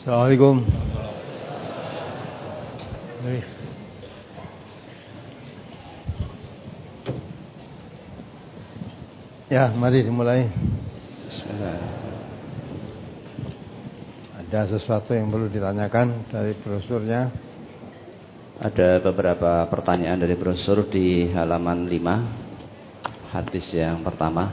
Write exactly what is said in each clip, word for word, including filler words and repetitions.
Assalamualaikum. Ya, mari dimulai. Bismillah. Ada sesuatu yang perlu ditanyakan dari brosurnya? Ada beberapa pertanyaan dari brosur di halaman lima. Hadis yang pertama.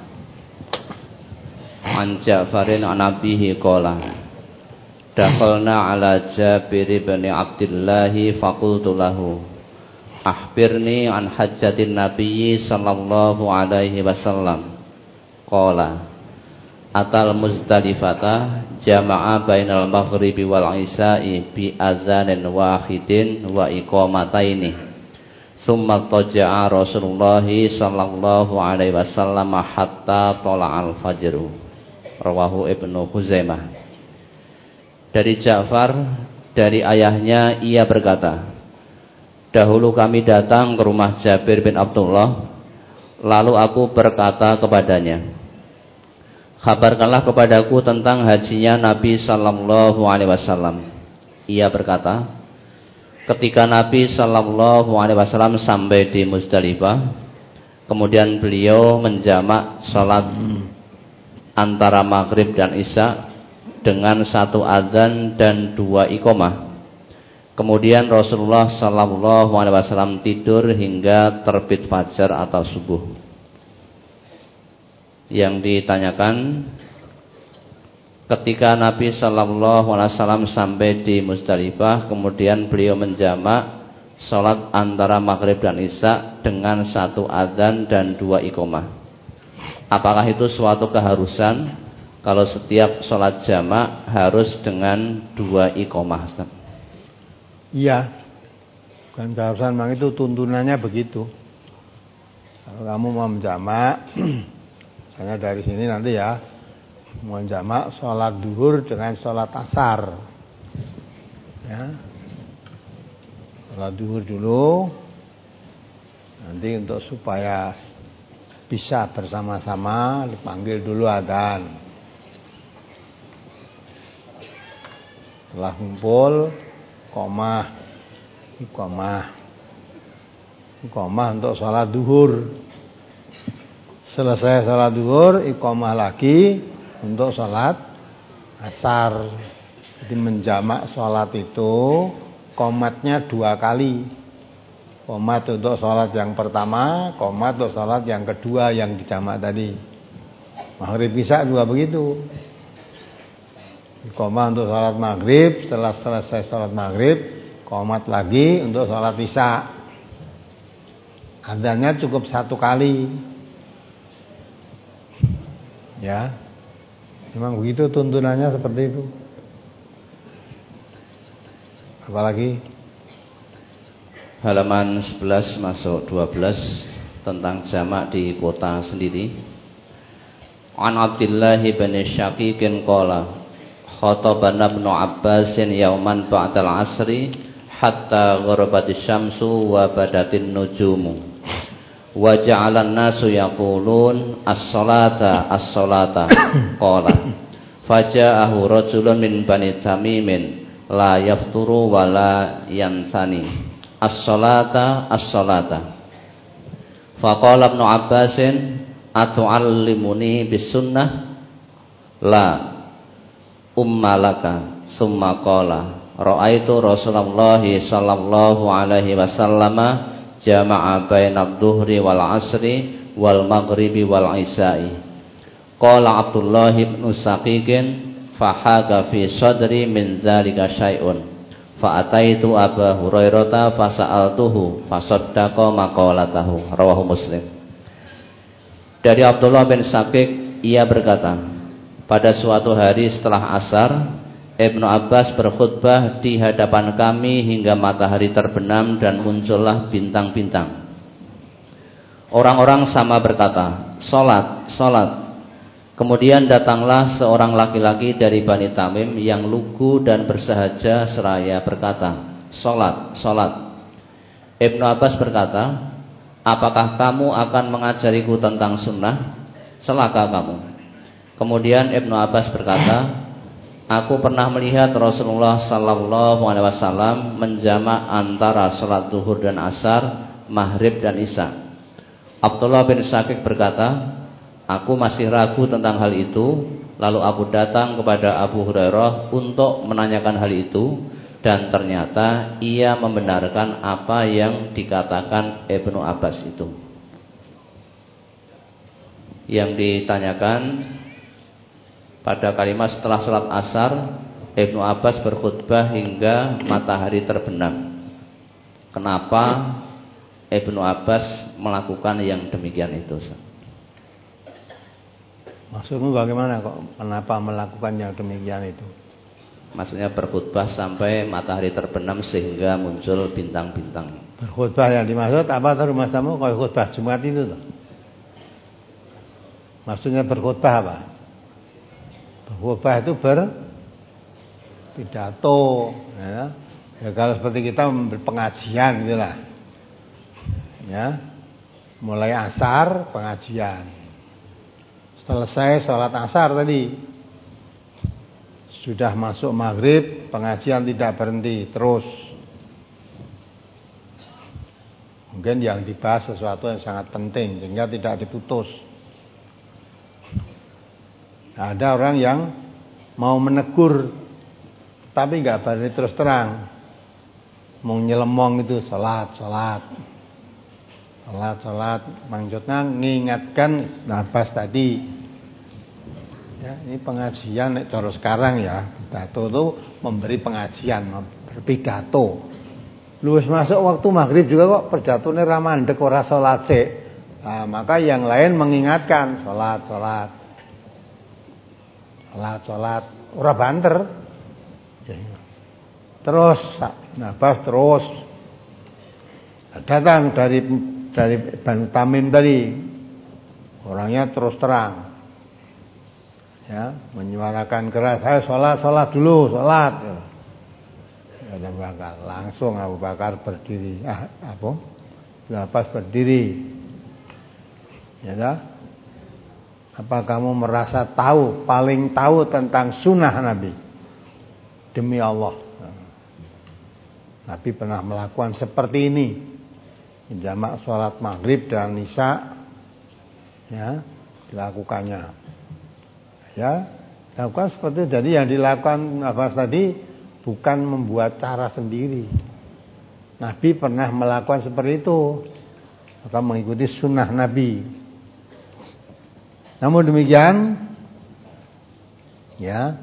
An Ja'farin an abihi qala dakhalna ala Jabir bin Abdullah faqultu lahu akhbirni an hajjatin nabiyyi sallallahu alaihi wasallam qala atal muzdalifata jama'a bainal maghribi wal isya'i bi azanin wahidin wa iqamataini summa taja'a Rasulullah sallallahu alaihi wasallam hatta tala'al fajru. Rawahu Ibnu Khuzaimah. Dari Ja'far, dari ayahnya, ia berkata, dahulu kami datang ke rumah Jabir bin Abdullah, lalu aku berkata kepadanya, kabarkanlah kepadaku tentang hajinya Nabi sallallahu alaihi wasallam. Ia berkata, ketika Nabi sallallahu alaihi wasallam sampai di Muzdalifah, kemudian beliau menjamak salat antara maghrib dan isya dengan satu azan dan dua iqamah. Kemudian Rasulullah sallallahu alaihi wasallam tidur hingga terbit fajar atau subuh. Yang ditanyakan, ketika Nabi sallallahu alaihi wasallam sampai di Muzdalifah, kemudian beliau menjamak salat antara maghrib dan isya dengan satu azan dan dua iqamah. Apakah itu suatu keharusan kalau setiap sholat jamak harus dengan dua iqamah? Iya, bukan keharusan, memang itu tuntunannya begitu. Kalau kamu mau menjamak, misalnya dari sini nanti ya, mau menjamak sholat duhur dengan sholat asar, ya, sholat duhur dulu, nanti untuk supaya bisa bersama-sama dipanggil dulu adzan. Setelah kumpul qomah, iqamah, iqamah untuk sholat duhur. Selesai sholat duhur, iqamah lagi untuk sholat asar. Jadi menjamak sholat itu qomatnya dua kali. Qomat untuk sholat yang pertama, qomat untuk sholat yang kedua yang dijamak tadi. Maghrib isya juga begitu. Qomat untuk sholat maghrib, setelah selesai sholat maghrib, qomat lagi untuk sholat isya. Adzannya cukup satu kali. Ya, memang begitu tuntunannya seperti itu. Apalagi? Halaman sebelas masuk dua belas tentang jamak di kota sendiri. An Abdullah bin Syaqiqin qala khatabana Ibnu Abbasin yauman ba'dal asri hatta gharabatis syamsu wa badatin nujumu wa ja'alan nasu yaqulun as-salata as-salata qala faja'ahu rajulun min bani Tamimin la yafturu wa la yansani as-salata as-salata. Faqala Ibnu Abbasin atu'allimuni bis-sunnah la ummalaka summa qala ra'aitu Rasulullah sallallahu alaihi wasallam jama'a bainad dhuhri wal asri wal maghribi wal isya'i. Qala Abdullah bin Saqiqin fahaga fi sadri min zalika syai'un fa'ataitu Aba Hurairah fasa'altuhu fasaddaqa maqalatahu. Rawahu Muslim. Dari Abdullah bin Saqiq, ia berkata, pada suatu hari setelah asar, Ibnu Abbas berkhutbah di hadapan kami hingga matahari terbenam dan muncullah bintang-bintang. Orang-orang sama berkata, salat, salat. Kemudian datanglah seorang laki-laki dari Bani Tamim yang lugu dan bersahaja seraya berkata, salat, salat. Ibnu Abbas berkata, apakah kamu akan mengajariku tentang sunnah? Celaka kamu. Kemudian Ibnu Abbas berkata, Aku pernah melihat Rasulullah sallallahu alaihi wasallam menjamak antara salat zuhur dan asar, maghrib dan isya. Abdullah bin Syakik berkata, aku masih ragu tentang hal itu. Lalu aku datang kepada Abu Hurairah untuk menanyakan hal itu, dan ternyata ia membenarkan apa yang dikatakan Ibnu Abbas itu. Yang ditanyakan pada kalimat setelah salat asar, Ibnu Abbas berkhutbah hingga matahari terbenam. Kenapa Ibnu Abbas melakukan yang demikian itu? Maksudmu bagaimana kok? Kenapa melakukan yang demikian itu? Maksudnya berkhutbah sampai matahari terbenam sehingga muncul bintang-bintang. Berkhutbah yang dimaksud apa tuh Mas Tamu? Kalau khutbah Jumat itu tuh. Maksudnya berkhutbah apa? Berkhutbah itu berpidato, ya. Ya kalau seperti kita pengajian gitulah. Ya. Mulai asar pengajian. Selesai sholat asar tadi. Sudah masuk maghrib, pengajian tidak berhenti, terus. Mungkin yang dibahas sesuatu yang sangat penting sehingga tidak diputus. Ada orang yang mau menegur tapi nggak berani terus terang, mau nyelemong itu salat salat salat salat, maksudnya mengingatkan nafas tadi. Ya, ini pengajian nek cara sekarang ya, pidato itu memberi pengajian, berpidato. Lu wis masuk waktu maghrib juga kok pidatone ra mandek ora salat sik. Nah, maka yang lain mengingatkan salat salat. Salat salat ora banter. Terus nafas terus. Datang dari dari Banu Tamim tadi. Orangnya terus terang. Ya, menyuarakan keras, "Saya salat salat dulu, salat." Ada Bakar, langsung Abu Bakar berdiri. Ah, apa? Nafas berdiri. Ya dah. Apa kamu merasa tahu, paling tahu tentang sunnah Nabi? Demi Allah, Nabi pernah melakukan seperti ini. Jamak sholat maghrib dan isya, ya, dilakukannya. Ya, dilakukan seperti itu. Jadi yang dilakukan Abbas tadi bukan membuat cara sendiri. Nabi pernah melakukan seperti itu, maka mengikuti sunnah Nabi. Namun demikian, ya,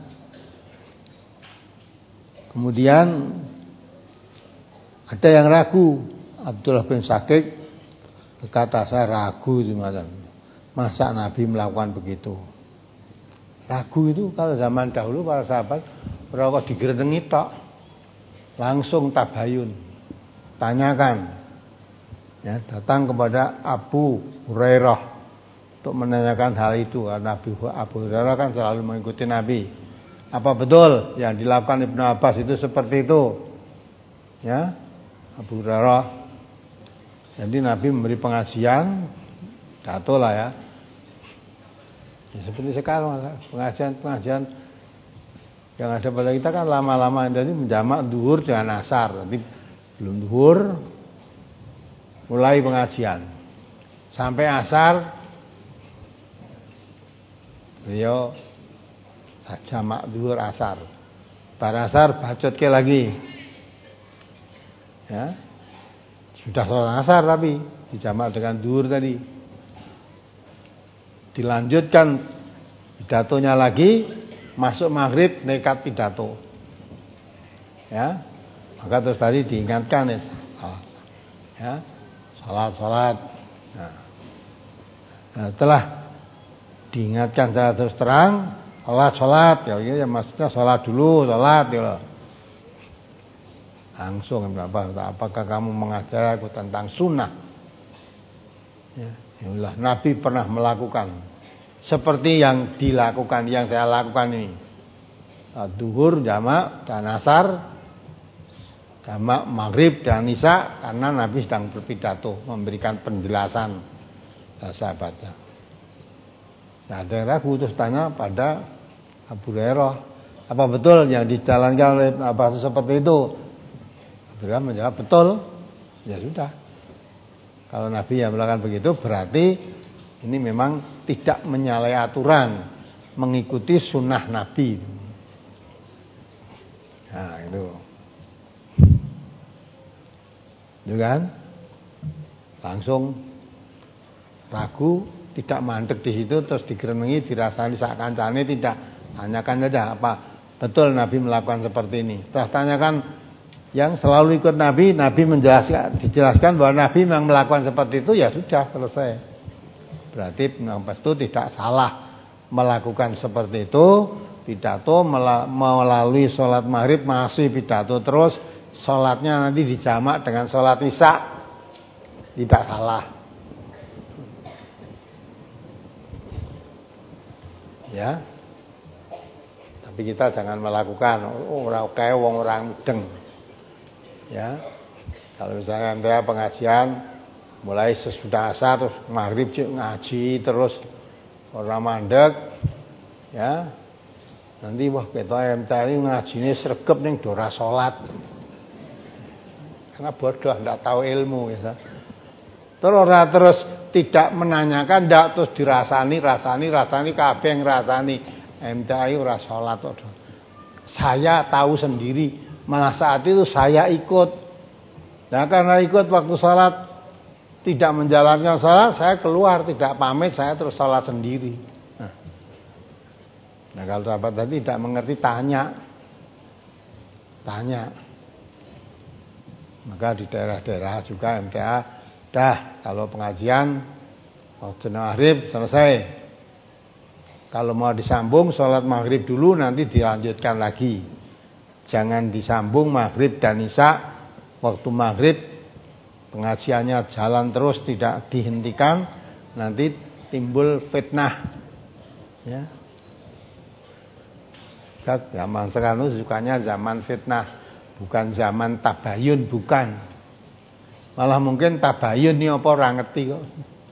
kemudian ada yang ragu. Abdullah bin Syakik berkata, saya ragu itu masa Nabi melakukan begitu. Ragu itu kalau zaman dahulu para sahabat berapa digerendengi tok, langsung tabayun, tanyakan, ya, datang kepada Abu Hurairah untuk menanyakan hal itu. Karena Abu Hurairah kan selalu mengikuti Nabi. Apa betul yang dilakukan Ibnu Abbas itu seperti itu? Ya, Abu Hurairah. Jadi Nabi memberi pengajian, dato lah ya. Ya seperti sekarang pengajian-pengajian yang ada pada kita kan lama-lama, jadi menjamak duhur dengan asar. Nanti belum duhur mulai pengajian sampai asar beliau jamak duhur asar. Bar asar bacot ke lagi. Ya. Sudah sholat asar tapi dijamak dengan duhur tadi. Dilanjutkan pidatonya lagi, masuk maghrib nekat pidato. Ya. Maka terus tadi diingatkan ya. Ya. Salat-salat. Nah. Nah, setelah diingatkan secara terus terang, salat-salat ya, ya maksudnya salat dulu, salat ya. Langsung apakah kamu mengajar aku tentang sunnah? Ya, inilah Nabi pernah melakukan seperti yang dilakukan, yang saya lakukan ini. Duhur jamak dan asar, jamak maghrib dan isya, karena Nabi sedang berpidato memberikan penjelasan sahabatnya. Nah, ada yang ragu terus tanya pada Abu Hurairah, Apa betul yang dijalankan oleh Abbas seperti itu? Abdurrahman menjawab betul. Ya sudah. Kalau Nabi yang melakukan begitu berarti ini memang tidak menyalahi aturan, mengikuti sunnah Nabi. Nah itu, itu kan langsung ragu, tidak mandek di situ, terus digerenengi, dirasani sak kancane, tidak. Tanyakan saja apa betul Nabi melakukan seperti ini. Terus tanyakan yang selalu ikut Nabi, Nabi menjelaskan, dijelaskan bahwa Nabi memang melakukan seperti itu, ya sudah selesai. Berarti memang itu tidak salah melakukan seperti itu. Pidato melalui sholat maghrib masih pidato terus, sholatnya nanti dijamak dengan sholat isya, tidak salah. Ya, tapi kita jangan melakukan orang kaya wong orang mudeng. Ya, kalau misalnya anda pengajian mulai sesudah asar terus maghrib ngaji terus orang mandek, ya. Nanti wah kita M T I ngajine sregep ning dora salat. Karena bodoh ndak tahu ilmu ya. Terus ora terus tidak menanyakan ndak terus dirasani, rasani, rasani kabeh ngrasani M T I ora salat kok. Saya tahu sendiri, malah saat itu saya ikut. Nah karena ikut waktu salat tidak menjalankan salat, saya keluar tidak pamit, saya terus salat sendiri. Nah kalau sahabat tadi tidak mengerti, tanya Tanya Maka di daerah-daerah juga M T A dah, kalau pengajian waktu maghrib selesai, kalau mau disambung sholat maghrib dulu, nanti dilanjutkan lagi. Jangan disambung maghrib dan isya. Waktu maghrib pengajiannya jalan terus, tidak dihentikan, nanti timbul fitnah. Ya, zaman sekarang itu sukanya zaman fitnah, bukan zaman tabayun, bukan. Malah mungkin tabayun ini apa orang ngerti kok.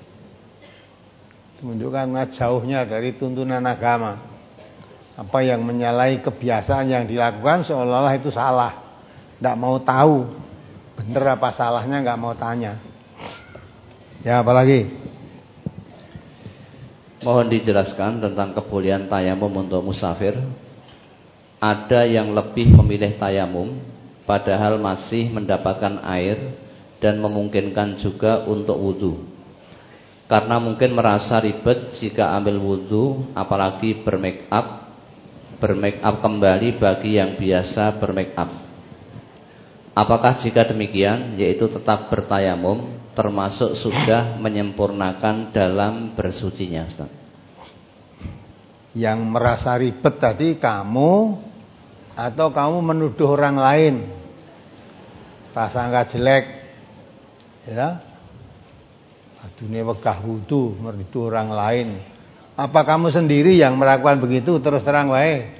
Menunjukkan jauhnya dari tuntunan agama. Apa yang menyalahi kebiasaan yang dilakukan seolah-olah itu salah. Tidak mau tahu benar apa salahnya, nggak mau tanya. Ya apalagi? Mohon dijelaskan tentang kebolehan tayamum untuk musafir. Ada yang lebih memilih tayamum padahal masih mendapatkan air dan memungkinkan juga untuk wudhu, karena mungkin merasa ribet jika ambil wudhu, apalagi bermake up bermake up kembali bagi yang biasa bermake up. Apakah jika demikian yaitu tetap bertayamum, termasuk sudah menyempurnakan dalam bersucinya, Ustaz? Yang merasa ribet tadi kamu atau kamu menuduh orang lain, prasangka jelek, ya? Aduh ini wegah wudu, menuduh orang lain. Apa kamu sendiri yang melakukan begitu? Terus terang wae.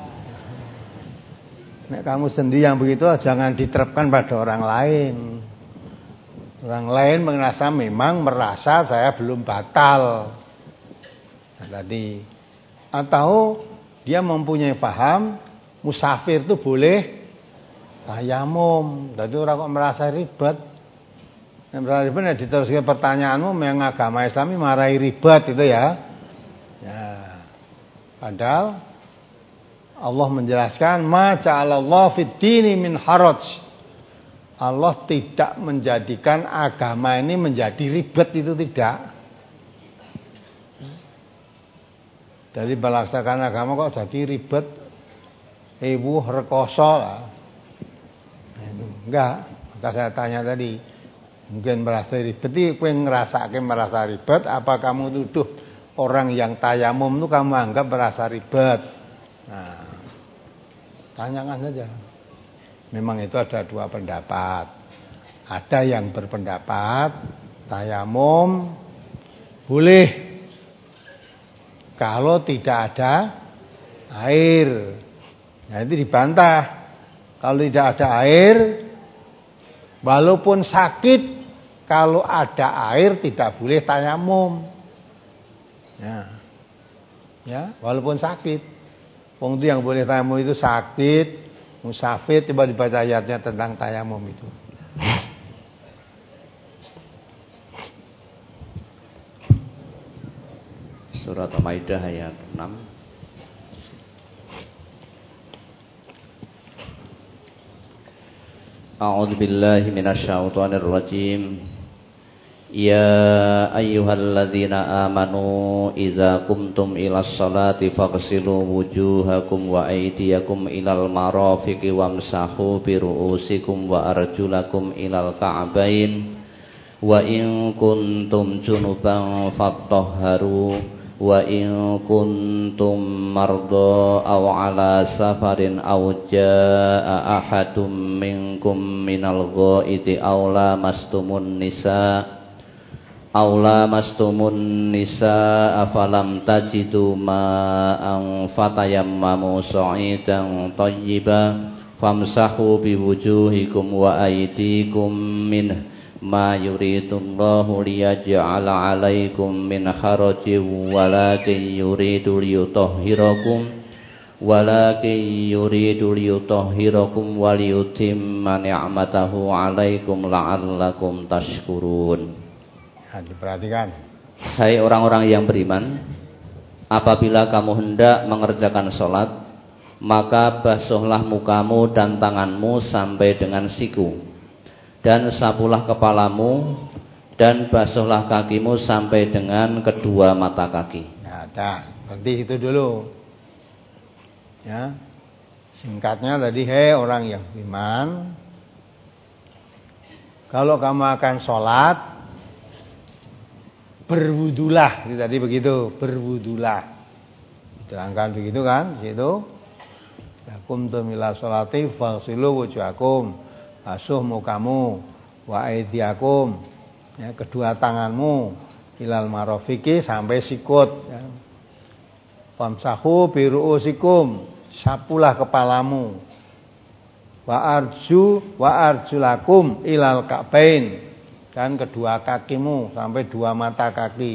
Nek kamu sendiri yang begitu, jangan diterapkan pada orang lain. Orang lain merasa memang merasa saya belum batal. Nah, tadi atau dia mempunyai paham musafir itu boleh tayamum. Jadi orang kok merasa ribet. Yang merasa ribet ya diteruskan pertanyaanmu, memang agama Islami marahi ribet itu ya. Ya. Padahal Allah menjelaskan ma ja'alallahu fid dini min haraj. Allah tidak menjadikan agama ini menjadi ribet, itu tidak. Dari melaksanakan agama kok jadi ribet, ibu rekoso lah. Enggak. Maka saya tanya tadi, mungkin merasa ribet, itu kowe ngrasake merasa ribet, apa kamu tuduh orang yang tayamum itu kamu anggap merasa ribet? Nah, tanyakan saja. Memang itu ada dua pendapat. Ada yang berpendapat tayamum boleh kalau tidak ada air. Nah itu dibantah. Kalau tidak ada air, walaupun sakit, kalau ada air tidak boleh tayamum. Ya, ya, walaupun sakit. Wong itu yang boleh tayamum itu sakit, musafir, tiba dibaca ayatnya tentang tayamum itu. Surat Al-Maidah ayat enam. A'udzu billahi minasyaitonir rajim. Ya ayyuhalladzina amanu idza qumtum ilas salati faghsilu wujuhakum wa aydiyakum ilal marafiqi wamsahu bi ru'usikum wa arjulakum ilal ka'bain wa in kuntum junuban fattahharu wa in kuntum marda aw ala safarin aw jaa ahadum minkum minal ghaiti aw lamastumun nisa Aula mastumun nisa afalam tajidu ma'an fatayammamu sa'idan tayyiba famsahu biwujuhikum wa aydikum minh ma yuridullahu liyaj'ala 'alaikum min harajin walakin yuridu liyutahhirakum walakin yuridu liyutahhirakum wa liyutimma ni'matahu 'alaikum la'allakum tashkurun. Nah, diperhatikan. Hai orang-orang yang beriman, apabila kamu hendak mengerjakan sholat, maka basuhlah mukamu dan tanganmu sampai dengan siku, dan sapulah kepalamu, dan basuhlah kakimu sampai dengan kedua mata kaki. Ya, dah, berarti itu dulu. Ya, singkatnya tadi, hei orang yang beriman, kalau kamu akan sholat, berwudulah, tadi begitu, berwudulah. Diterangkan begitu kan, di situ. Ya kumtum ila sholati faghsilu wujuhakum, basuh mukamu, wa aydiyakum, ya, kedua tanganmu, ilal marafiqi sampai sikut, ya. Famsahu bi ru'usikum, sapulah kepalamu, wa arju wa arjulakum ilal ka'bain, dan kedua kakimu sampai dua mata kaki.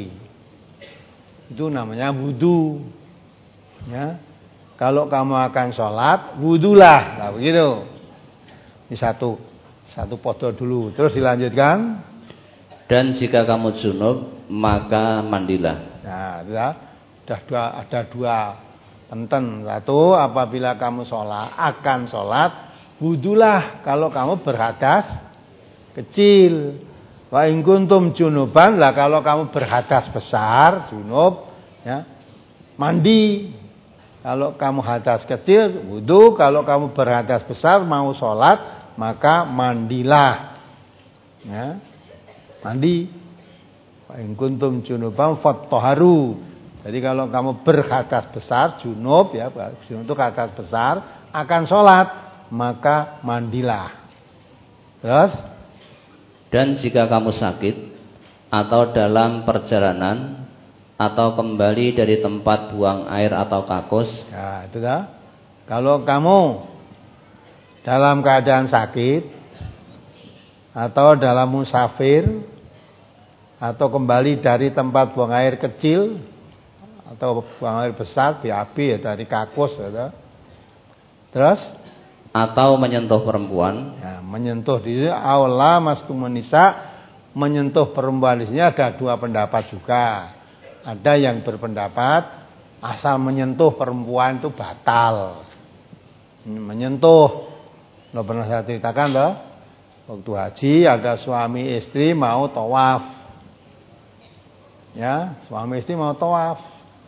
Itu namanya wudu. Ya. Kalau kamu akan sholat, wudulah. Nah, begitu. Ini satu satu podo dulu. Terus dilanjutkan. Dan jika kamu junub, maka mandilah. Nah, sudah, sudah dua, ada dua penting. Satu, apabila kamu sholat, akan sholat, wudulah. Kalau kamu berhadas kecil. Wa in kuntum junuban, lah kalau kamu berhadas besar, junub, ya, mandi. Kalau kamu hadas kecil, wudu. Kalau kamu berhadas besar, mau sholat, maka mandilah. Ya, mandi. Wa in kuntum junuban fattahharu. Jadi kalau kamu berhadas besar, junub, ya, junub itu hadas besar, akan sholat, maka mandilah. Terus, dan jika kamu sakit atau dalam perjalanan atau kembali dari tempat buang air atau kakus, ya itu dah. Kalau kamu dalam keadaan sakit atau dalam musafir atau kembali dari tempat buang air kecil atau buang air besar, B A B, ya, dari kakus, ya. Terus, atau menyentuh perempuan, ya, menyentuh di sini aula mastumun nisa, menyentuh perempuan di sini ada dua pendapat juga. Ada yang berpendapat asal menyentuh perempuan itu batal. Menyentuh, lo pernah saya ceritakan loh, waktu haji ada suami istri mau tawaf. Ya, suami istri mau tawaf.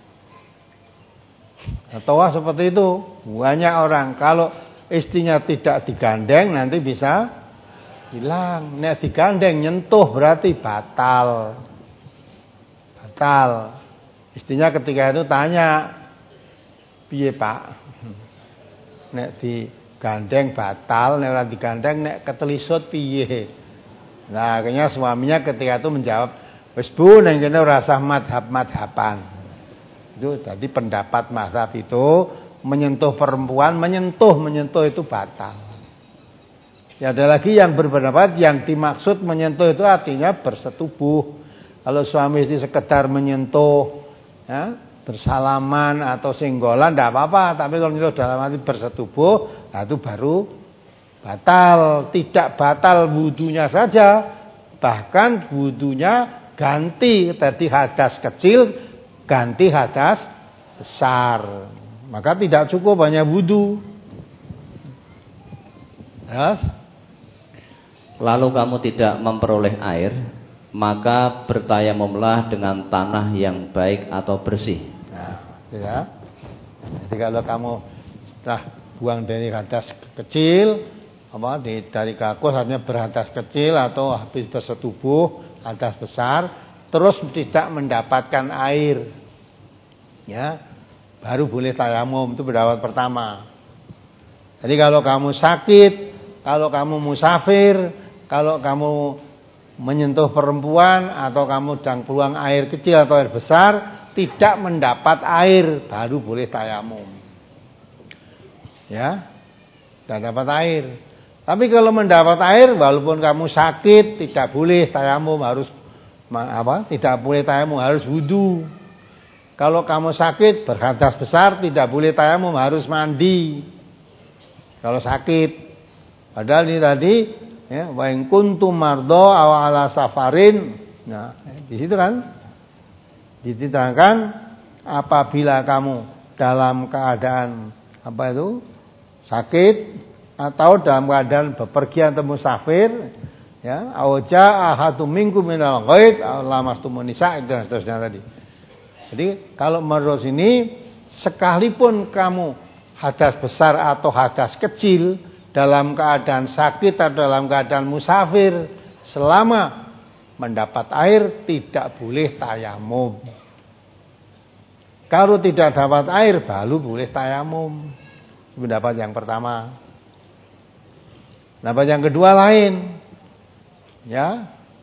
Nah, tawaf seperti itu, banyak orang kalau istrinya tidak digandeng nanti bisa hilang. Nek digandeng nyentuh berarti batal. Batal. Istrinya ketika itu tanya, piye Pak? Nek digandeng batal, nek ora digandeng nek ketelisut piye? Nah, akhirnya suaminya ketika itu menjawab, wis Bu, nek kene ora usah madhab-madhaban. Itu tadi pendapat mazhab itu, menyentuh perempuan, menyentuh, menyentuh itu batal. Ya, ada lagi yang berpendapat yang dimaksud menyentuh itu artinya bersetubuh. Kalau suami istri sekedar menyentuh, ya, bersalaman atau senggolan tidak apa-apa, tapi kalau itu dalam arti bersetubuh, nah itu baru batal. Tidak batal wudunya saja, bahkan wudunya ganti dari hadas kecil ganti hadas besar. Maka tidak cukup hanya wudu. Yes. Lalu kamu tidak memperoleh air, maka bertayamumlah dengan tanah yang baik atau bersih. Nah, ya. Jadi kalau kamu setelah buang dari hadas kecil, apa di, dari kakus artinya berhadas kecil atau habis bersetubuh hadas besar, terus tidak mendapatkan air, ya, baru boleh tayamum. Itu pendapat pertama. Jadi kalau kamu sakit, kalau kamu musafir, kalau kamu menyentuh perempuan atau kamu sedang buang air kecil atau air besar, tidak mendapat air, baru boleh tayamum. Ya, tidak dapat air. Tapi kalau mendapat air, walaupun kamu sakit, tidak boleh tayamum, harus apa? Tidak boleh tayamum, harus wudu. Kalau kamu sakit berhadas besar, tidak boleh tayamum, harus mandi. Kalau sakit, padahal ini tadi, ya, wa in kuntum mardo aw ala safarin. Nah, di situ kan diterangkan apabila kamu dalam keadaan apa itu sakit atau dalam keadaan bepergian atau musafir, ya, auja ahatu minkum minal ghaid aw lamastumun nisa, dan seterusnya tadi. Jadi kalau menurut ini, sekalipun kamu hadas besar atau hadas kecil dalam keadaan sakit atau dalam keadaan musafir, selama mendapat air tidak boleh tayamum. Kalau tidak dapat air baru boleh tayamum. Pendapat yang pertama. Pendapat yang kedua lain, ya,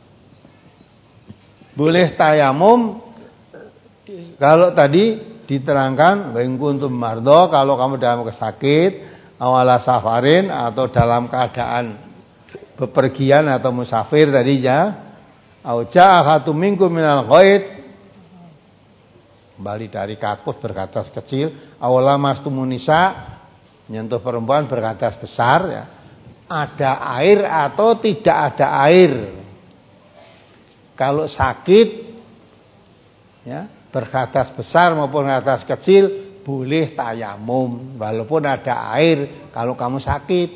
boleh tayamum kalau tadi diterangkan wa in kuntum mardo, kalau kamu dalam sakit, awala safarin atau dalam keadaan bepergian atau musafir tadi, ya, au ja'ahatu minkum minal ghaid, kembali dari kakus berhadas kecil, awala mastumun nisa, nyentuh perempuan berhadas besar, ya, ada air atau tidak ada air. Kalau sakit, ya, berhadas besar maupun hadas kecil boleh tayamum walaupun ada air kalau kamu sakit.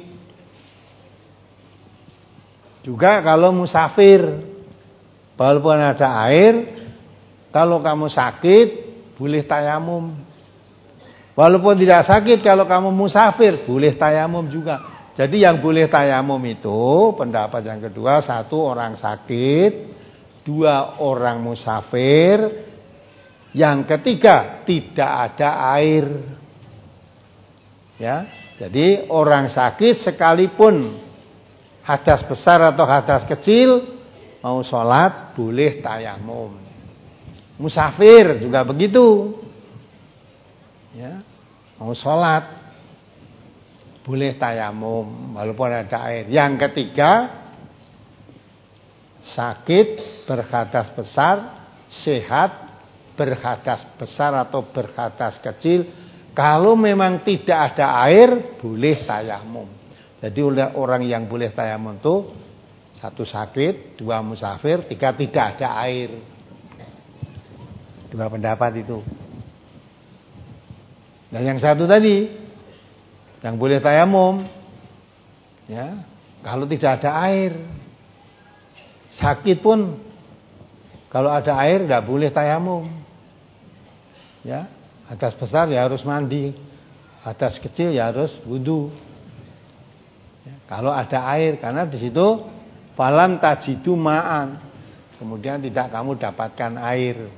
Juga kalau musafir, walaupun ada air, kalau kamu sakit boleh tayamum. Walaupun tidak sakit, kalau kamu musafir boleh tayamum juga. Jadi yang boleh tayamum itu pendapat yang kedua, satu orang sakit, dua orang musafir, yang ketiga tidak ada air. Ya, jadi orang sakit sekalipun hadas besar atau hadas kecil, mau sholat boleh tayamum. Musafir juga begitu. Ya, mau sholat boleh tayamum walaupun ada air. Yang ketiga, sakit berhadas besar, sehat berhadas besar atau berhadas kecil, kalau memang tidak ada air boleh tayamum. Jadi orang yang boleh tayamum itu satu sakit, dua musafir, tiga tidak ada air. Dua pendapat itu. Dan yang satu tadi, yang boleh tayamum, ya, kalau tidak ada air. Sakit pun kalau ada air tidak boleh tayamum. Ya, hadas besar ya harus mandi, hadas kecil ya harus wudu. Ya, kalau ada air, karena di situ falam tajidu ma'an, kemudian tidak kamu dapatkan air.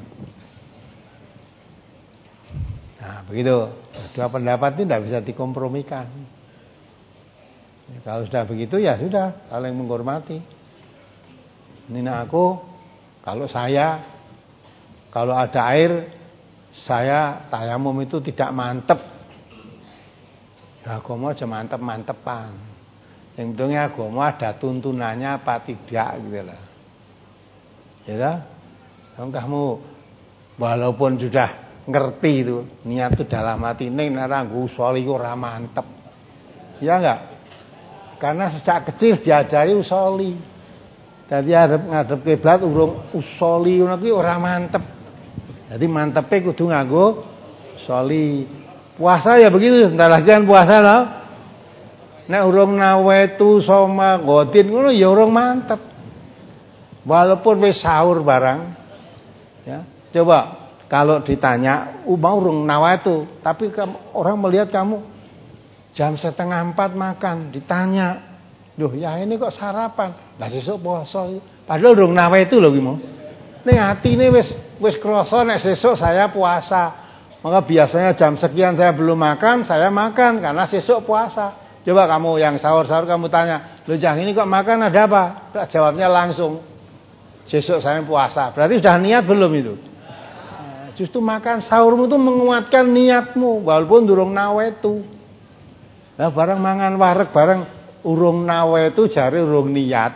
Nah, begitu. Dua pendapat ini tidak bisa dikompromikan. Ya, kalau sudah begitu ya sudah, saling menghormati. Ini aku, kalau saya, kalau ada air, saya tayamum itu tidak mantep. Ya, agama aja mantep-mantepan. Yang pentingnya agama ada tuntunannya apa tidak gitu lah. Ya, kamu walaupun sudah ngerti itu niat itu dalam hati ning nek nggo usoli ora mantep. Ya enggak? Karena sejak kecil diajari usoli. Dadi arep ngadep kiblat urung usoli ngono kuwi ora mantep. Jadi mantepe kudu nganggo usoli. Puasa ya begitu, entar lagi kan puasa loh. Nek urung nawaitu soma godin ngono ya urung mantep. Walaupun wis sahur barang. Ya, coba kalau ditanya, "Mau urung nawaitu," tapi orang melihat kamu jam setengah empat makan, ditanya, "Duh, ya ini kok sarapan?" Lah sesuk poso. Padahal urung nawaitu lho ki mau. Ning atine wis wis krasa nek sesuk saya puasa. Maka biasanya jam sekian saya belum makan, saya makan karena sesuk puasa. Coba kamu yang sahur-sahur kamu tanya, "Loh Jang ini kok makan ada apa?" Jawabnya langsung, "Sesuk saya puasa." Berarti sudah niat belum itu? Nah, justru makan sahurmu itu menguatkan niatmu walaupun durung nawaitu. Lah bareng mangan wareg bareng urung nawaitu jare urung niat.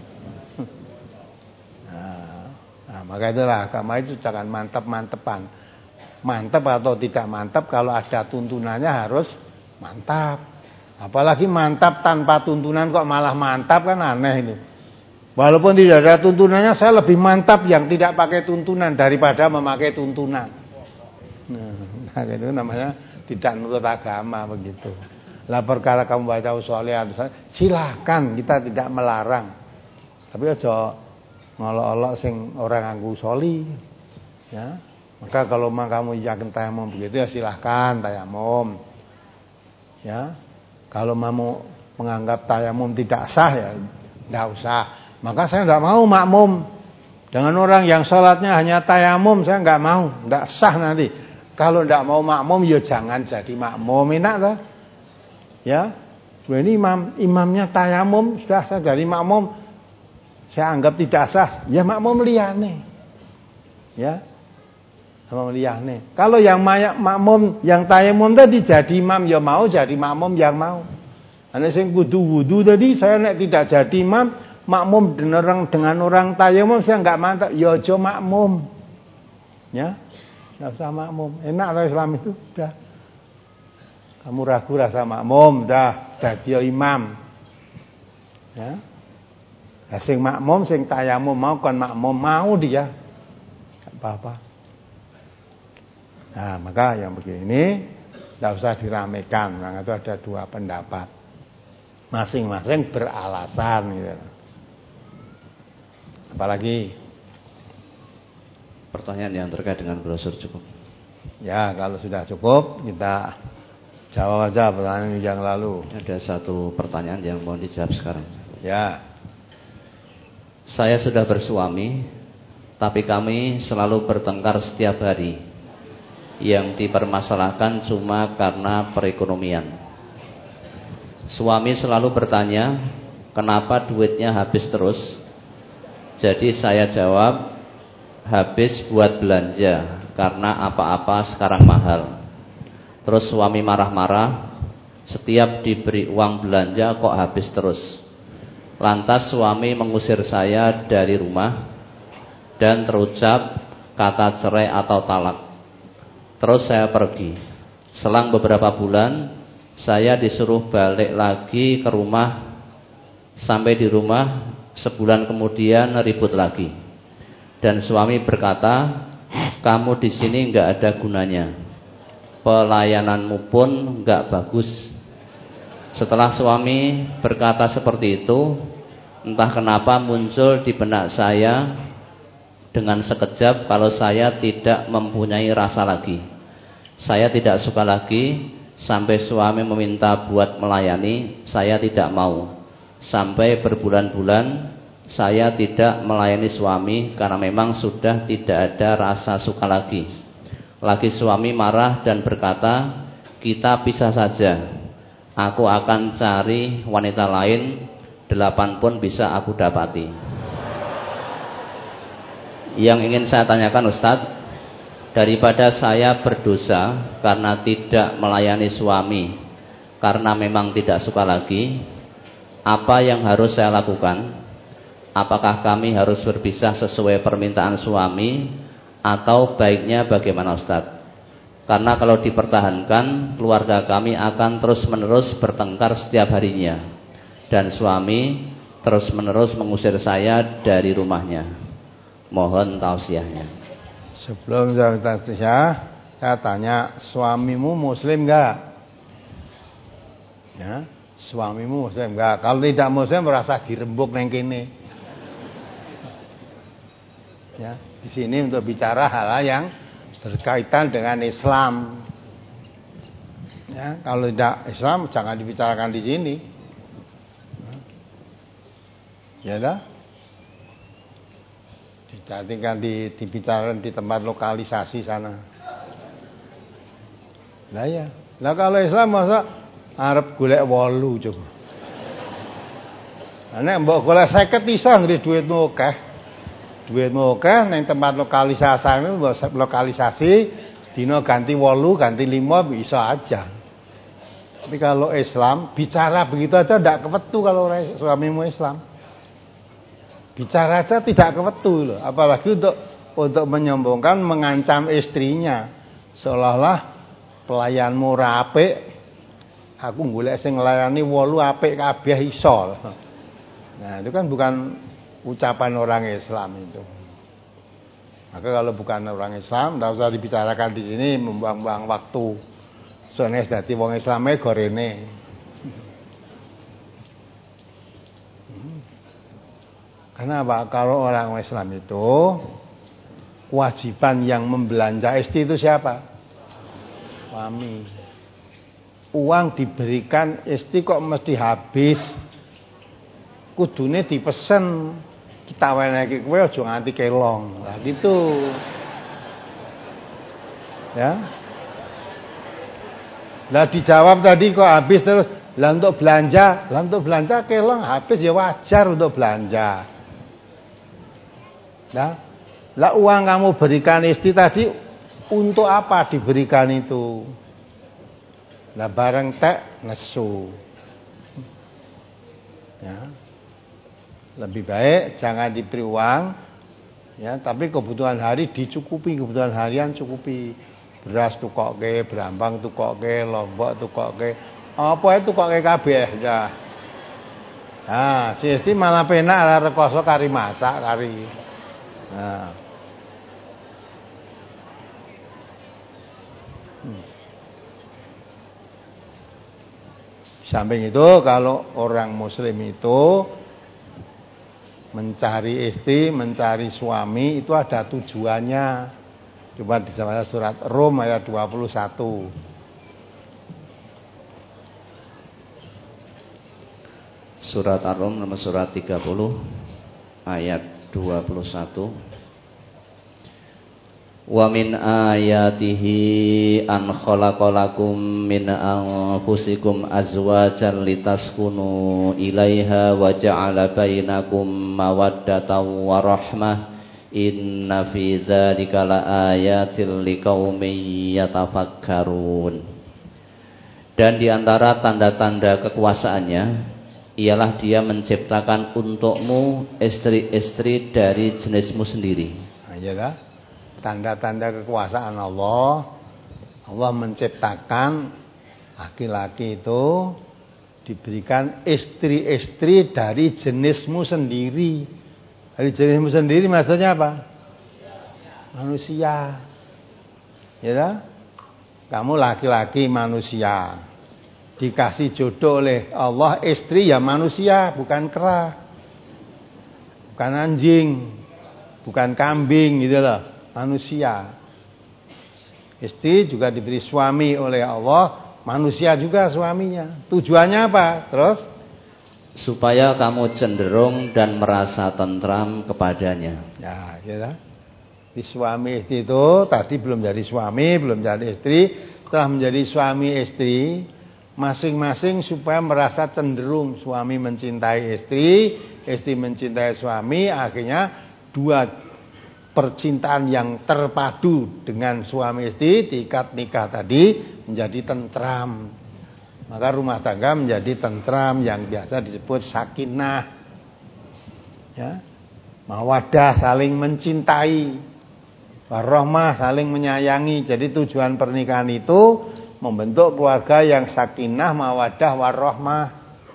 Nah, nah maka itulah agama itu jangan mantap-mantepan. Mantap atau tidak mantap kalau ada tuntunannya harus mantap. Apalagi mantap tanpa tuntunan kok malah mantap kan aneh itu. Walaupun tidak ada tuntunannya saya lebih mantap yang tidak pakai tuntunan daripada memakai tuntunan. Nah, itu namanya tidak nurut agama begitu. Lah perkara kamu baca usoliyah silakan, kita tidak melarang. Tapi aja ngolok-olok sing orang nganggo usoli. Ya. Maka kalau memang kamu yakin tayamum begitu ya silahkan tayamum. Ya. Kalau mau menganggap tayamum tidak sah ya tidak usah. Maka saya tidak mau makmum dengan orang yang sholatnya hanya tayamum, saya nggak mau, tidak sah nanti. Kalau tidak mau makmum ya jangan jadi makmum, enak tak? Ya. Ini imam imamnya tayamum sudah saya jadi makmum, saya anggap tidak sah. Ya makmum liyane. Ya. Makmum liyane. Kalau yang makmum yang tayamum tadi jadi imam ya mau, jadi makmum yang mau. Ana sing kudu wudu tadi saya nek tidak jadi imam, makmum dengan dengan orang tayamum saya enggak mantap, ya aja makmum. Ya. Enggak usah makmum. Enak lah Islam itu, udah. Kamu ragu rasa makmum, dah dadi imam. Ya. Nah, sing makmum sing tayamum mau kan makmum mau dia. Enggak apa-apa. Nah, maka yang begini tidak usah diramekan. Nah, itu ada dua pendapat. Masing-masing beralasan gitu. Apalagi pertanyaan yang terkait dengan brosur cukup. Ya, kalau sudah cukup kita jawab aja pertanyaan yang lalu. Ada satu pertanyaan yang mau dijawab sekarang. Ya. Saya sudah bersuami, tapi kami selalu bertengkar setiap hari. Yang dipermasalahkan cuma karena perekonomian. Suami selalu bertanya, kenapa duitnya habis terus? Jadi saya jawab, habis buat belanja karena apa-apa sekarang mahal. Terus suami marah-marah, setiap diberi uang belanja kok habis terus. Lantas suami mengusir saya dari rumah dan terucap kata cerai atau talak. Terus saya pergi. Selang beberapa bulan saya disuruh balik lagi ke rumah. Sampai di rumah sebulan kemudian ribut lagi. Dan suami berkata, kamu di sini enggak ada gunanya. Pelayananmu pun enggak bagus. Setelah suami berkata seperti itu, entah kenapa muncul di benak saya dengan sekejap kalau saya tidak mempunyai rasa lagi. Saya tidak suka lagi. Sampai suami meminta buat melayani, saya tidak mau. Sampai berbulan-bulan saya tidak melayani suami karena memang sudah tidak ada rasa suka lagi. Lagi suami marah dan berkata, kita pisah saja. Aku akan cari wanita lain, delapan pun bisa aku dapati. Yang ingin saya tanyakan Ustadz, daripada saya berdosa karena tidak melayani suami karena memang tidak suka lagi, apa yang harus saya lakukan? Apakah kami harus berpisah sesuai permintaan suami atau baiknya bagaimana Ustadz? Karena kalau dipertahankan, keluarga kami akan terus-menerus bertengkar setiap harinya. Dan suami terus-menerus mengusir saya dari rumahnya. Mohon tausiahnya. Sebelum saya tausiah, saya tanya, suamimu muslim enggak? Ya, suamimu muslim enggak? Kalau tidak muslim merasa dirembuk neng kene. Ya, di sini untuk bicara hal-hal yang berkaitan dengan Islam. Ya, kalau tidak Islam jangan dibicarakan di sini. Ya dah. Dijadikan di dibicarakan di tempat lokalisasi sana. Lah ya. Lah kalau Islam masa arep golek wolu coba. Nek mbok golek seket iso ngri duitmu akeh. Duitmu akeh ning tempat lokalisasi lokalisasi dina ganti wolu, ganti lima bisa aja. Tapi kalau Islam bicara begitu aja ndak kewetu kalau suamimu Islam. Bicara aja tidak kewetu loh, apalagi untuk untuk menyombongkan, mengancam istrinya. Seolah-olah pelayanmu ora apik, aku golek sing nglayani wolu apik kabeh iso. Nah, itu kan bukan ucapan orang Islam itu. Maka kalau bukan orang Islam, tidak usah dibicarakan di sini, membuang-buang waktu. Soalnya dadi wong Islame gorene. Kenapa? Kalau orang Islam itu kewajiban yang membelanja istri itu siapa? Suami. Uang diberikan istri kok mesti habis. Kudune dipesen, kita wenehke kowe aja nganti kelong. Lah gitu. Ya. Lah dijawab tadi kok habis terus. Lah untuk belanja, lah untuk belanja kelong habis ya wajar untuk belanja. Nah, lah uang kamu berikan istri tadi untuk apa diberikan itu? Lah bareng tek nesu. Ya. Lebih baik jangan diberi uang, ya, tapi kebutuhan hari dicukupi, kebutuhan harian cukupi. Beras tukoke, brambang tukoke, lombok tukoke. Apa itu tukoke kabeh ya. Nah, si istri malah penak ora rekoso kari masak kari. Nah. Hmm. Samping itu kalau orang muslim itu mencari istri, mencari suami itu ada tujuannya. Coba dibaca surat Rum ayat dua puluh satu. Surat Ar-Rum nomor surat tiga puluh ayat dua puluh satu. Wa min ayatihi an khalaqalakum min anfusikum azwajan litaskunu ilaiha wa ja'ala bainakum mawaddatan wa rahmah inna fi dzalika laayatil liqaumin yatafakkarun. Dan di antara tanda-tanda kekuasaannya ialah dia menciptakan untukmu istri-istri dari jenismu sendiri. Nah, iyalah. Tanda-tanda kekuasaan Allah. Allah menciptakan laki-laki itu diberikan istri-istri dari jenismu sendiri. Dari jenismu sendiri maksudnya apa? Manusia. Ya, kamu laki-laki manusia. Dikasih jodoh oleh Allah istri ya manusia, bukan kera. Bukan anjing, bukan kambing gitu loh. Manusia. Istri juga diberi suami oleh Allah, manusia juga suaminya. Tujuannya apa? Terus supaya kamu cenderung dan merasa tentram kepadanya. Ya, gitu. Di suami istri itu tadi belum jadi suami, belum jadi istri, setelah menjadi suami istri, masing-masing supaya merasa cenderung. Suami mencintai istri, istri mencintai suami, akhirnya dua percintaan yang terpadu dengan suami istri di ikat nikah tadi menjadi tentram. Maka rumah tangga menjadi tentram yang biasa disebut sakinah. Ya. Mawaddah, saling mencintai. Warahmah, saling menyayangi. Jadi tujuan pernikahan itu membentuk keluarga yang sakinah, mawaddah, warahmah.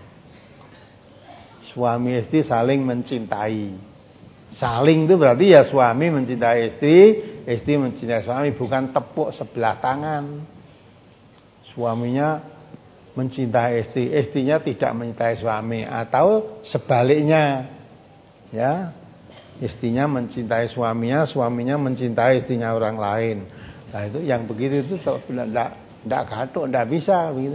Suami istri saling mencintai. Saling itu berarti ya suami mencintai istri, istri mencintai suami, bukan tepuk sebelah tangan. Suaminya mencintai istri, istrinya tidak mencintai suami, atau sebaliknya. Ya. Istrinya mencintai suaminya, suaminya mencintai istrinya orang lain. Nah, itu yang begitu itu tidak tidak gatuk, tidak bisa begitu.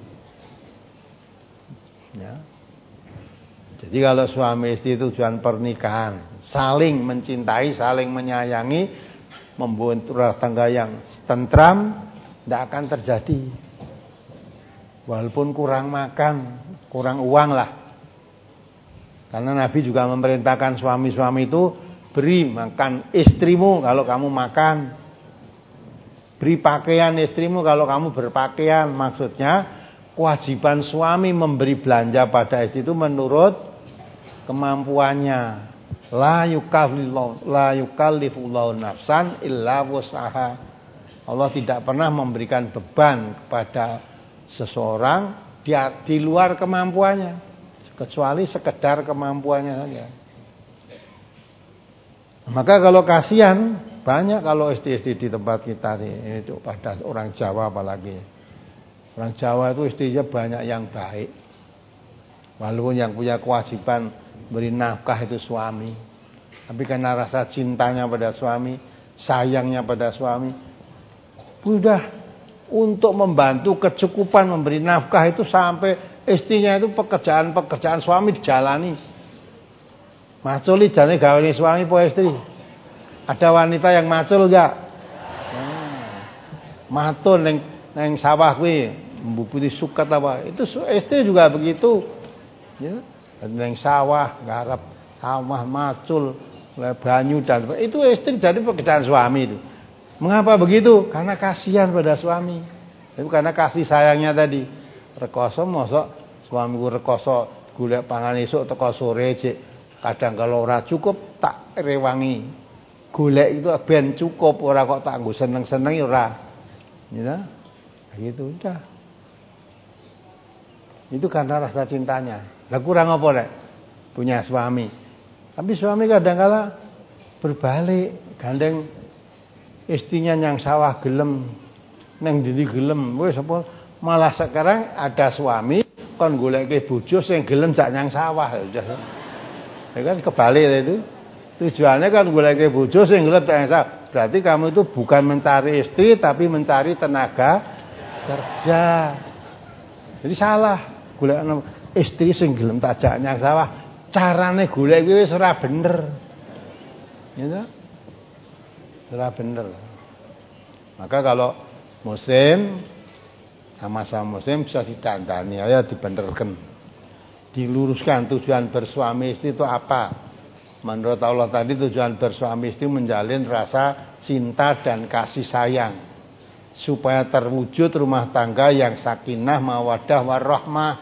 Ya. Jadi kalau suami istri tujuan pernikahan saling mencintai, saling menyayangi, membuat rumah tangga yang tentram, tidak akan terjadi. Walaupun kurang makan, kurang uang lah. Karena Nabi juga memerintahkan suami-suami itu, beri makan istrimu kalau kamu makan, beri pakaian istrimu kalau kamu berpakaian. Maksudnya kewajiban suami memberi belanja pada istri itu menurut kemampuannya. La yukallifullahu la yukallifullahu nafsan illa wus'aha. Allah tidak pernah memberikan beban kepada seseorang di, di luar kemampuannya, kecuali sekedar kemampuannya saja. Maka kalau kasihan, banyak kalau istri-istri di tempat kita nih, itu pada orang Jawa apalagi. Orang Jawa itu istrinya banyak yang baik. Walaupun yang punya kewajiban beri nafkah itu suami, tapi karena rasa cintanya pada suami, sayangnya pada suami, mudah untuk membantu kecukupan memberi nafkah itu sampai istrinya itu pekerjaan-pekerjaan suami dijalani. Maculi jane gawe suami po istri. Ada wanita yang macul enggak? Hmm. Matul neng neng sawah kuwi mbubuti suket apa? Itu istri juga begitu. Ya. Neng sawah, garap sawah, macul, banyu dan itu istri jadi pekerjaan suami itu. Mengapa begitu? Karena kasihan pada suami. Itu karena kasih sayangnya tadi. Rekoso mosok suamiku rekoso golek pangan esuk teko sore cek. Kadang kalau ora cukup tak rewangi. Golek itu ben cukup, ora kok tak nggo seneng-seneng ora. Ya. Gitu udah. Itu karena rasa cintanya. Lah kurang apa rek? Punya suami. Tapi suami kadang-kala berbalik, gandeng istrinya yang sawah gelem, neng ndi gelem, wis apa malah sekarang ada suami kon goleke bojo sing gelem jak nyang sawah. Ya kan kebalik itu. Tujuannya kan goleke bojo sing gelem jak nyang sawah. Berarti kamu itu bukan mencari istri tapi mencari tenaga kerja. Jadi salah. Golek istri sing gelem tajak nyang sawah, carane golek kuwi wis ora bener. Ya. Ora bener. Maka kalau musim sama-sama musim bisa didandani, ya dibenerkan, diluruskan tujuan bersuami istri itu apa. Menurut Allah tadi tujuan bersuami istri menjalin rasa cinta dan kasih sayang supaya terwujud rumah tangga yang sakinah, mawaddah, warahmah.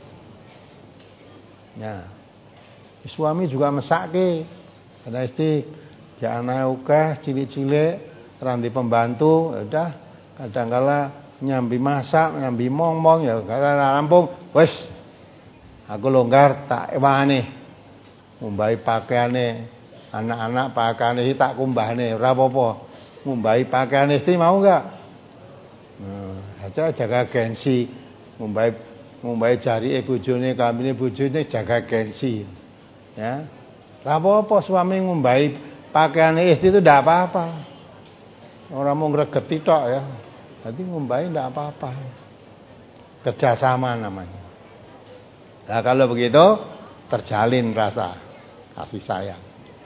Ya. Suami juga mesake ada istri ya anak ukeh cilik-cilik randi pembantu, ya udah kadang-kala nyambi masak, nyambi mong-mong ya karena rampung, wis aku longgar tak wani ngumbahi pakaiane anak-anak pakaiane tak kumbahne ora apa-apa. Ngumbahi pakaian istri mau enggak? Nah, aja jaga gengsi. Ngumbahi ngumbahi jarike bojone, kambine bojone jaga gengsi. Ya. Ora apa-apa suami ngumbahi pakaian istri itu tidak apa-apa. Orang mau ngregeti tok ya. Jadi ngumbahi tidak apa-apa. Kerjasama namanya. Nah kalau begitu terjalin rasa kasih sayang.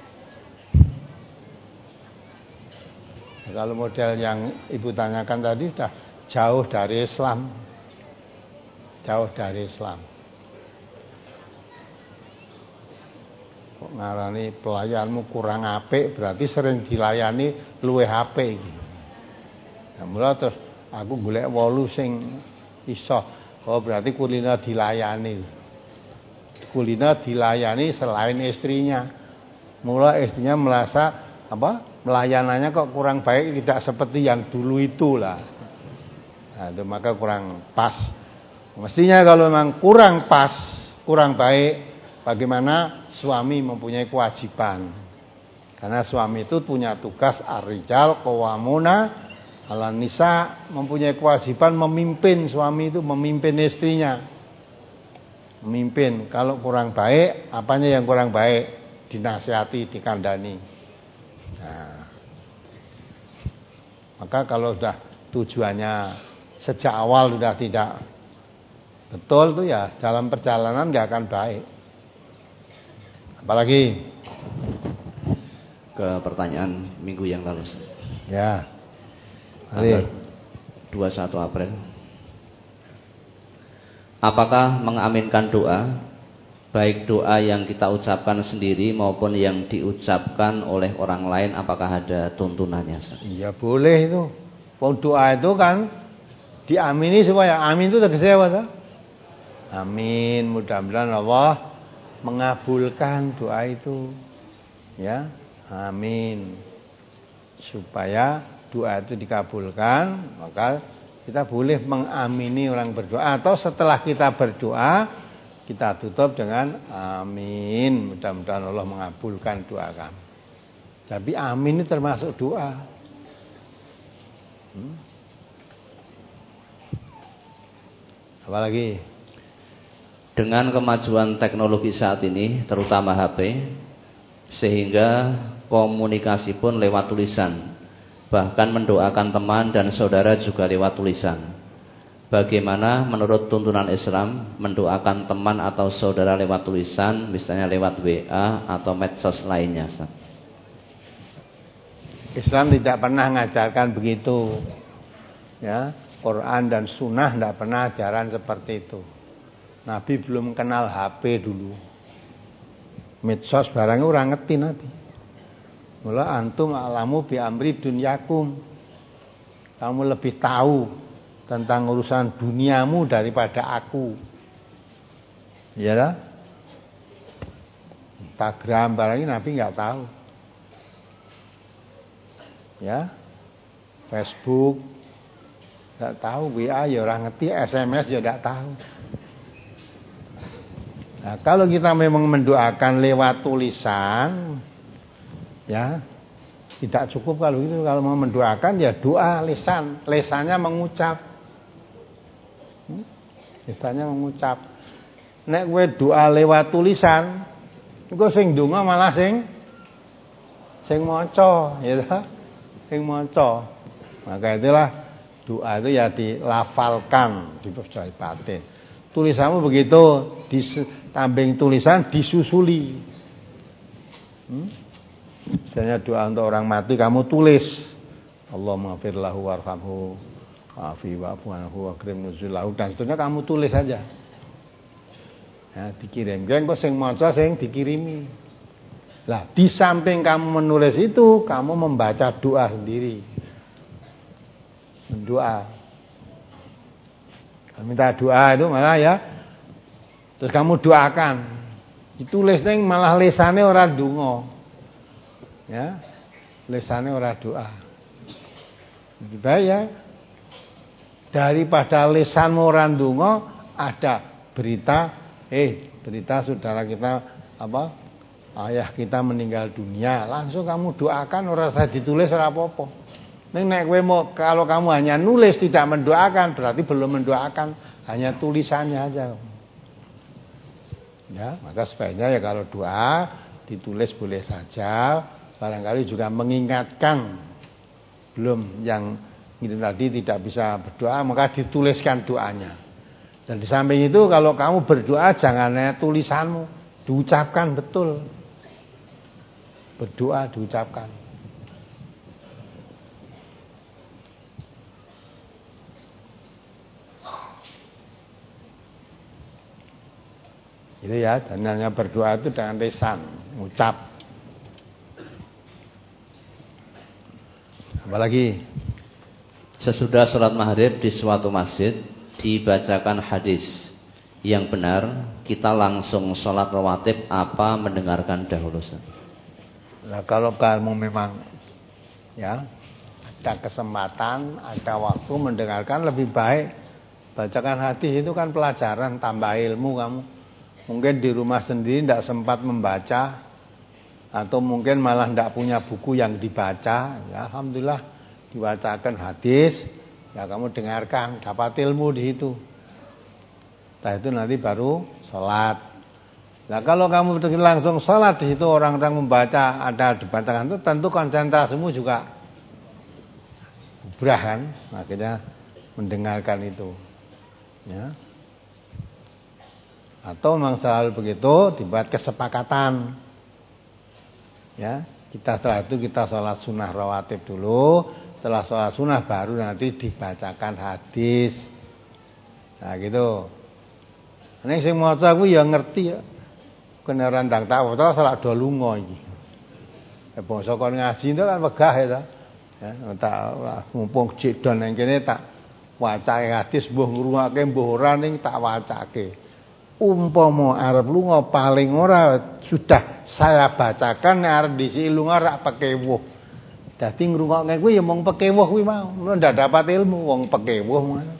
Nah, kalau model yang ibu tanyakan tadi sudah jauh dari Islam. Jauh dari Islam. Kok ngarani pelayanmu kurang apik, berarti sering dilayani luwih apik iki. Nah, mula terus aku golek wolu sing iso. Oh, berarti kulina dilayani. Kulina dilayani selain istrinya. Mula istrinya merasa apa? melayanannya kok kurang baik, tidak seperti yang dulu itulah. Nah, itu maka kurang pas. Mestinya kalau memang kurang pas, kurang baik, bagaimana suami mempunyai kewajiban. Karena suami itu punya tugas ar-rijal qawwamuna 'alan nisa, mempunyai kewajiban memimpin. Suami itu memimpin istrinya. Memimpin. Kalau kurang baik, apanya yang kurang baik? Dinasihati, dikandani. Nah, maka kalau sudah tujuannya sejak awal sudah tidak betul tuh ya, dalam perjalanan nggak akan baik. Apalagi ke pertanyaan minggu yang lalu. Ya. Tanggal dua puluh satu April. Apakah mengaminkan doa, baik doa yang kita ucapkan sendiri maupun yang diucapkan oleh orang lain, apakah ada tuntunannya? Iya boleh itu. Wong doa itu kan diamini supaya amin itu tegasnya apa toh? Amin, mudah-mudahan Allah mengabulkan doa itu. Ya, amin. Supaya doa itu dikabulkan, maka kita boleh mengamini orang berdoa, atau setelah kita berdoa kita tutup dengan amin, mudah-mudahan Allah mengabulkan doa kami. Tapi amin ini termasuk doa. Hmm? Apalagi dengan kemajuan teknologi saat ini, terutama H P, sehingga komunikasi pun lewat tulisan, bahkan mendoakan teman dan saudara juga lewat tulisan. Bagaimana menurut tuntunan Islam mendoakan teman atau saudara lewat tulisan, misalnya lewat W A atau medsos lainnya? Islam tidak pernah mengajarkan begitu. Ya, Quran dan Sunnah tidak pernah ajaran seperti itu. Nabi belum kenal H P dulu. Medsos barangnya orang ngerti Nabi. Mula antum alamu bi amri dunyakum. Kamu lebih tahu tentang urusan duniamu daripada aku. Ya lah. Instagram barangnya Nabi enggak tahu. Ya. Facebook enggak tahu, W A ya orang ngerti, S M S ya enggak tahu. Nah, kalau kita memang mendoakan lewat tulisan, ya tidak cukup kalau itu. Kalau mau mendoakan ya doa lisan, lisannya mengucap, hmm? lisannya mengucap. Nek kowe doa lewat tulisan, engko sing donga malah sing sing maca, ya ta? Sing maca. Maka itulah doa itu ya dilafalkan, dipercaya batin. Tulisanmu begitu, ditambing tulisan disusuli. Hmm? Misalnya doa untuk orang mati kamu tulis, Allahumma ighfir lahu warhamhu wa'afi wa'fu anhu wa'akrim nuzulahu, dan seterusnya kamu tulis saja. Ya, dikirim. Kok sing maca sing dikirimi. Lah, di samping kamu menulis itu, kamu membaca doa sendiri. Mendoa. Minta doa itu malah ya, terus kamu doakan, ditulis neng malah lesane ora donga, ya lesane ora doa. Lebih baik ya, daripada lesanmu ora donga, ada berita, eh berita saudara kita apa ayah kita meninggal dunia, langsung kamu doakan, ora usah ditulis ora apa-apa. Nek nek kowe mau, kalau kamu hanya nulis tidak mendoakan, berarti belum mendoakan, hanya tulisannya aja. Ya, maka sebaiknya ya kalau doa ditulis boleh saja, barangkali juga mengingatkan belum yang itu tadi tidak bisa berdoa, maka dituliskan doanya. Dan di samping itu kalau kamu berdoa jangan hanya tulisanmu, diucapkan betul. Berdoa diucapkan. Itu ya, dan hanya berdoa itu dengan lisan, ucap. Apalagi sesudah sholat maghrib di suatu masjid dibacakan hadis yang benar, kita langsung sholat rawatib apa mendengarkan dahulu? Nah, kalau kamu memang ya, ada kesempatan, ada waktu mendengarkan, lebih baik bacakan hadis. Itu kan pelajaran, tambah ilmu kamu. Mungkin di rumah sendiri tidak sempat membaca, atau mungkin malah tidak punya buku yang dibaca, ya, alhamdulillah dibacakan hadis, ya kamu dengarkan, dapat ilmu di situ. Setelah itu nanti baru sholat. Nah kalau kamu langsung sholat di situ orang-orang membaca, ada dibacakan, itu tentu konsentrasimu juga berah kan, akhirnya mendengarkan itu, ya. Atau memang selalu begitu, dibuat kesepakatan, ya, kita setelah itu kita sholat sunnah rawatib dulu, setelah sholat sunnah baru nanti dibacakan hadis. Nah gitu. Ini sing maca aku ya ngerti ya. Kena randang tak waca salah do lunga iki. Ya bangsa kon ngaji itu kan wegah ya. Ya tak mumpung jedon nang kene tak wacake hadis mbuh ngrungokake mbuh ora ning tak wacake. Umpama arep lunga paling ora sudah saya bacakan nek arep disi lunga rak pekewuh. Dadi ngrungokke kuwi ya mung pekewuh kuwi mau. Ndak dapat ilmu wong pekewuh ngono.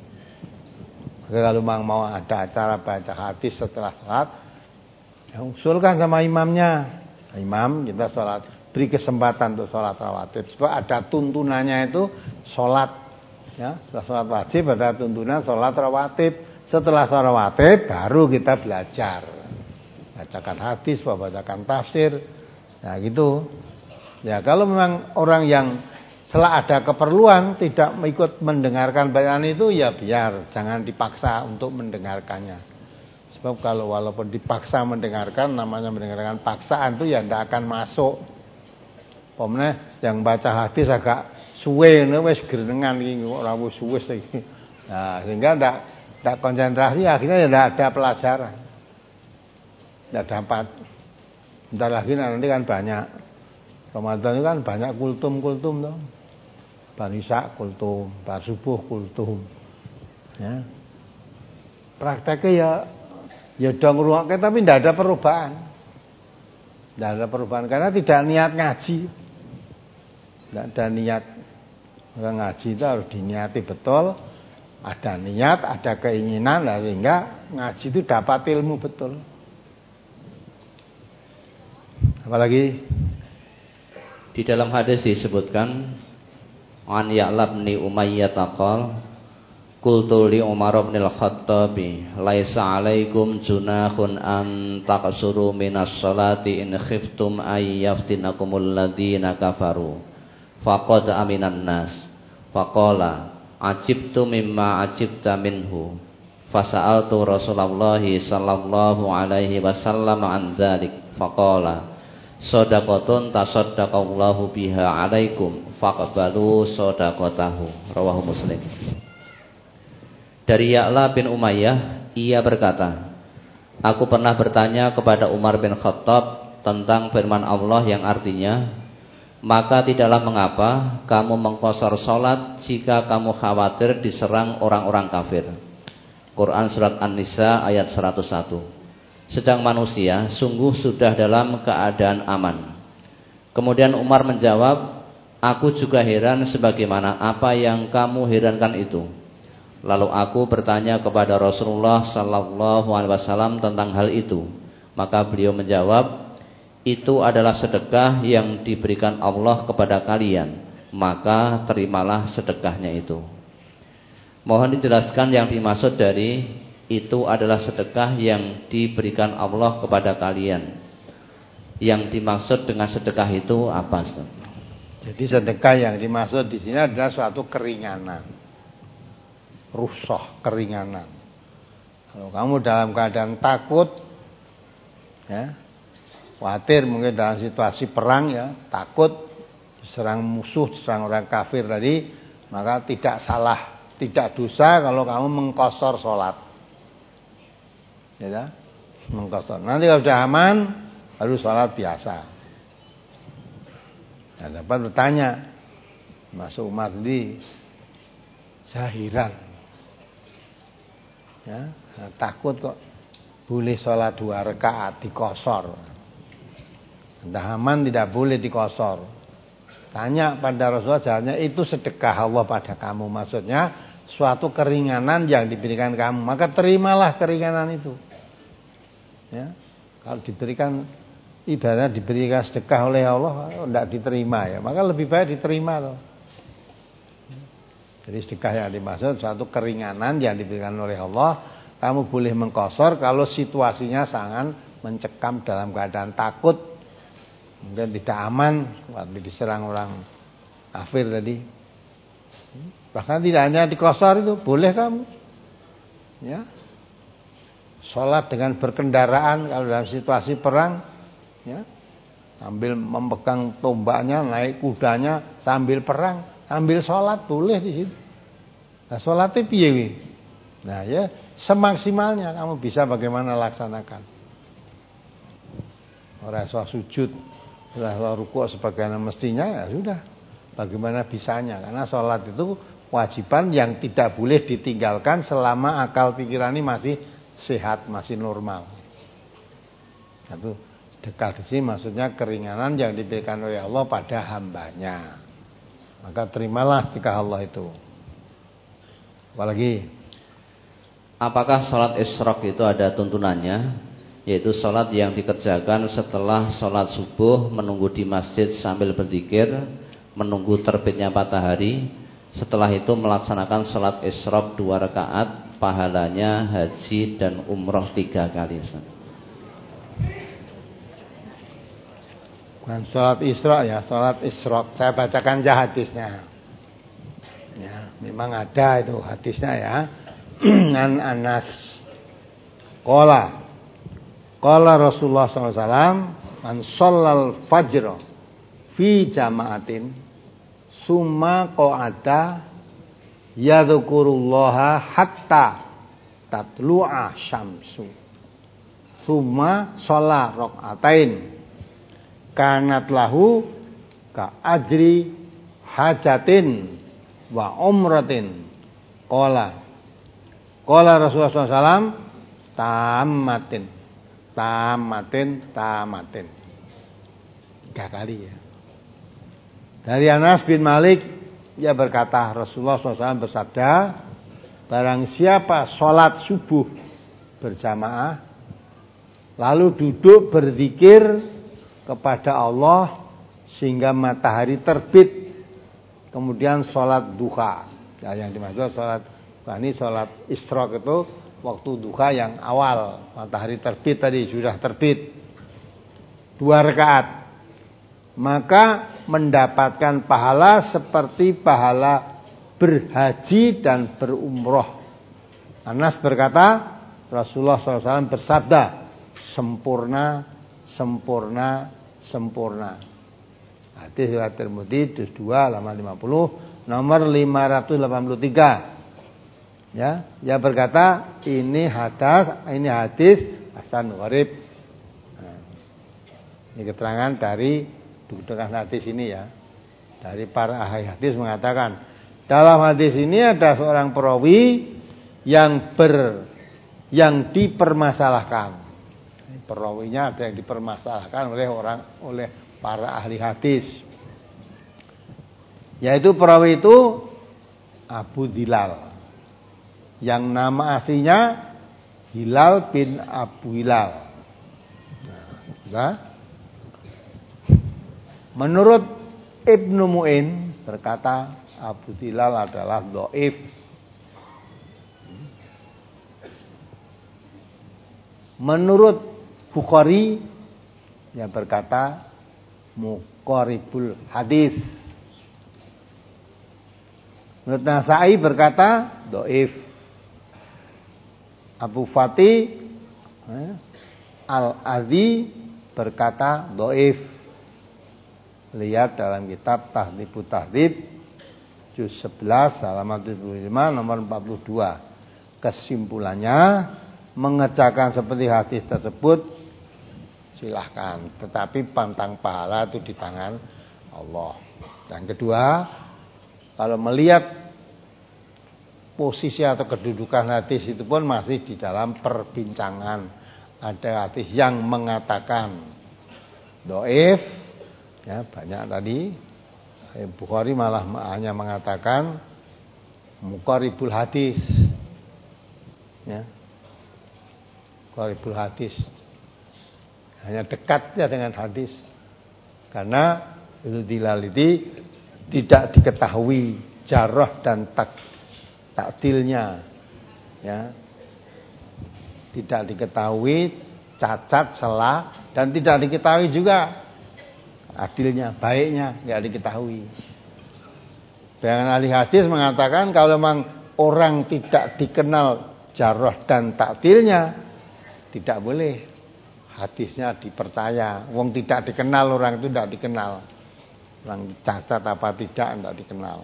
Kalau memang mau ada acara baca hadis setelah salat, ya usulkan sama imamnya. Imam kita salat, beri kesempatan untuk salat rawatib. Sebab ada tuntunannya itu salat, ya, setelah salat wajib ada tuntunan salat rawatib. Setelah sholat rawatib baru kita belajar, bacakan hadis, bacakan tafsir, nah gitu. Ya kalau memang orang yang setelah ada keperluan tidak ikut mendengarkan bacaan itu, ya biar, jangan dipaksa untuk mendengarkannya. Sebab kalau walaupun dipaksa mendengarkan, namanya mendengarkan paksaan itu ya tidak akan masuk. Pokoknya yang baca hadis agak suwe, wes gerenengan iki ora wis suwe iki. Nah sehingga tidak tak konsentrasi, akhirnya tidak ada pelajaran, tidak dapat. Bentar lagi nanti kan banyak Ramadan itu kan banyak kultum-kultum tuh, bar isya kultum, bar subuh kultum, ya. Prakteknya ya ya dong ngrungokke tapi tidak ada perubahan, tidak ada perubahan karena tidak niat ngaji, tidak ada niat. Orang ngaji itu harus diniati betul. Ada niat, ada keinginan, sehingga ngaji itu dapat ilmu betul. Apalagi di dalam hadis disebutkan an Ya'la bin Umayyah taqal qultu li Umar bin al-Khattabi laisa 'alaikum junahun an taqsuru minas salati in khiftum ay yaftinakumul ladzina kafaru faqad aminan nas faqala ajibtu mimma ajibta minhu fasa'altu Rasulullah sallallahu alaihi wasallam an dzalik faqala shadaqatun tasaddaqallahu biha alaikum faqbalu shadaqatahu rawahu Muslim. Dari Ya'la bin Umayyah, ia berkata, aku pernah bertanya kepada Umar bin Khattab tentang firman Allah yang artinya, maka tidaklah mengapa kamu mengqashar salat jika kamu khawatir diserang orang-orang kafir. Quran surat An-Nisa ayat seratus satu. Sedang manusia sungguh sudah dalam keadaan aman. Kemudian Umar menjawab, aku juga heran sebagaimana apa yang kamu herankan itu. Lalu aku bertanya kepada Rasulullah sallallahu alaihi wasallam tentang hal itu. Maka beliau menjawab, itu adalah sedekah yang diberikan Allah kepada kalian, maka terimalah sedekahnya itu. Mohon dijelaskan yang dimaksud dari itu adalah sedekah yang diberikan Allah kepada kalian. Yang dimaksud dengan sedekah itu apa? Jadi sedekah yang dimaksud di sini adalah suatu keringanan, rukhsah, keringanan. Kalau kamu dalam keadaan takut, ya, khawatir mungkin dalam situasi perang, ya, takut diserang musuh, diserang orang kafir tadi, maka tidak salah, tidak dosa kalau kamu mengqashar sholat, ya, mengqashar. Nanti kalau sudah aman, baru sholat biasa. Nah, dapat bertanya, masuk Umar tadi, saya heran, ya, saya takut kok boleh sholat dua rakaat diqashar. Sudah aman tidak boleh diqashar. tanya pada Rasulullah, jawabnya itu sedekah Allah pada kamu. Maksudnya suatu keringanan yang diberikan kamu, maka terimalah keringanan itu. Ya, kalau diberikan ibadah, diberikan sedekah oleh Allah tidak diterima ya, maka lebih baik diterima loh. Jadi sedekah yang dimaksud suatu keringanan yang diberikan oleh Allah. Kamu boleh mengkosor kalau situasinya sangat mencekam dalam keadaan takut, mungkin tidak aman waktu diserang orang kafir tadi. Bahkan tidak hanya dikosor itu, boleh kamu ya sholat dengan berkendaraan kalau dalam situasi perang ya, sambil memegang tombaknya, naik kudanya sambil perang, sambil sholat boleh di situ. Nah, sholatnya piye? Nah ya, semaksimalnya kamu bisa bagaimana laksanakan. Orang sholat sujud, sholat rukuk sebagaimana mestinya, ya sudah. Bagaimana bisanya? Karena sholat itu kewajiban yang tidak boleh ditinggalkan selama akal pikiran ini masih sehat, masih normal. Itu sedekah di sini maksudnya keringanan yang diberikan oleh Allah pada hambanya. Maka terimalah sedekah Allah itu. Apalagi? Apakah sholat isyraq itu ada tuntunannya, yaitu sholat yang dikerjakan setelah sholat subuh, menunggu di masjid sambil berzikir, menunggu terbitnya matahari. Setelah itu melaksanakan sholat isyraq dua rakaat, pahalanya haji dan umroh tiga kali. Bukan sholat isyraq ya, sholat isyraq. Saya bacakan aja hadisnya. Ya, memang ada itu hadisnya ya. An Anas qala qala Rasulullah sallallahu alaihi wasallam man shallal fajr fi jama'atin summa qa'ada yadhkurullaha hatta tatlu'a syamsu summa shalla rak'atain kanat lahu ka ajri hajatin wa umratin. Qala Qala Rasulullah sallallahu alaihi wasallam tamatin tamatin tamatin tiga kali ya. Dari Anas bin Malik, ia berkata Rasulullah sallallahu alaihi wasallam bersabda, barang siapa sholat subuh berjamaah lalu duduk berzikir kepada Allah sehingga matahari terbit, kemudian sholat duha. Ya, yang dimaksud sholat Nah, ini sholat isyraq itu waktu duha yang awal, matahari terbit tadi, sudah terbit, dua rakaat, maka mendapatkan pahala seperti pahala berhaji dan berumroh. Anas berkata Rasulullah shallallahu alaihi wasallam bersabda, sempurna, sempurna, sempurna. Hadis riwayat Tirmidzi juz dua halaman lima puluh, nomor lima ratus delapan puluh tiga. Ya, dia berkata ini hadis, ini hadis hasan gharib. Nah, ini keterangan dari dudukan hadis ini ya. Dari para ahli hadis mengatakan dalam hadis ini ada seorang perawi yang ber yang dipermasalahkan. Perawinya ada yang dipermasalahkan oleh orang oleh para ahli hadis. Yaitu perawi itu Abu Dilal. Yang nama aslinya Hilal bin Abu Hilal. Nah, menurut Ibnu Mu'in berkata Abu Hilal adalah dhaif. Menurut Bukhari yang berkata muqaribul hadis. Menurut Nasai berkata dhaif. Abu Fatih eh, Al-Adhi berkata dhaif. Lihat dalam kitab Tahdhibut Tahdhib juz sebelas halaman tujuh puluh lima nomor empat puluh dua. Kesimpulannya, mengerjakan seperti hadis tersebut silahkan, tetapi pantang pahala itu di tangan Allah. Yang kedua, kalau melihat posisi atau kedudukan hadis itu pun masih di dalam perbincangan. Ada hadis yang mengatakan dhaif, ya banyak tadi Bukhari malah hanya mengatakan muqaribul hadis. Ya. Muqaribul hadis. Hanya dekat ya dengan hadis. Karena itu dilaliti tidak diketahui jarah dan tak takdilnya. Ya. Tidak diketahui cacat, salah, dan tidak diketahui juga adilnya, baiknya, tidak diketahui. Bayangan ahli hadis mengatakan kalau memang orang tidak dikenal jarah dan takdilnya, tidak boleh hadisnya dipercaya. Wong tidak dikenal, orang itu tidak dikenal. Orang cacat apa tidak, tidak dikenal.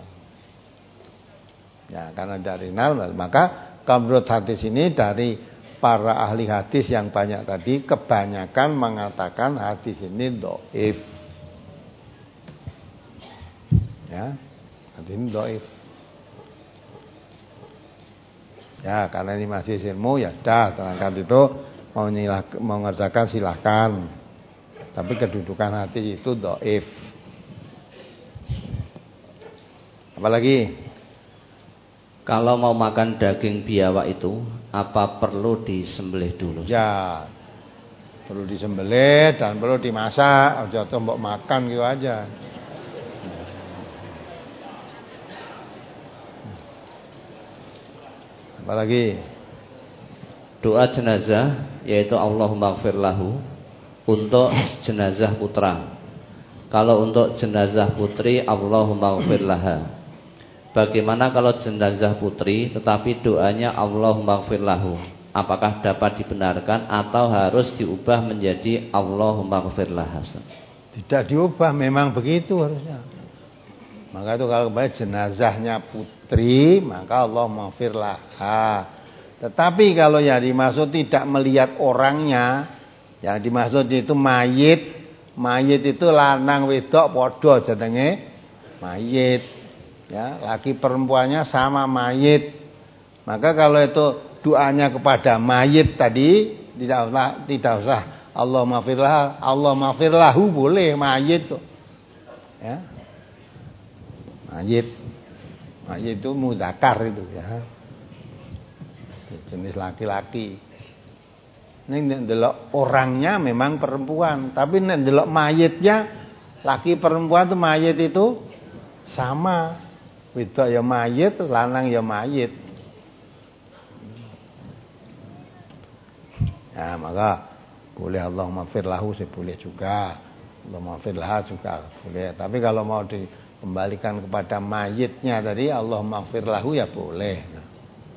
Ya, karena dari nal, maka menurut hadis ini dari para ahli hadis yang banyak tadi kebanyakan mengatakan hadis ini dhaif. Ya, hadis ini dhaif. Ya, karena ini masih ilmu ya dah, terangkan itu mau nyilah, mau ngerjakan silakan. Tapi kedudukan hadis itu dhaif. Apalagi kalau mau makan daging biawak itu, apa perlu disembelih dulu? Ya, perlu disembelih dan perlu dimasak. Aja mbok makan gitu aja. Apalagi doa jenazah, yaitu Allahumma ighfir lahu untuk jenazah putra. Kalau untuk jenazah putri, Allahumma ighfir laha. Bagaimana kalau jenazah putri tetapi doanya Allahumma ighfir lahu? Apakah dapat dibenarkan atau harus diubah menjadi Allahumma ighfir laha? Tidak diubah, memang begitu harusnya. Maka itu kalau kembali jenazahnya putri, maka Allahumma ighfir laha. Tetapi kalau yang dimaksud tidak melihat orangnya, yang dimaksud itu mayit, mayit itu lanang wedok padha jenenge mayit. Ya, laki perempuannya sama mayit. Maka kalau itu doanya kepada mayit tadi tidak usah tidak usah Allahumma firlah, Allahumma firlahu boleh mayit kok. Ya. Mayit. Mayit itu mudzakkar itu ya. Jenis laki-laki. Ini ndelok orangnya memang perempuan, tapi nek ndelok mayitnya laki perempuan itu mayit itu sama. Wedok ya mayit, lanang ya mayit. Ya, maka boleh Allahumma ighfir lahu sih boleh juga. Allahumma ighfir laha juga boleh. Tapi kalau mau dikembalikan kepada mayitnya tadi Allahumma ighfir lahu ya boleh. Nah.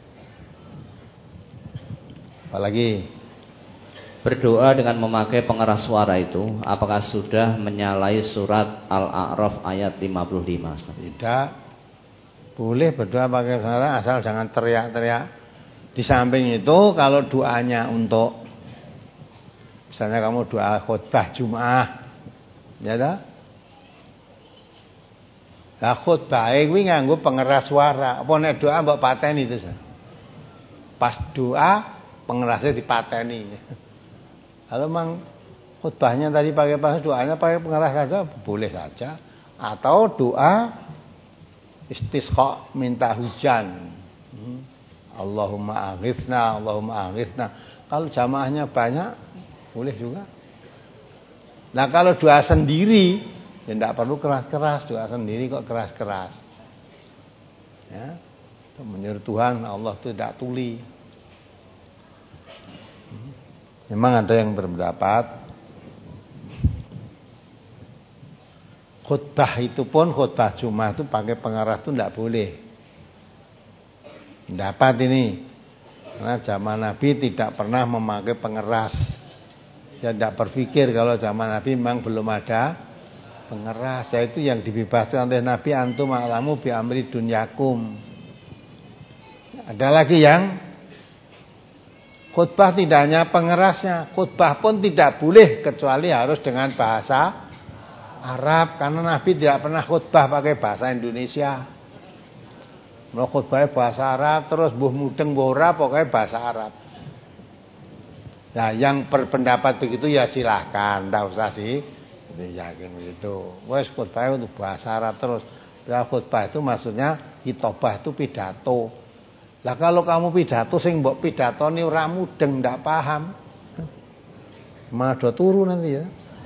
Apalagi berdoa dengan memakai pengeras suara itu apakah sudah menyalahi surat Al-A'raf ayat lima puluh lima? Tidak. Boleh berdoa pakai suara asal jangan teriak-teriak. Di samping itu kalau doanya untuk misalnya kamu doa khutbah Jumat, ya dah. Lah khutbah kuwi nganggo pengeras suara. Apa nek doa mbok pateni itu. Pas doa pengerasnya dipateni. Kalau memang khutbahnya tadi pakai pas doanya pakai pengeras saja boleh saja. Atau doa istisqa minta hujan. Hmm. Allahumma aghithna, Allahumma aghithna. Kalau jamaahnya banyak boleh juga. Nah, kalau doa sendiri ya tidak perlu keras-keras, doa sendiri kok keras-keras. Ya. Menurut Tuhan Allah itu tidak tuli. Hmm. Memang ada yang berpendapat khutbah itu pun khutbah Jumat itu pakai pengeras itu tidak boleh. Dapat ini. Karena zaman Nabi tidak pernah memakai pengeras. Dia tidak berpikir kalau zaman Nabi memang belum ada pengeras. Yaitu yang dibebaskan oleh Nabi antum a'lamu bi amri dunyakum. Ada lagi yang khutbah tidak hanya pengerasnya, khutbah pun tidak boleh kecuali harus dengan bahasa Arab, karena Nabi tidak pernah khutbah pakai bahasa Indonesia. Mau khutbahnya bahasa Arab terus mbuh mudeng mbuh ora pokoknya bahasa Arab. Nah, yang berpendapat begitu ya silahkan, tidak usah di Jadi yakin begitu. Wes khutbah itu bahasa Arab terus. Padahal khutbah itu maksudnya hitobah itu pidato. Lah kalau kamu pidato sing mbok pidatoni ora mudeng ndak paham. Malah do turu nanti ya.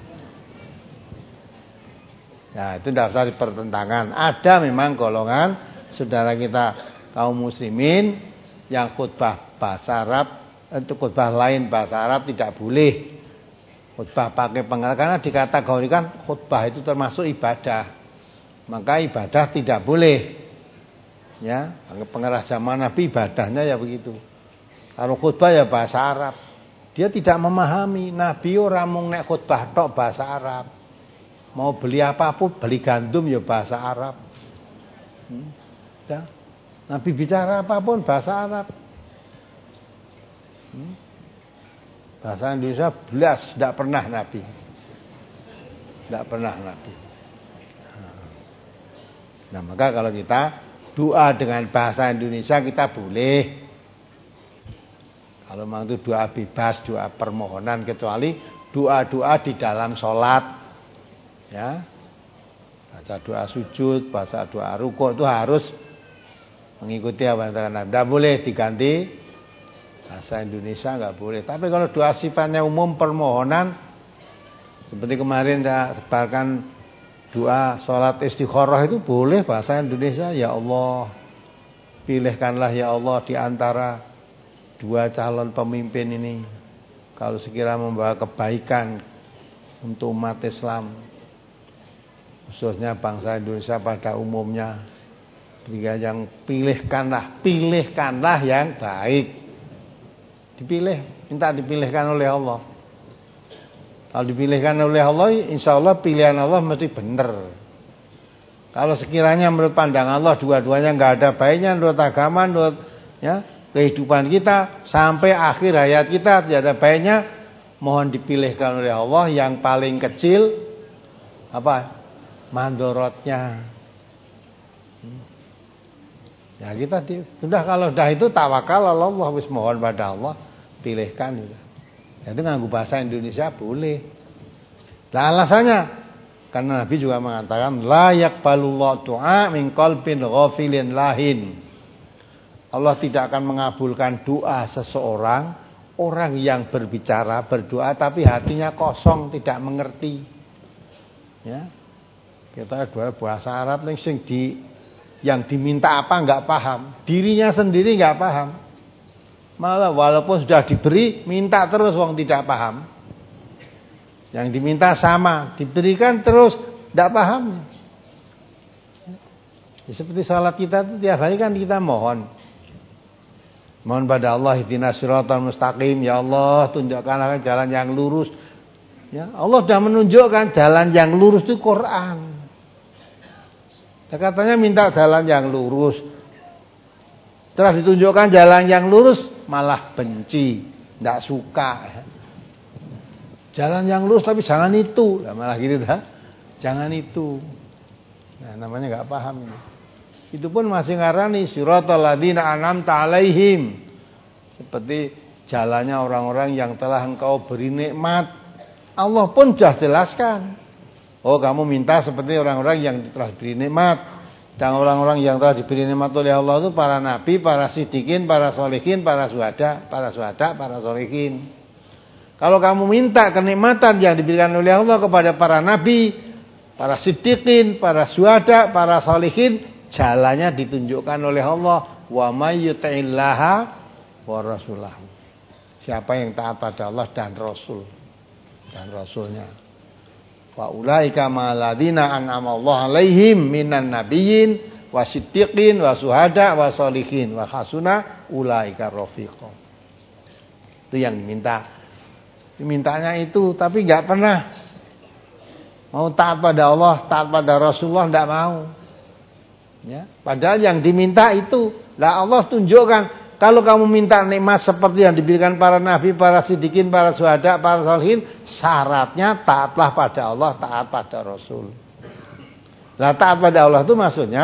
Ya itu tidak usah dipertentangkan. Ada memang golongan saudara kita kaum muslimin yang khutbah bahasa Arab, itu khutbah lain bahasa Arab tidak boleh. Khutbah pakai pengarang karena dikategorikan khutbah itu termasuk ibadah. Maka ibadah tidak boleh. Ya, pengarang zaman Nabi ibadahnya ya begitu. Kalau khutbah ya bahasa Arab. Dia tidak memahami. Nabi ora mung nek khutbah tok bahasa Arab. Mau beli apapun, beli gandum ya bahasa Arab. Hmm. Ya. Nabi bicara apapun bahasa Arab. Hmm. Bahasa Indonesia belas tidak pernah Nabi. Tidak pernah Nabi. Nah, maka kalau kita doa dengan bahasa Indonesia kita boleh. Kalau memang itu doa bebas, doa permohonan, kecuali doa-doa di dalam sholat. Ya. Baca doa sujud, baca doa rukuk itu harus mengikuti apa yang terkena. Tidak boleh diganti bahasa Indonesia, enggak boleh. Tapi kalau doa sifatnya umum permohonan, seperti kemarin saya sebarkan doa sholat istikharah itu boleh bahasa Indonesia. Ya Allah, pilihkanlah ya Allah di antara dua calon pemimpin ini, kalau sekiranya membawa kebaikan untuk umat Islam, khususnya bangsa Indonesia pada umumnya. Yang pilihkanlah, pilihkanlah yang baik. Dipilih, minta dipilihkan oleh Allah. Kalau dipilihkan oleh Allah, insya Allah pilihan Allah mesti benar. Kalau sekiranya menurut pandangan Allah dua-duanya nggak ada baiknya, menurut agama, menurut ya, kehidupan kita sampai akhir hayat kita tidak ada baiknya, mohon dipilihkan oleh Allah yang paling kecil apa mandorotnya. Ya kita sudah, kalau sudah itu tawakal Allah, wis mohon pada Allah, pilihkan juga. Itu nganggo bahasa Indonesia boleh. Lah alasannya karena Nabi juga mengatakan la yaqbalullahu du'a min qalbin ghafilin lahin. Allah tidak akan mengabulkan doa seseorang, orang yang berbicara, berdoa tapi hatinya kosong, tidak mengerti. Ya. Kita doa bahasa Arab sing di yang diminta apa enggak paham, dirinya sendiri enggak paham. Malah walaupun sudah diberi, minta terus wong tidak paham. Yang diminta sama, diberikan terus tidak paham. Ya, seperti salat kita itu tiap hari kan kita mohon. Mohon pada Allah ihdinas siratal mustaqim, ya Allah tunjukkanlah jalan yang lurus. Ya, Allah sudah menunjukkan jalan yang lurus itu Quran. Katanya minta jalan yang lurus. Setelah ditunjukkan jalan yang lurus malah benci, tidak suka. Jalan yang lurus tapi jangan itu, nah, malah gitu dah. Jangan itu. Nah, namanya enggak paham ini. Itu pun masih ngarani siratal ladzina an'amta alaihim. Seperti jalannya orang-orang yang telah engkau beri nikmat. Allah pun sudah jelaskan. Oh, kamu minta seperti orang-orang yang telah diberi nikmat. Dan orang-orang yang telah diberi nikmat oleh Allah itu para nabi, para siddiqin, para sholihin, para syuhada, para syuhada, para sholihin. Kalau kamu minta kenikmatan yang diberikan oleh Allah kepada para nabi, para siddiqin, para syuhada, para sholihin, jalannya ditunjukkan oleh Allah. Wa may yuti'illaha wa rasulahu. Siapa yang taat pada Allah dan Rasul dan Rasulnya. Wa ulaika ma'alladzina an'ama Allah 'alaihim minan nabiyyin wasiddiqin wasuhada wasolihin wa hasuna ulaika rafiqa. Itu yang diminta. Dimintanya itu, tapi enggak pernah mau taat pada Allah, taat pada Rasulullah, enggak mau. Ya, padahal yang diminta itu, lah Allah tunjukkan kalau kamu minta nikmat seperti yang diberikan para nabi, para siddiqin, para syuhada, para sholihin, syaratnya taatlah pada Allah, taat pada Rasul. Nah, taat pada Allah itu maksudnya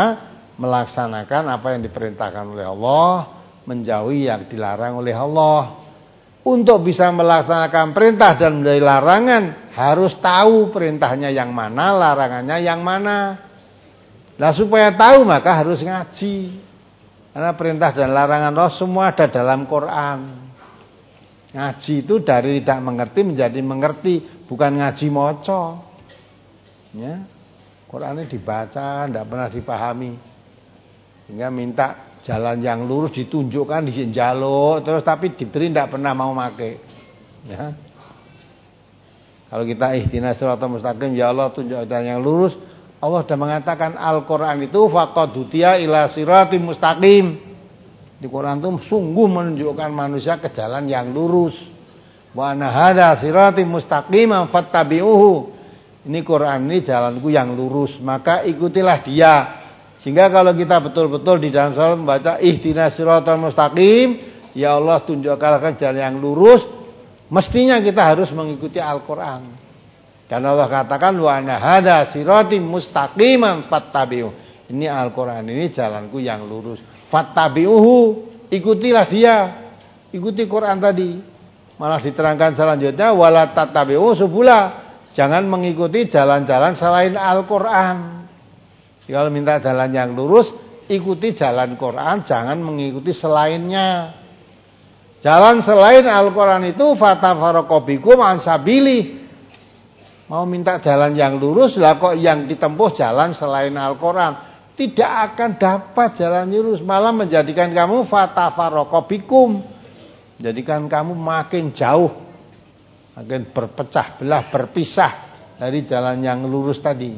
melaksanakan apa yang diperintahkan oleh Allah, menjauhi yang dilarang oleh Allah. Untuk bisa melaksanakan perintah dan menjauhi larangan harus tahu perintahnya yang mana, larangannya yang mana. Nah, supaya tahu maka harus ngaji. Karena perintah dan larangan Allah semua ada dalam Quran. Ngaji itu dari tidak mengerti menjadi mengerti, bukan ngaji moco. Ya. Quran ini dibaca, tidak pernah dipahami. Sehingga minta jalan yang lurus ditunjukkan, dijaluk, terus tapi diberi tidak pernah mau make. Ya. Kalau kita ihdinas siratal mustaqim, ya Allah tunjuk jalan yang lurus. Allah sudah mengatakan Al-Quran itu faqad hudiya ila siratim mustaqim. Di Quran itu sungguh menunjukkan manusia ke jalan yang lurus. Wa anna hadza siratim mustaqiman fattabi'uhu. Ini Quran ini jalanku yang lurus, maka ikutilah dia. Sehingga kalau kita betul-betul di dalam salat membaca ihdinas siratal mustaqim, ya Allah tunjukkan jalan yang lurus, mestinya kita harus mengikuti Al-Quran. Dan Allah katakan wa anna hadza siratim mustaqiman fattabi'uhu. Ini Al-Quran ini jalanku yang lurus. Fattabi'uhu, ikutilah dia. Ikuti Quran tadi. Malah diterangkan selanjutnya wala tattabi'u subula. Jangan mengikuti jalan-jalan selain Al-Quran. Kalau minta jalan yang lurus, ikuti jalan Quran, jangan mengikuti selainnya. Jalan selain Al-Quran itu fatafarraqu bikum an sabili. Mau minta jalan yang lurus, lah kok yang ditempuh jalan selain Al-Quran. Tidak akan dapat jalan lurus, malah menjadikan kamu fatafarraqu bikum. Jadikan kamu makin jauh, makin berpecah belah, berpisah dari jalan yang lurus tadi.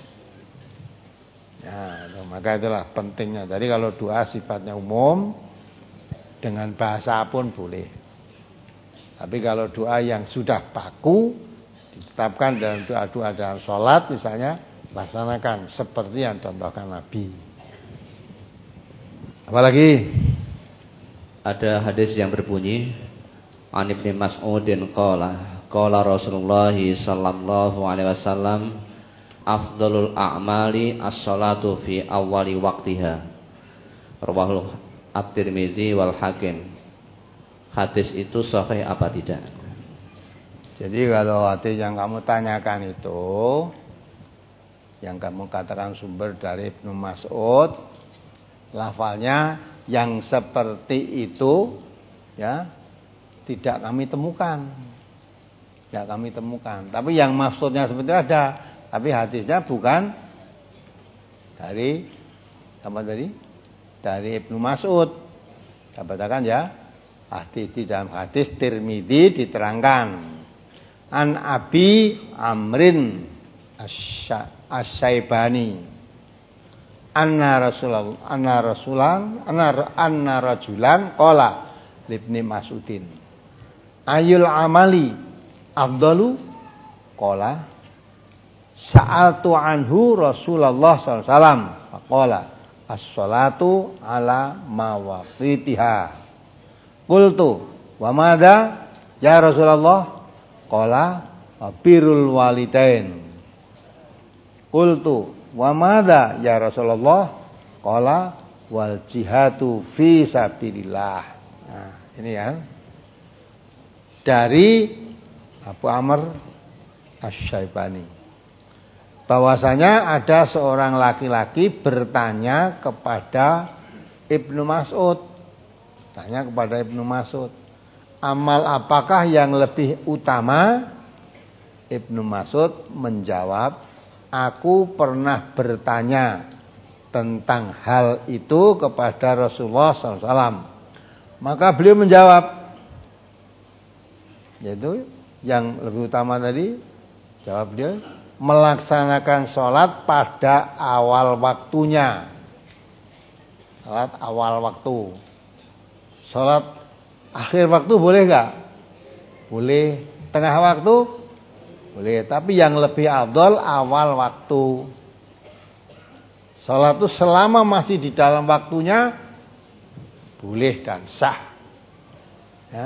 Ya, maka itulah pentingnya. Jadi kalau doa sifatnya umum, dengan bahasa pun boleh. Tapi kalau doa yang sudah baku, ditetapkan dalam doa-doa dalam sholat misalnya, laksanakan seperti yang contohkan Nabi. Apalagi ada hadis yang berbunyi An Ibnu Mas'udin qala qala Rasulullah sallallahu alaihi wasallam afdhalul a'mali as-salatu fi awwali waqtiha. Rawahu At-Tirmizi wal Hakim. Hadis itu sahih apa tidak? Jadi kalau hadis yang kamu tanyakan itu, yang kamu katakan sumber dari Ibnu Mas'ud, lafalnya yang seperti itu, ya, tidak kami temukan, tidak kami temukan. Tapi yang maksudnya seperti itu ada, tapi hadisnya bukan dari apa tadi? Dari Ibnu Mas'ud. Saya katakan ya, hadis di dalam hadis Tirmidzi diterangkan. An Abi Amrin Asy-Syaibani anna Rasulullah anna Rasulan anna anna rajulan qala libni Mas'udin ayul amali afdalu qala sa'altu anhu Rasulullah sallallahu alaihi wasallam faqala as-salatu ala mawaqitiha qultu wa madza ya Rasulullah qala birrul walidain. Qultu wa madza ya Rasulullah? Qala wal jihadu fi sabilillah. Nah, ini kan dari Abu Amr Asy-Syaibani. Bahwasanya ada seorang laki-laki bertanya kepada Ibnu Mas'ud. Tanya kepada Ibnu Mas'ud, amal apakah yang lebih utama? Ibnu Mas'ud menjawab, aku pernah bertanya tentang hal itu kepada Rasulullah sallallahu alaihi wasallam. Maka beliau menjawab, yaitu yang lebih utama tadi, jawab beliau, melaksanakan sholat pada awal waktunya. Sholat awal waktu. Sholat akhir waktu boleh gak? Boleh. Tengah waktu? Boleh. Tapi yang lebih afdal awal waktu. Sholat itu selama masih di dalam waktunya boleh dan sah. Ya.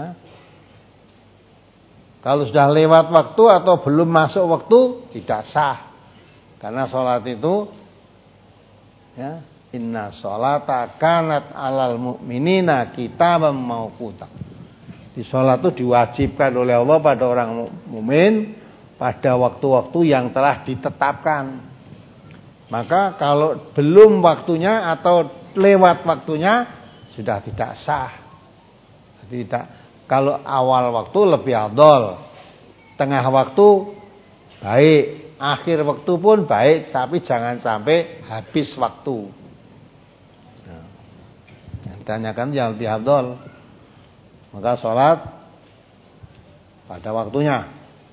Kalau sudah lewat waktu atau belum masuk waktu tidak sah. Karena sholat itu, ya, inna sholata kanat alal mu'minina kitaban mauquta. Di sholat itu diwajibkan oleh Allah pada orang mukmin pada waktu-waktu yang telah ditetapkan. Maka kalau belum waktunya atau lewat waktunya sudah tidak sah. Tidak. Kalau awal waktu lebih afdol, tengah waktu baik, akhir waktu pun baik, tapi jangan sampai habis waktu. Nah, yang ditanyakan yang lebih afdol. Maka sholat pada waktunya.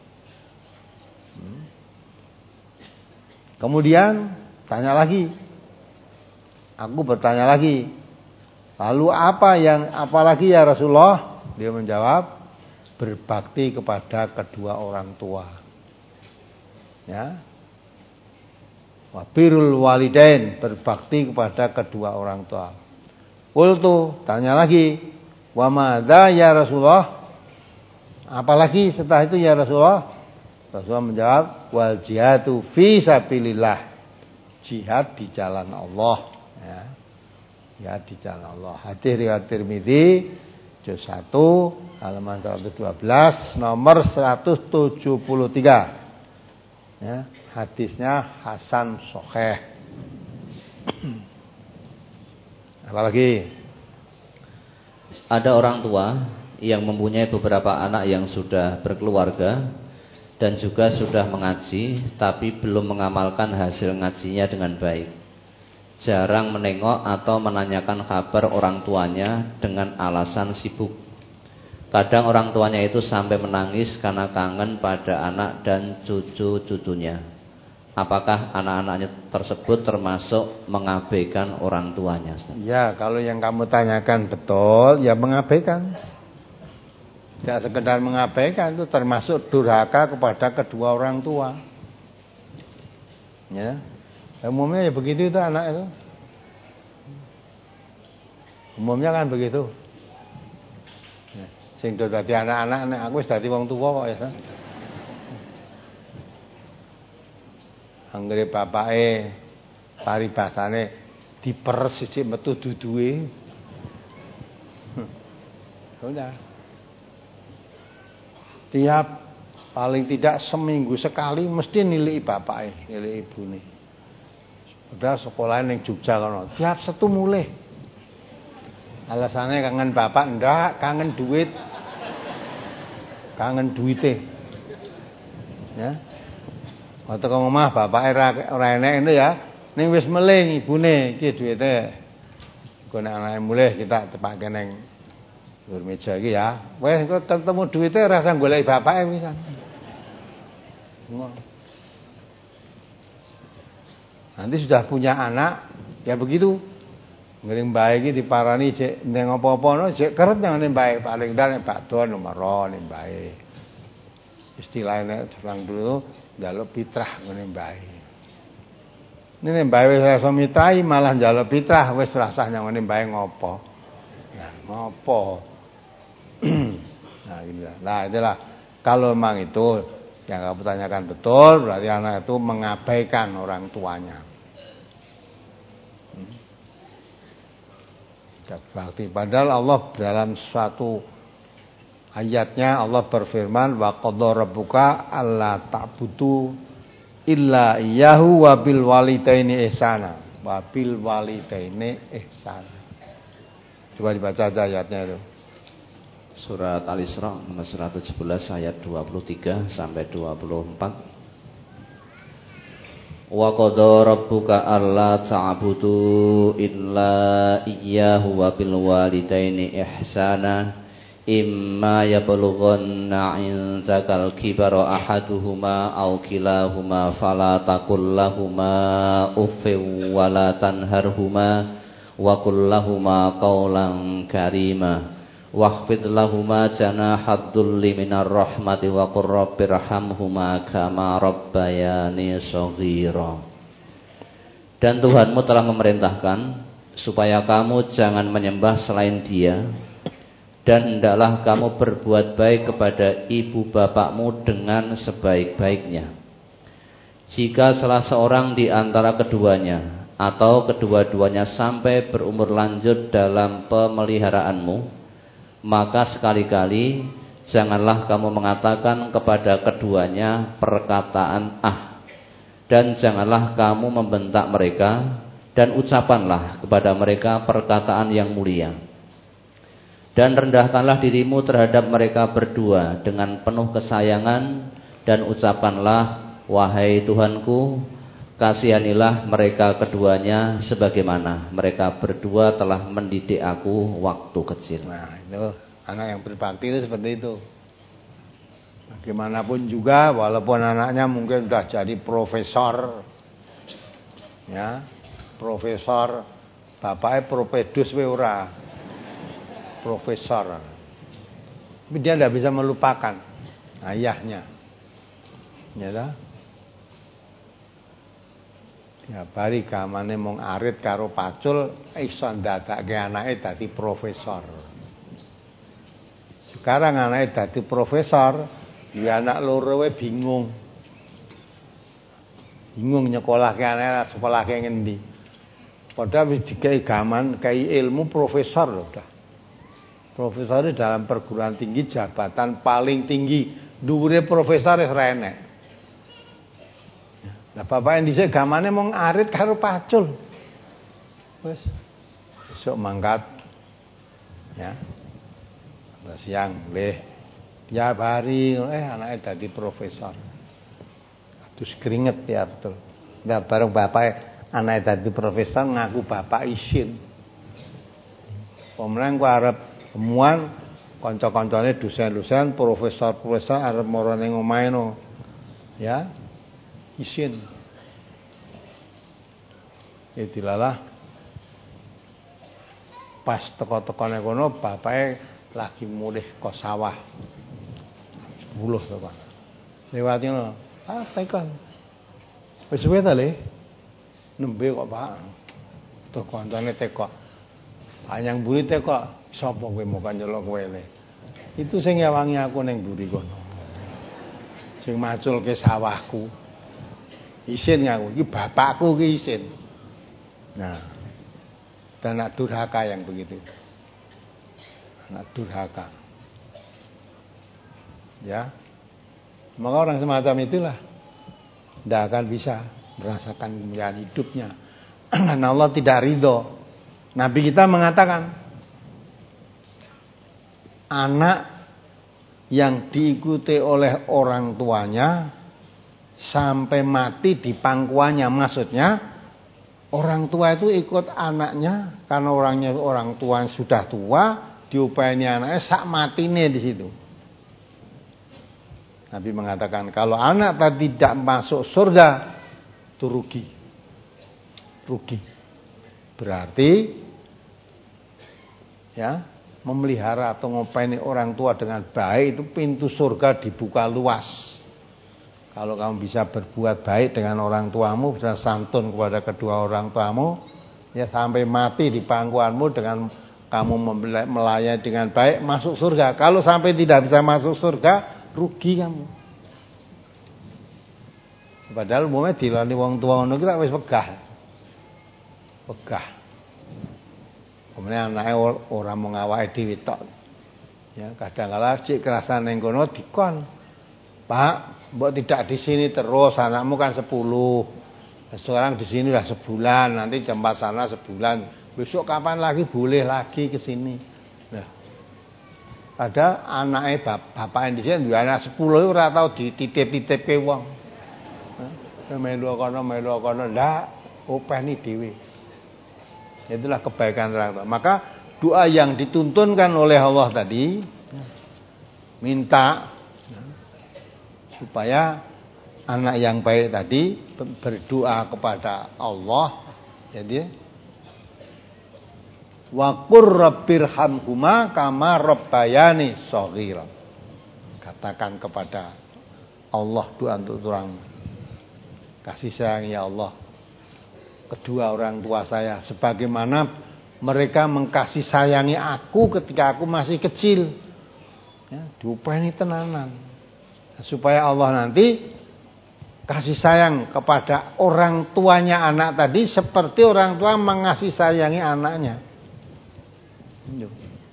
Kemudian tanya lagi. Aku bertanya lagi. Lalu apa yang apalagi ya Rasulullah? Dia menjawab, berbakti kepada kedua orang tua. Ya. Wabirul walidain, berbakti kepada kedua orang tua. Qultu, tanya lagi. Wa madza ya Rasulullah? Apalagi setelah itu ya Rasulullah? Rasulullah menjawab, wal jihadu fi sabilillah. Jihad di jalan Allah, ya. Jihad di jalan Allah. Hadis riwayat Tirmizi juz satu halaman seratus dua belas nomor seratus tujuh puluh tiga. Ya, hadisnya hasan sahih. Apalagi? Ada orang tua yang mempunyai beberapa anak yang sudah berkeluarga dan juga sudah mengaji, tapi belum mengamalkan hasil ngajinya dengan baik. Jarang menengok atau menanyakan kabar orang tuanya dengan alasan sibuk. Kadang orang tuanya itu sampai menangis karena kangen pada anak dan cucu-cucunya. Apakah anak-anaknya tersebut termasuk mengabaikan orang tuanya? Ya, kalau yang kamu tanyakan betul, ya mengabaikan. Tidak sekedar mengabaikan, itu termasuk durhaka kepada kedua orang tua. Ya, umumnya ya begitu itu anak itu. Umumnya kan begitu. Ya, sing do dadi anak-anak, nek aku wis dadi wong tuwa kok ya. Anggere bapake paribasane diperes sithik metu duduhe. Udah. Tiap paling tidak seminggu sekali mesti nilai bapake, nilai ibune. Udah sekolah ning Jogja kono, tiap Setu mulih. Alasannya kangen bapak, ndak, kangen duit. Kangen duite. Ya. Waktu ke omah bapake ora enek itu ya, ning wis meling ibune iki duwite. Engko nek anake mulih kita tepake ning dhuwur meja iki ya. Wis engko ketemu duwite ora usah goleki bapake pisan. Nanti sudah punya anak ya begitu. Ngiring bae iki diparani cek ning apa-apa no cek kerep nang bae paling ndak nek bakdo nomor ning bae. Istilahnya orang dulu njaluk fitrah ngene bae. Nene bae wis rasa mitrai malah njaluk fitrah wis rasah nang ngene bae ngopo. Nah, ngopo? Nah, inilah. Nah, itulah kalau memang itu yang kamu tanyakan betul, berarti anak itu mengabaikan orang tuanya. Hmm. Berarti padahal Allah dalam suatu ayatnya Allah berfirman wa qadara rabbuka alla ta'budu illa iyyahu wa bil walidaini ihsana wa bil walidaini ihsana. Coba dibaca aja ayatnya itu. Surat Al-Isra nomor seratus sebelas ayat dua puluh tiga sampai dua puluh empat. Wa qadara rabbuka alla ta'budu illa iyyahu wa bil walidaini ihsana. Imma yablughanna 'indakal kibara ahaduhuma aw kilahuma fala taqul lahumā uffin wa la tanharhumā wa qul lahumā qawlan karīmā wakhfid lahumā janāhad dhulli minar rahmati wa qur rabbirhamhumā kamā rabbayānī shaghīrā. Dan Tuhanmu telah memerintahkan supaya kamu jangan menyembah selain Dia, dan hendaklah kamu berbuat baik kepada ibu bapakmu dengan sebaik-baiknya. Jika salah seorang di antara keduanya atau kedua-duanya sampai berumur lanjut dalam pemeliharaanmu, maka sekali-kali janganlah kamu mengatakan kepada keduanya perkataan ah, dan janganlah kamu membentak mereka, dan ucapanlah kepada mereka perkataan yang mulia. Dan rendahkanlah dirimu terhadap mereka berdua dengan penuh kesayangan, dan ucapkanlah, wahai Tuhanku, kasihanilah mereka keduanya sebagaimana mereka berdua telah mendidik aku waktu kecil. Nah, itu anak yang berbakti itu seperti itu. Bagaimanapun juga, walaupun anaknya mungkin sudah jadi profesor, ya, profesor, bapaknya propedus we ora, profesor, tapi dia tidak bisa melupakan ayahnya, ya dah. Tiap hari gamane mung arit karo pacul, iso ndadake anake dadi profesor. Sekarang anake dadi profesor, ya anak loro we bingung. Bingung nyekolahke anake sekolahke ngendi. Padahal wis dikai gaman, kai ilmu profesor lho dah. Profesor dalam perguruan tinggi, jabatan paling tinggi, dhuwure profesor wis ra enek. Nah, bapak yang dhisik gamane mung arit karo pacul. Wis besok mangkat. Ya. Terus siang leh. Tiap hari eh anaknya dadi profesor. Terus keringet ya betul. Nah, bareng bapak anaknya dadi profesor ngaku bapak isin. Pemenang ku arep temuan kanca-kancane dosen-dosen, profesor-profesor arep mara ning omahe no. Ya. Isin. Ya dilalah. Pas teko-tekone kono bapake lagi mulih ke sawah. sepuluh to, Pak. Lewati ngono. Ah, tekan. Wis suwe ta, Le? Nembe kok, Pak. Tuh kancane teko. Anyang buri teko. Sapa kowe mau kancelok kowe, Le? Itu sing ngewangi aku ning buri kono. Sing maculke sawahku. Isin ngaku, iki bapakku ki isin. Nah, dan anak durhaka yang begitu. Anak durhaka. Ya. Maka orang semacam itulah tidak akan bisa merasakan kemuliaan hidupnya. Karena Allah tidak ridho. Nabi kita mengatakan, anak yang diikuti oleh orang tuanya sampai mati di pangkuannya, maksudnya orang tua itu ikut anaknya karena orangnya orang tua sudah tua, diupaini anaknya sak matine di situ. Nabi mengatakan kalau anak tadi tidak masuk surga itu rugi, rugi. Berarti ya memelihara atau ngopaini orang tua dengan baik itu pintu surga dibuka luas. Kalau kamu bisa berbuat baik dengan orang tuamu, bisa santun kepada kedua orang tuamu, ya sampai mati di pangkuanmu dengan kamu melayani dengan baik, masuk surga. Kalau sampai tidak bisa masuk surga, rugi kamu. Padahal umumnya dilani wong tua ngono ki wis wegah. Wegah. Kemudian anaknya orang mau ngawake dhewe tok. Ya, kadang-kala cek kerasan ning kono dikon. Pak, mbok tidak di sini terus, anakmu kan sepuluh. Sekarang di sini udah sebulan, nanti jam empat sana sebulan. Besok kapan lagi boleh lagi ke sini. Nah, ada anaknya bap bapak yang di sini dua anak sepuluh ora tau dititip-titip ke wong. Nah, melu kono melu kono ndak openi dhewe. Itulah kebaikan orang tua. Maka doa yang dituntunkan oleh Allah tadi minta supaya anak yang baik tadi berdoa kepada Allah, jadi wa qur rabbirhamhuma kama rabbayani shaghira. Katakan kepada Allah doa untuk orang, kasih sayang ya Allah kedua orang tua saya sebagaimana mereka mengkasih sayangi aku ketika aku masih kecil. Ya, diupeni tenanan. Supaya Allah nanti kasih sayang kepada orang tuanya anak tadi seperti orang tua mengasih sayangi anaknya.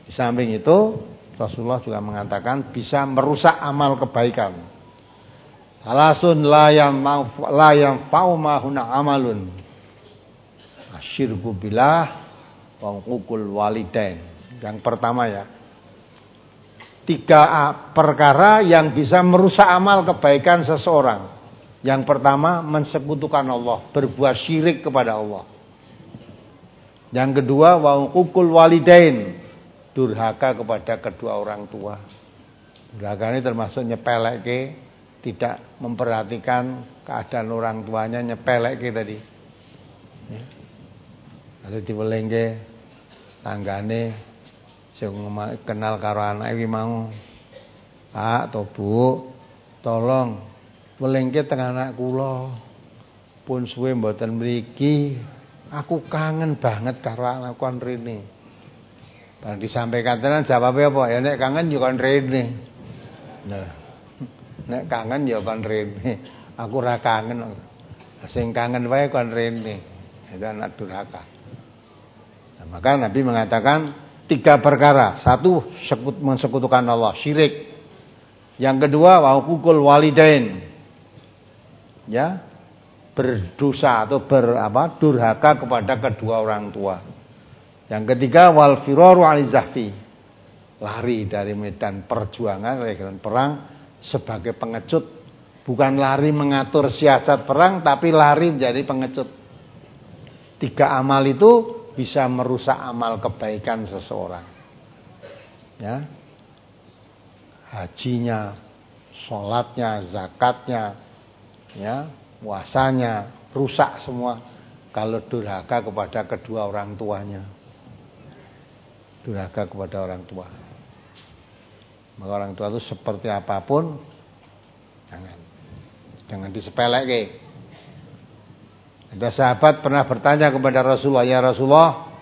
Di samping itu Rasulullah juga mengatakan bisa merusak amal kebaikan. Salasun la yang la yang fauma huna amalun. Asyirku billah wa uqul walidain. Yang pertama ya. Tiga perkara yang bisa merusak amal kebaikan seseorang. Yang pertama mensekutukan Allah, berbuat syirik kepada Allah. Yang kedua wa uqul walidain, durhaka kepada kedua orang tua. Durhaka ini termasuk nyepeleke, tidak memperhatikan keadaan orang tuanya, nyepeleke tadi. Ya. Ada diwelengke tanggane sing kenal karo anake iki mau. Pak to Bu, tolong welengke teng anak kula. Pun suwe mboten mriki. Aku kangen banget karo anakku kon rene. Bareng disampaikan tenan jawabe apa? Ya nek kangen ya kon rene. Nah. Nek kangen ya kon rene. Aku ora kangen. Sing kangen wae kon rene. Itu anak durhaka. Nah, maka Nabi mengatakan tiga perkara. Satu, mensekutukan Allah, syirik. Yang kedua, wa huququl walidain. Ya, berdosa atau ber apa? Durhaka kepada kedua orang tua. Yang ketiga, wal firaru alizahfi. Lari dari medan perjuangan, dari medan perang sebagai pengecut. Bukan lari mengatur siasat perang, tapi lari menjadi pengecut. Tiga amal itu bisa merusak amal kebaikan seseorang. Ya. Hajinya, sholatnya, zakatnya, ya, puasanya, rusak semua kalau durhaka kepada kedua orang tuanya. Durhaka kepada orang tua. Maka orang tua itu seperti apapun jangan jangan disepelekke. Ada sahabat pernah bertanya kepada Rasulullah, "Ya Rasulullah,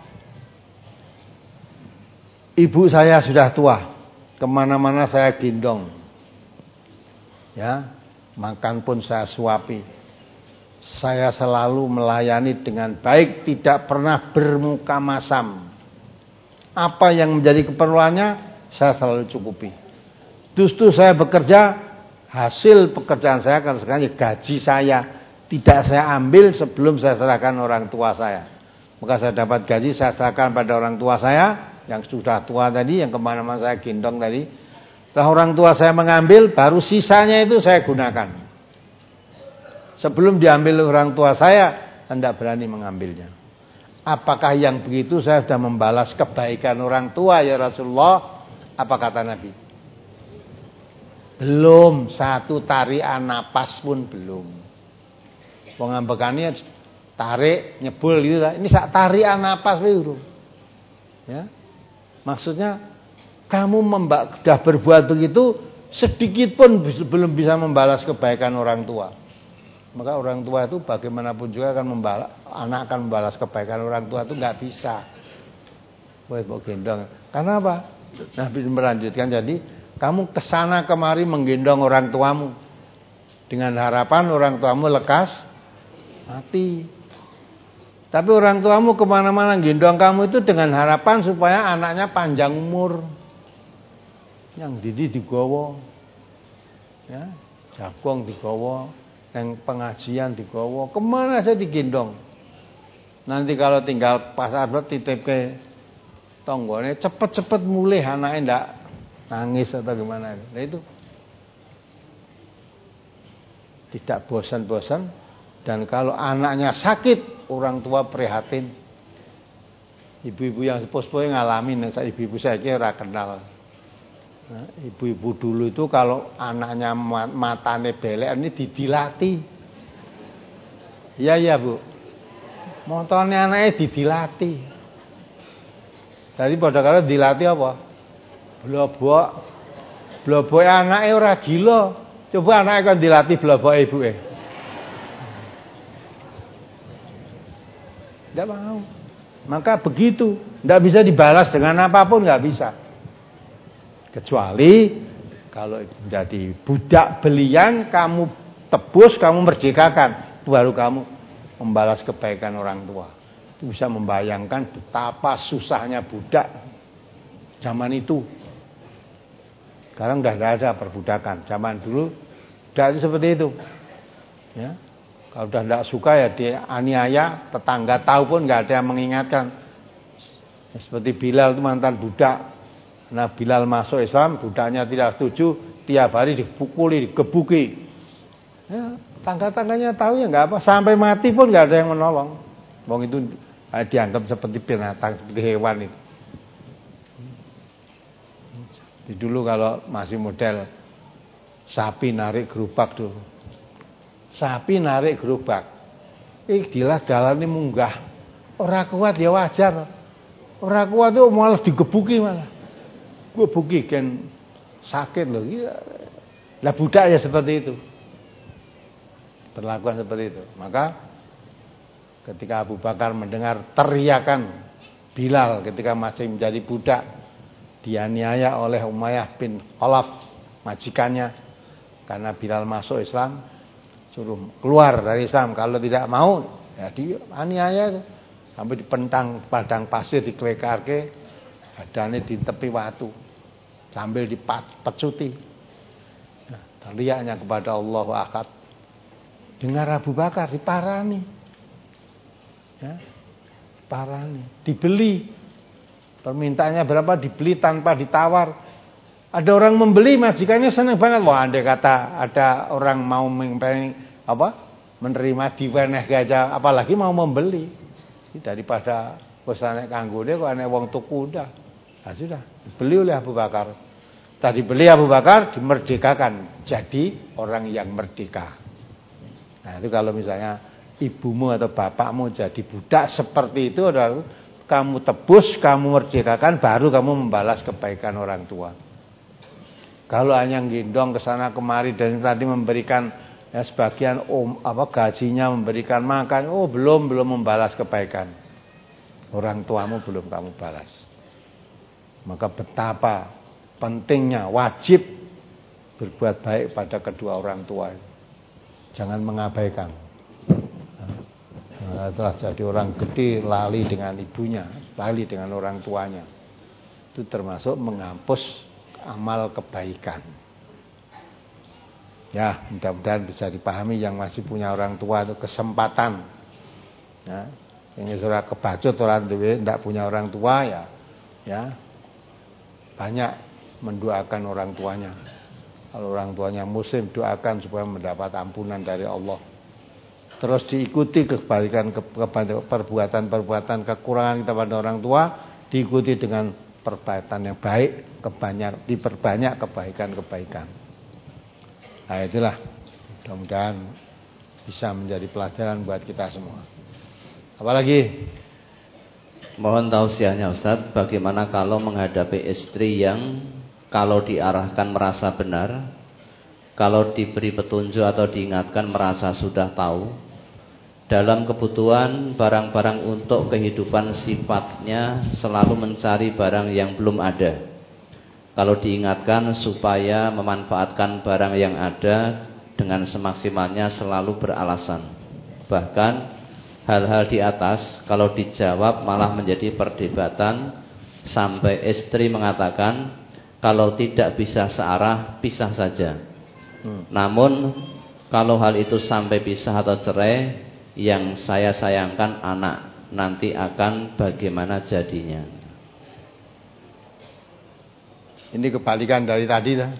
ibu saya sudah tua, kemana-mana saya gendong, ya, makan pun saya suapi. Saya selalu melayani dengan baik, tidak pernah bermuka masam. Apa yang menjadi keperluannya, saya selalu cukupi. Justru saya bekerja, hasil pekerjaan saya kan sekarang gaji saya tidak saya ambil sebelum saya serahkan orang tua saya. Maka saya dapat gaji, saya serahkan pada orang tua saya yang sudah tua tadi, yang kemana-mana saya gendong tadi. Setelah orang tua saya mengambil, baru sisanya itu saya gunakan. Sebelum diambil orang tua saya, tidak berani mengambilnya. Apakah yang begitu saya sudah membalas kebaikan orang tua ya Rasulullah? Apa kata Nabi? Belum, satu tarian napas pun belum. Pengambekannya tarik, nyebul gitu. Ini sak tarian napas itu. Ya. Maksudnya kamu memba- sudah berbuat begitu, sedikit pun belum bisa membalas kebaikan orang tua. Maka orang tua itu bagaimanapun juga akan membalas, anak akan membalas kebaikan orang tua itu nggak bisa. Woi, mau gendong. Karena apa? Nabi melanjutkan, jadi kamu kesana kemari menggendong orang tuamu dengan harapan orang tuamu lekas mati. Tapi orang tuamu kemana-mana gendong kamu itu dengan harapan supaya anaknya panjang umur. Yang didi digowo, ya, jagung digowo, yang pengajian digowo, kemana aja digendong. Nanti kalau tinggal pas arep titip ke tonggone, cepet-cepet mulih anaknya ndak nangis atau gimana. Nah itu tidak bosan-bosan. Dan kalau anaknya sakit, orang tua prihatin. Ibu-ibu yang sepuh-sepuh ngalamin, ibu-ibu saya kira kenal. Nah, ibu-ibu dulu itu kalau anaknya matane belek ini didilati. Iya ya Bu. Montone anaknya didilati. Jadi pada kala dilati apa? Blobok. Blobok anaknya ora gila. Coba anaknya kan dilatih blobok ibuke. Tidak mau. Maka begitu, tidak bisa dibalas dengan apapun, nggak bisa. Kecuali kalau menjadi budak belian, kamu tebus, kamu merdekakan, baru kamu membalas kebaikan orang tua. Itu bisa membayangkan betapa susahnya budak. Zaman itu. Sekarang udah tidak ada perbudakan. Zaman dulu udah itu seperti itu. Ya. Kalau udah tidak suka ya dianiaya, tetangga tahu pun nggak ada yang mengingatkan. Seperti Bilal itu mantan budak. Nah Bilal masuk Islam, budaknya tidak setuju, tiap hari dipukuli, digebuki. Ya, tangga-tangganya tahu ya nggak apa, sampai mati pun nggak ada yang menolong. Wong itu eh, dianggap seperti binatang, seperti hewan itu. Jadi dulu kalau masih model sapi narik gerobak dulu. Sapi narik gerobak. Ih gila jalan ini munggah. Orang kuat ya wajar. Orang kuat itu malah digebuki malah. Gebuki kan sakit loh. Lah budak ya seperti itu. Perlakuan seperti itu. Maka ketika Abu Bakar mendengar teriakan Bilal ketika masih menjadi budak, dianiaya oleh Umayyah bin Khalaf, majikannya, karena Bilal masuk Islam, suruh keluar dari Islam. Kalau tidak mau, ya dianiaya sampai dipentang padang pasir, diklekarke, badannya di tepi watu sambil dipecuti. Nah, teriaknya kepada Allahu Akbar. Dengar Abu Bakar diparani, ya, parani, dibeli. Permintaannya berapa dibeli tanpa ditawar. Ada orang membeli, majikannya senang banget. Wah, andai kata ada orang mau mengpeng, apa menerima diweneh gajah, apalagi mau membeli. Daripada wis nek kanggone kok nek wong tuku udah. Nah, sudah dibeli oleh Abu Bakar. Tadi beli Abu Bakar, dimerdekakan, jadi orang yang merdeka. Nah, itu kalau misalnya ibumu atau bapakmu jadi budak seperti itu, adalah kamu tebus, kamu merdekakan, baru kamu membalas kebaikan orang tua. Kalau hanya gendong ke sana kemari dan tadi memberikan ya, sebagian om, apa gajinya memberikan makan, oh belum belum membalas kebaikan orang tuamu, belum kamu balas. Maka betapa pentingnya, wajib berbuat baik pada kedua orang tua. Jangan mengabaikan. Nah, telah jadi orang gede lali dengan ibunya, lali dengan orang tuanya. Itu termasuk menghapus amal kebaikan. Ya, mudah-mudahan bisa dipahami yang masih punya orang tua itu kesempatan. Ya, ini surah kebacut orang tua tidak punya orang tua ya, ya banyak mendoakan orang tuanya. Kalau orang tuanya muslim, doakan supaya mendapat ampunan dari Allah. Terus diikuti kebaikan, perbuatan-perbuatan kekurangan kita pada orang tua, diikuti dengan perbuatan yang baik, kebanyak, diperbanyak kebaikan-kebaikan. Nah itulah, mudah-mudahan bisa menjadi pelajaran buat kita semua. Apalagi? Mohon tausiahnya Ustaz, bagaimana kalau menghadapi istri yang kalau diarahkan merasa benar, kalau diberi petunjuk atau diingatkan merasa sudah tahu, dalam kebutuhan barang-barang untuk kehidupan sifatnya selalu mencari barang yang belum ada. Kalau diingatkan supaya memanfaatkan barang yang ada dengan semaksimalnya selalu beralasan. Bahkan hal-hal di atas kalau dijawab malah menjadi perdebatan sampai istri mengatakan kalau tidak bisa searah pisah saja. Hmm. Namun kalau hal itu sampai pisah atau cerai, yang saya sayangkan anak, nanti akan bagaimana jadinya? Ini kebalikan dari tadi lah.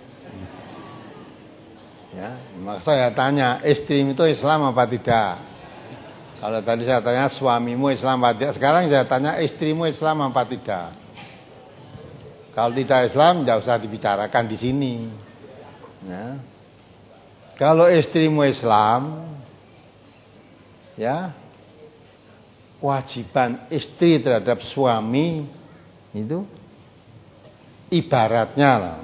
Ya, maka saya tanya, istrimu itu Islam apa tidak? Kalau tadi saya tanya suamimu Islam apa tidak, sekarang saya tanya istrimu Islam apa tidak? Kalau tidak Islam, tidak usah dibicarakan di sini. Ya. Kalau istrimu Islam, ya, kewajiban istri terhadap suami itu ibaratnya lah,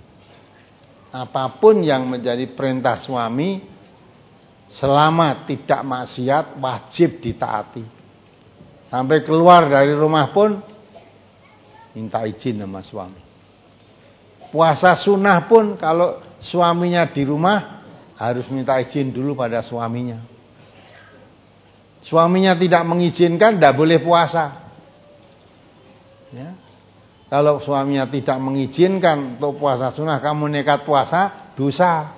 apapun yang menjadi perintah suami selama tidak maksiat wajib ditaati. Sampai keluar dari rumah pun minta izin sama suami. Puasa sunnah pun kalau suaminya di rumah harus minta izin dulu pada suaminya. Suaminya tidak mengizinkan, tidak boleh puasa. Ya. Kalau suaminya tidak mengizinkan untuk puasa sunnah, kamu nekat puasa, dosa.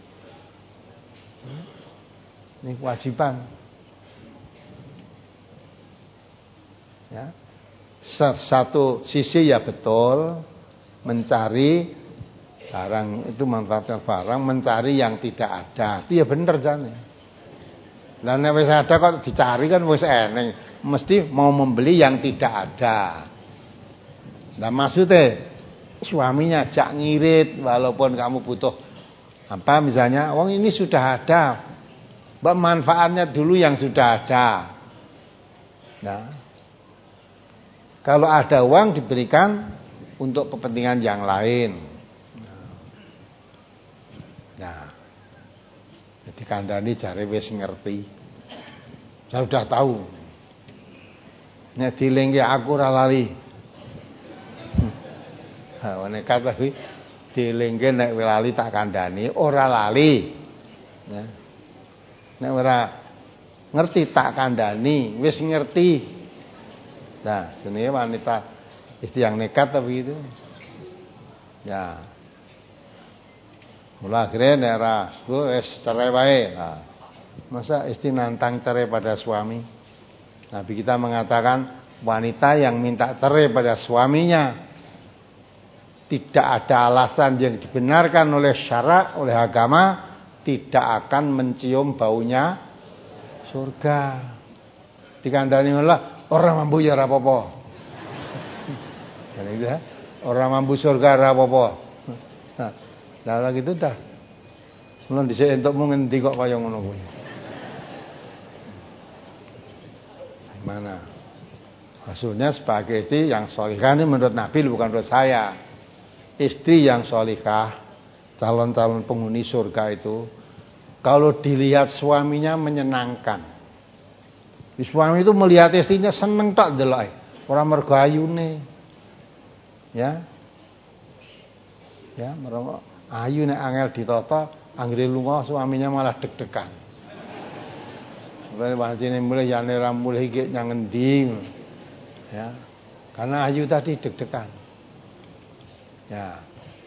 Ini kewajiban. Ya. Satu sisi ya betul, mencari barang itu manfaatkan barang, mencari yang tidak ada. Itu ya bener jane. Lah nek wis ada kok dicari kan wis eneng. Mesti mau membeli yang tidak ada. Nah maksudnya suaminya ajak ngirit walaupun kamu butuh apa misalnya, wong ini sudah ada, mbak manfaatnya dulu yang sudah ada. Nah, kalau ada uang diberikan untuk kepentingan yang lain. Nah, jadi kandhani jare wis ngerti, saya sudah tahu. Nek dilengke aku ora lali. Ha nekat kuwi dilengke nek lali tak kandhani ora lali. Ya. Nek ora ngerti tak kandhani, wis ngerti. Nah, jenenge wanita istri yang nekat tapi itu. Ya. Mula akhirnya nek ora wis cerai wae. Nah, masa istri nantang cerai pada suami? Nabi kita mengatakan wanita yang minta cerai pada suaminya tidak ada alasan yang dibenarkan oleh syarak, oleh agama, tidak akan mencium baunya surga. Dikandani Allah, orang mampu ya ora apa-apa. Gitu ya. Orang mampu surga ora apa-apa. Nah, lah gitu dah. Mulane dhisik entuk mung ngendi kok kaya ngono kuwi. Gimana? Maksudnya sebagai istri yang sholihah ini menurut Nabi, bukan menurut saya. Istri yang sholihah, calon-calon penghuni surga itu, kalau dilihat suaminya menyenangkan. Suami itu melihat istrinya seneng tok ndeloke, ora mergo ayune. Ya. Ya, mergo ayu nek angel ditata, anggere lunga suaminya malah deg-degan. Supaya wajine mulih yane ra mulih iki nyang endi. Ya. Karena ayu tadi deg-degan. Ya.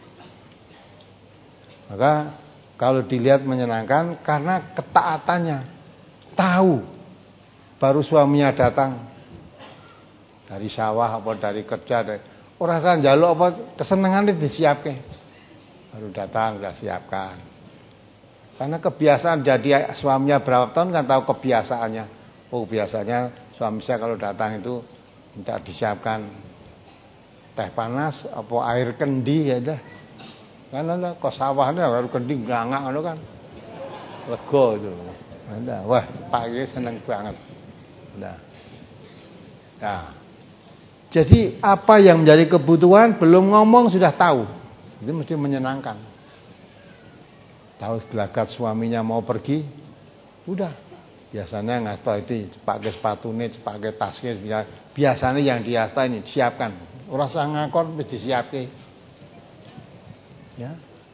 Maka kalau dilihat menyenangkan karena ketaatannya. Tahu baru suaminya datang dari sawah apa dari kerja, dari ora usah njaluk apa kesenengane disiapke. Baru datang sudah siapkan. Karena kebiasaan jadi suaminya berapa tahun kan tahu kebiasaannya. Oh, biasanya suami saya kalau datang itu minta disiapkan teh panas apa air kendi ya dah. Karena kok sawahnya air kendi ngangak ngono kan. Lega itu. Ada. Wah, Pak iki seneng banget. Nah. Nah. Jadi apa yang menjadi kebutuhan belum ngomong sudah tahu. Itu mesti menyenangkan. Tahu gelagat suaminya mau pergi, udah. Biasanya ngasih itu pakai sepatune, pakai tasnya, biasanya yang diasta ini siapkan. Ora usah ngakon wis disiapke. Ya.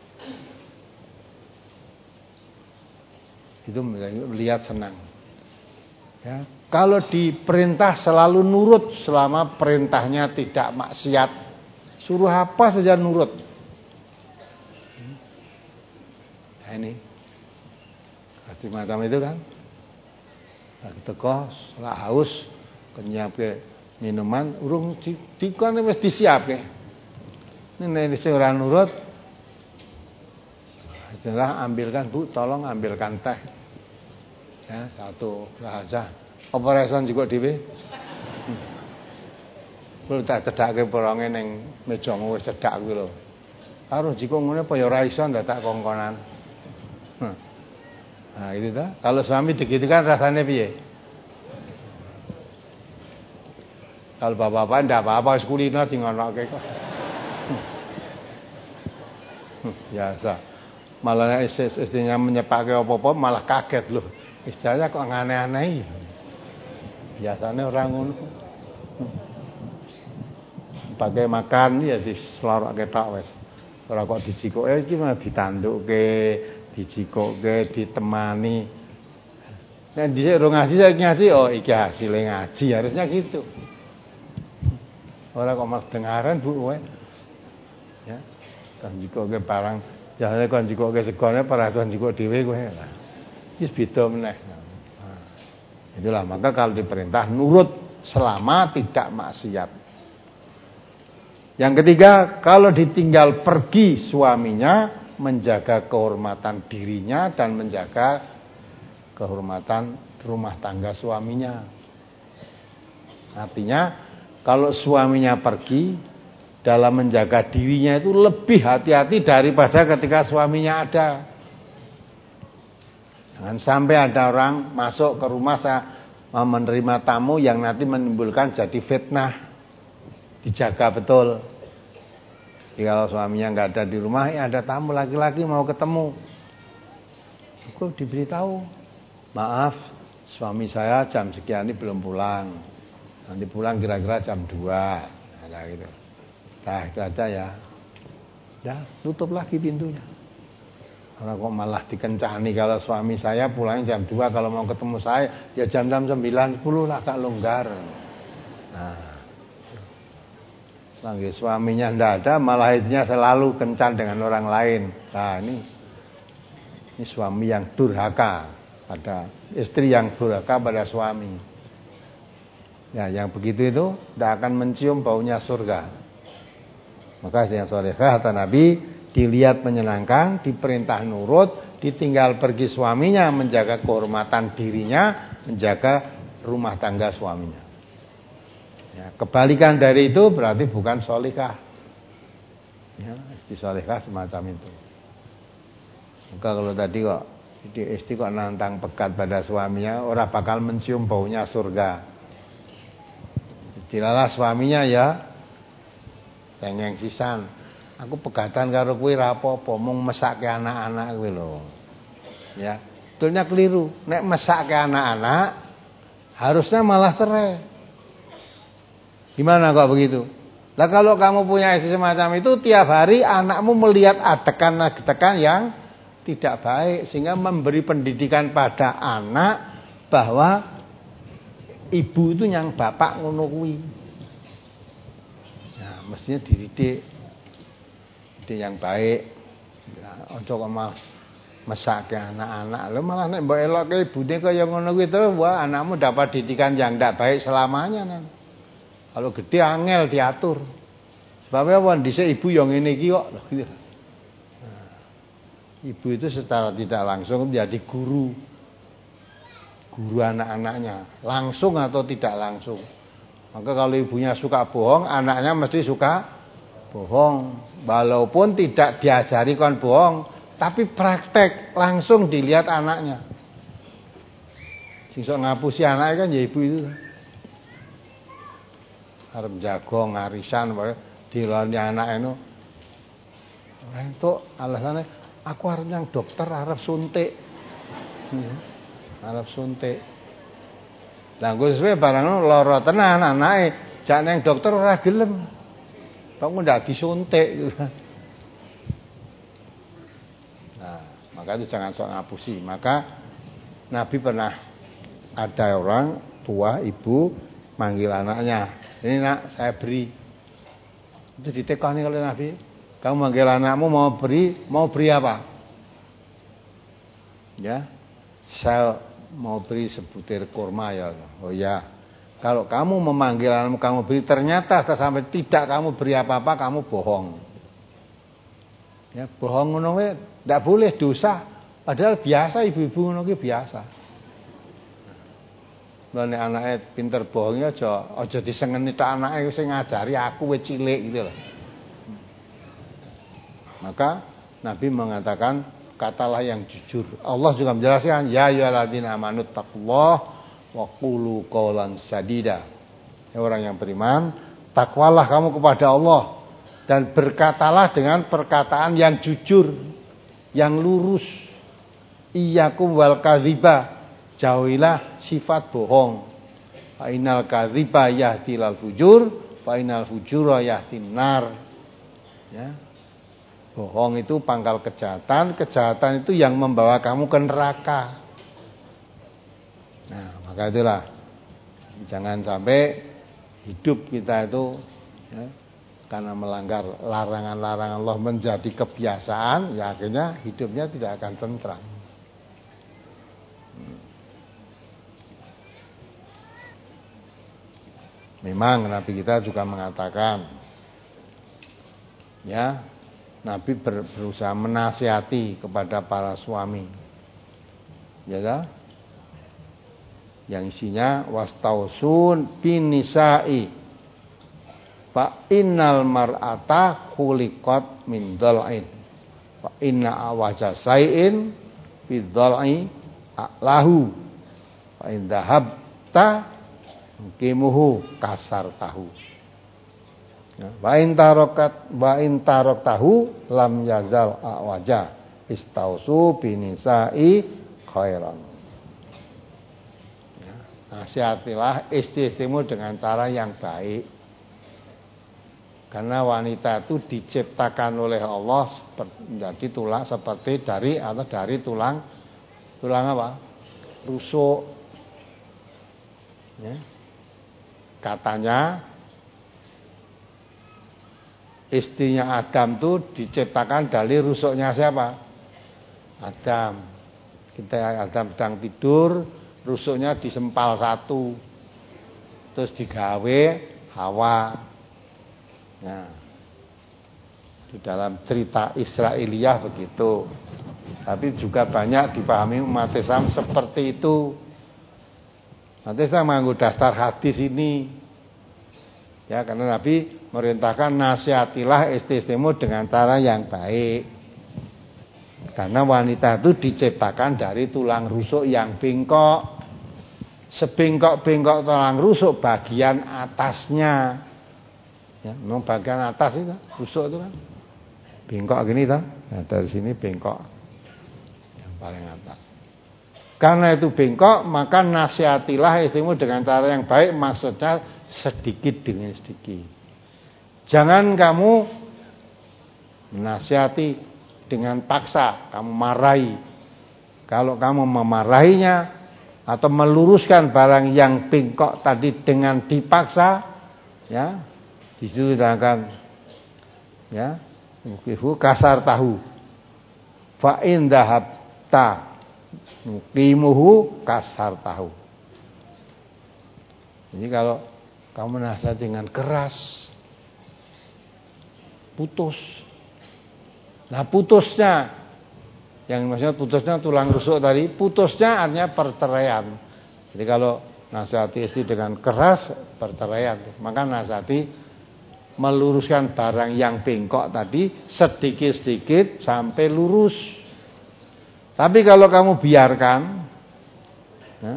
Itu melihat senang. Ya. Kalau diperintah selalu nurut selama perintahnya tidak maksiat. Suruh apa saja nurut. Nah ini. Kasih macam itu kan. Lagi teko, setelah haus, kenyapke minuman urung dikon wis disiapke. Nek sing ora nurut, adalah ambilkan Bu, tolong ambilkan teh. Ya, satu aja. Operation juga dhewe. Kuwi tak cedhake poronge ning mejamu wis cedhak kuwi lho. Karo jiko ngene apa ya ora iso ndadak kongkonan. Nah, itu ta. Kalau suami digitukan rasanya piye? Kalau bapak-bapak ndak apa-apa wis kulino dingonoke kok. Biasa. Malah istrinya menyepake apa-apa malah kaget loh. Istilahnya kok aneh-aneh. Biasanya orang ngono. Pakai makan ya diselorokke tok wis. Ora kok dijikoke iki mah ditandukke, dijikoke, ditemani. Nek dhisik ro ngaji saiki ngaji, oh iki hasil ngaji, harusnya gitu. Ora kok mas dengaran Bu kowe. Ya. Kan jikoke barang jane kon jikoke segone perasaan jiko dhewe kowe lah. Wis beda meneh. Nah, itulah maka kalau diperintah nurut selama tidak maksiat. Yang ketiga, kalau ditinggal pergi suaminya menjaga kehormatan dirinya dan menjaga kehormatan rumah tangga suaminya. Artinya kalau suaminya pergi dalam menjaga dirinya itu lebih hati-hati daripada ketika suaminya ada. Jangan sampai ada orang masuk ke rumah saya menerima tamu yang nanti menimbulkan jadi fitnah. Dijaga betul. Jadi kalau suaminya nggak ada di rumah, ya ada tamu laki-laki mau ketemu. Aku diberitahu, maaf, suami saya jam sekian ini belum pulang. Nanti pulang kira-kira jam dua. Nah, gitu. Nah, itu aja ya. Ya, tutup lagi pintunya. Orang kok malah dikencani kalau suami saya pulangnya jam dua, kalau mau ketemu saya ya jam-jam sembilan sepuluh lah agak longgar. Nah, lagi suaminya ndak ada, malah istrinya selalu kencan dengan orang lain. Nah, ini ini suami yang durhaka pada istri yang durhaka pada suami. Ya, yang begitu itu tidak akan mencium baunya surga. Maka yang solehah kata Nabi, dilihat menyenangkan, diperintah nurut, ditinggal pergi suaminya, menjaga kehormatan dirinya, menjaga rumah tangga suaminya. Ya, kebalikan dari itu berarti bukan solehah. Ya, istri solehah semacam itu. Maka kalau tadi kok istri kok nantang pekat pada suaminya, orang bakal mencium baunya surga. Dilalah suaminya ya cengeng sisan. Aku pegatan karo kuwi ra apa-apa, mung mesake anak-anak kuwi lho. Ya, betulnya keliru. Nek mesake anak-anak harusnya malah cerai. Gimana kok begitu? Lah kalau kamu punya istri semacam itu, tiap hari anakmu melihat adekan-adekan yang tidak baik, sehingga memberi pendidikan pada anak bahwa ibu itu yang bapak ngono kuwi. Nah, mestinya dididik didik yang baik. Ya, aja kok malah mesake anak-anak. Lho malah nek mbok elokke ibune kaya ngono kuwi terus, wah anakmu dapat didikan yang tidak baik selamanya. Nah. Kalau gede angel diatur. Sebabnya apa? Dhisik ibu yang ngene iki kok. Nah, ibu itu secara tidak langsung menjadi guru. Guru anak-anaknya, langsung atau tidak langsung. Maka kalau ibunya suka bohong, anaknya mesti suka bohong. Walaupun tidak diajari kon bohong, tapi praktek langsung dilihat anaknya. Sing sok ngapusi anaknya kan ya ibu itu. Arep jago ngarisan dilani anak itu. Ora entuk alasane aku arep nyang dokter, arep suntik. Arep suntik. Lah nggo suwe barang lara tenan anake, jak nang dokter ora gelem. Kok ndak disuntik gitu. Nah, maka itu jangan sok ngapusi. Maka Nabi pernah ada orang tua ibu manggil anaknya, "Ini nak, saya beri." Itu ditekani oleh Nabi. "Kamu manggil anakmu mau beri, mau beri apa?" Ya. "Saya mau beri sebutir kurma ya." "Oh ya, kalau kamu memanggil anakmu kamu beri, ternyata sampai tidak kamu beri apa-apa, kamu bohong." Ya, bohong ngono kuwi ndak boleh, dosa. Padahal biasa ibu-ibu ngono kuwi biasa. Lah nek anake pinter bohong ya aja aja disengeni tok anake sing ngajari aku wis cilik gitu loh. Maka Nabi mengatakan katalah yang jujur. Allah juga menjelaskan, ya ayyuhalladzina amanu taqullaha wa qulu qawlan sadida. Ya orang yang beriman, takwalah kamu kepada Allah dan berkatalah dengan perkataan yang jujur, yang lurus. Iyyakum wal kadziba, jauhilah sifat bohong. Fa innal kadziba yahdi lal fujur, fa innal fujura yahdin nar. Ya. Bohong itu pangkal kejahatan, kejahatan itu yang membawa kamu ke neraka. Nah, maka itulah jangan sampai hidup kita itu Ya, karena melanggar larangan-larangan Allah menjadi kebiasaan, ya akhirnya hidupnya tidak akan tentram. Memang Nabi kita juga mengatakan, ya, Nabi ber, berusaha menasihati kepada para suami, ya, yang isinya wastausun bin nisa'i fa innal mar'ata khuliqat min dhal'in fa inna awaja sai'in fi dhal'i lahu fa in dhahabta kimuhu kasar tahu. Wa in tarokat wa in tarok tahu lam yazal awaja istausu binisa'i khairan. Ya, nasihatilah istri-istrimu dengan cara yang baik. Karena wanita itu diciptakan oleh Allah menjadi tulang seperti dari atau dari tulang tulang apa? Rusuk. Ya. Katanya istrinya Adam itu diciptakan dari rusuknya siapa? Adam. Kita Adam sedang tidur, rusuknya disempal satu, terus digawe Hawa. Nah, di dalam cerita Israiliyah begitu. Tapi juga banyak dipahami umat Islam seperti itu. Nanti saya menganggur dasar hadis ini, ya, karena Nabi merintahkan nasihatilah istri-istrimu dengan cara yang baik. Karena wanita itu diciptakan dari tulang rusuk yang bengkok. Sebengkok-bengkok tulang rusuk bagian atasnya, ya, memang bagian atas itu rusuk itu kan bengkok gini kan. Nah, dari sini bengkok yang paling atas. Karena itu bengkok, maka nasihatilah istrimu dengan cara yang baik, maksudnya sedikit demi sedikit. Jangan kamu menasihati dengan paksa, kamu marahi. Kalau kamu memarahinya atau meluruskan barang yang bengkok tadi dengan dipaksa, ya, di situ akan, ya, kasar tahu. Fa in dhahabta muqimuhu kasar tahu. Jadi kalau kamu nasihat dengan keras, putus. Nah, putusnya, yang maksudnya putusnya tulang rusuk tadi, putusnya artinya perceraian. Jadi kalau nasihati istri dengan keras, perceraian. Maka nasihati meluruskan barang yang bengkok tadi sedikit-sedikit sampai lurus. Tapi kalau kamu biarkan, ya,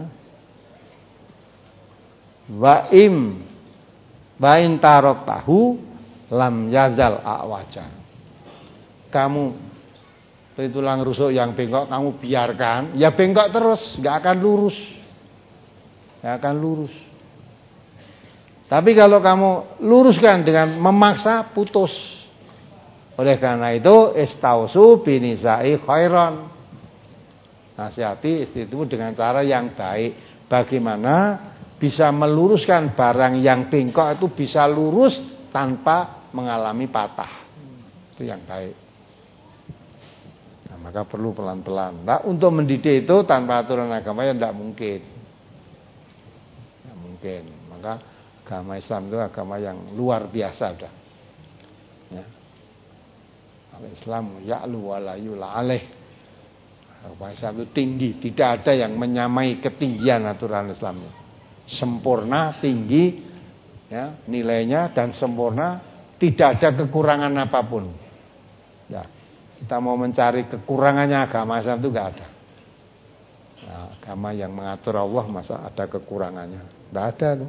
wa'im wa'in tarok tahu lam yazal awaja. Kamu tulang rusuk yang bengkok kamu biarkan, ya bengkok terus, nggak akan lurus, nggak akan lurus. Tapi kalau kamu luruskan dengan memaksa, putus. Oleh karena itu, istausu binisa'i khairan. Nasihati istri itu dengan cara yang baik. Bagaimana bisa meluruskan barang yang bengkok itu bisa lurus tanpa mengalami patah. Itu yang baik. Nah, maka perlu pelan-pelan. Nah, untuk mendidik itu tanpa aturan agama ya tidak mungkin. Tidak mungkin. Maka agama Islam itu agama yang luar biasa dah. Ya. Al-Islam ya'lu wa la yula alaih. Agama Islam itu tinggi, tidak ada yang menyamai ketinggian aturan Islam. Sempurna, tinggi, ya, nilainya dan sempurna, tidak ada kekurangan apapun. Ya, kita mau mencari kekurangannya agama Islam itu enggak ada. Nah, agama yang mengatur Allah masa ada kekurangannya? Tidak ada tuh.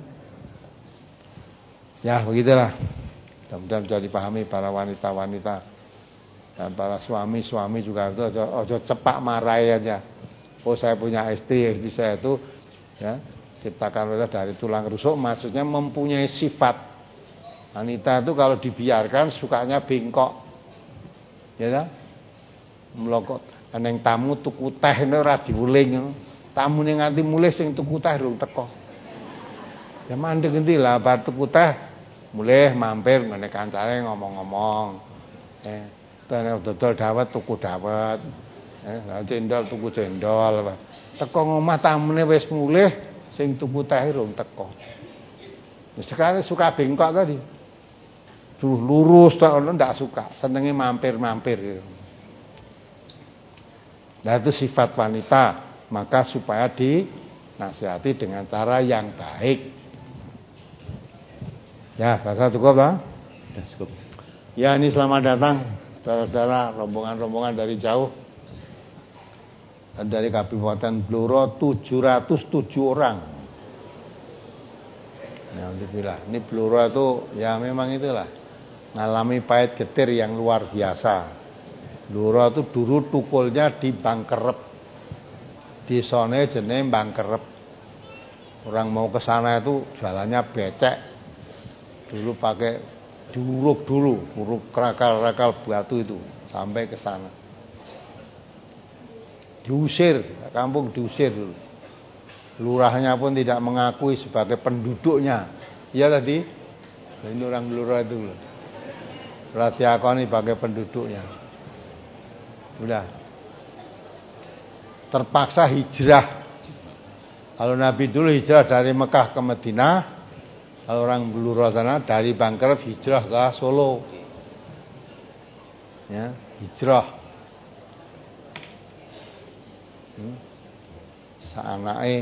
Ya, begitulah. Mudah-mudahan bisa dipahami para wanita-wanita. Dan para suami-suami juga itu ojo, ojo cepak marahi aja. Oh, saya punya istri, istri saya itu, ya, ciptakan oleh dari tulang rusuk, maksudnya mempunyai sifat. Wanita itu kalau dibiarkan sukanya bengkok, ya kan? Melokot. Neng tamu tuku teh ini ora diuling, tamu ning nganti mulih sing tuku teh durung teko. Ya mandeg endi lah bar tuku teh mulih mampir ngene kancane ngomong-ngomong. Eh, tenan dodol dawet tuku dawet. Eh, lah cendol tuku cendol. Teko ngomah tamune wis mulih, sing tuku teh rung teko. Sekarang suka bengkok tadi. Duh lurus tak ono ndak suka, senenge mampir-mampir gitu. Nah itu sifat wanita, maka supaya dinasihati dengan cara yang baik. Ya, rasa cukup lah. Ya, cukup. Ya, ini selamat datang saudara-saudara rombongan-rombongan dari jauh. Dan dari Kabupaten Blora tujuh ratus tujuh orang. Ya, alhamdulillah. Ini Blora itu ya memang itulah ngalami pahit getir yang luar biasa. Blora itu dulu tukulnya di Bangkerep. Di sone jenenge Bangkerep. Orang mau ke sana itu jalannya becek. Dulu pakai diuruk dulu, uruk rakal-rakal batu itu sampai ke sana. Diusir, kampung diusir dulu. Lurahnya pun tidak mengakui sebagai penduduknya. Iya tadi, ini orang Blora itu loh. Ratiakoni sebagai penduduknya. Udah. Terpaksa hijrah. Kalau Nabi dulu hijrah dari Mekah ke Madinah, kalau orang Blora sana dari Bangkerep hijrah ke Solo. Ya, hijrah. Hmm. Saanake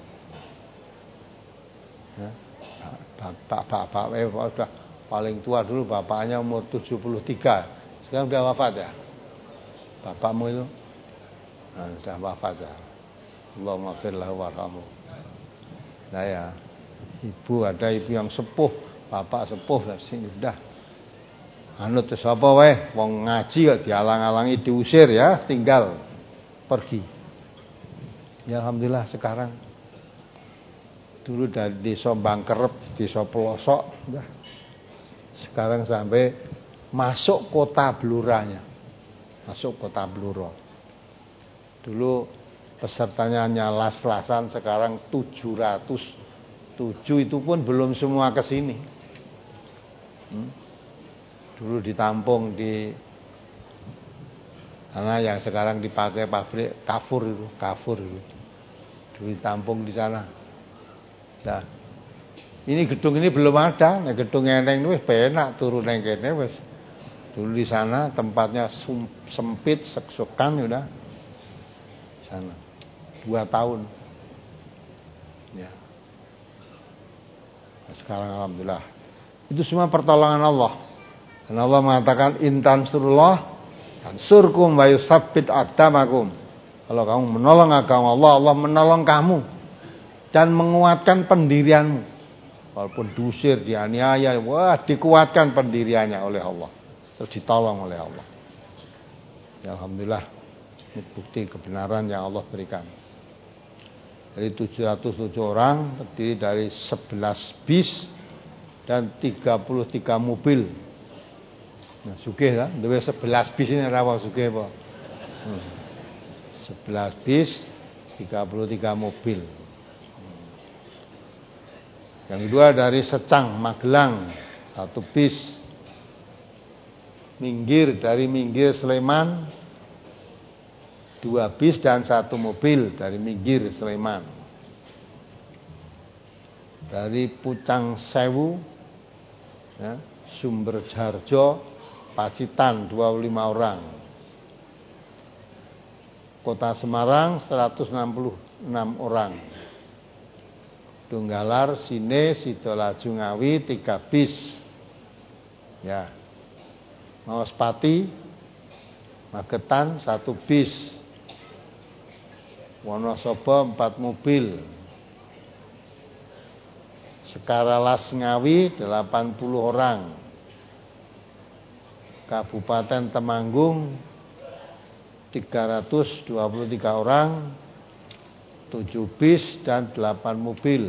ya, bapak-bapak sudah paling tua dulu bapaknya umur tujuh puluh tiga. Sekarang sudah wafat ya. Bapakmu itu nah, sudah wafat ya. Allahumma fir lahu warhamhu. Nah ya, ibu ada ibu yang sepuh, bapak sepuh lah sini sudah. Anut terus apa wae, wong ngaji kok dialang-alangi diusir ya, tinggal pergi. Ya alhamdulillah sekarang dulu dari desa Bangkerep, desa pelosok, udah. Sekarang sampai masuk kota Bloranya. Masuk kota Blora. Dulu pesertanya hanya las-lasan, sekarang tujuh ratus tujuh itu pun belum semua ke sini. Hmm? Dulu ditampung di sana yang sekarang dipakai pabrik Kafur itu, Kafur itu. Dulu ditampung di sana. Nah, ini gedung ini belum ada, nah gedung eneng itu wis penak turun nang kene wis. Dulu di sana tempatnya sempit, sek-sekan udah. Sana. Dua tahun. Ya. Nah, sekarang alhamdulillah. Itu semua pertolongan Allah. Dan Allah mengatakan intan surullah ansurkum wa yusabbit aqdamakum. Kalau kamu menolong agama Allah, Allah menolong kamu dan menguatkan pendirianmu. Walaupun diusir, dianiaya, wah dikuatkan pendiriannya oleh Allah. Terus ditolong oleh Allah. Ya alhamdulillah, ini bukti kebenaran yang Allah berikan. Dari tujuh ratus tujuh orang terdiri dari sebelas bis dan tiga puluh tiga mobil. Nah, sugih lah, duwe sebelas bis ini rawa sugih apa? Hmm. sebelas bis, tiga puluh tiga mobil. Yang kedua dari Secang, Magelang, satu bis. Minggir dari Minggir Sleman, dua bis dan satu mobil dari Minggir Sleman. Dari Pucang Sewu, ya, Sumberharjo, Pacitan dua puluh lima orang. Kota Semarang seratus enam puluh enam orang. Tunggalar, Sine, Sidolaju Ngawi tiga bis. Ya. Maospati, Magetan satu bis. Wonosobo empat mobil. Sekaralas Ngawi delapan puluh orang. Kabupaten Temanggung tiga ratus dua puluh tiga orang, tujuh bis dan delapan mobil.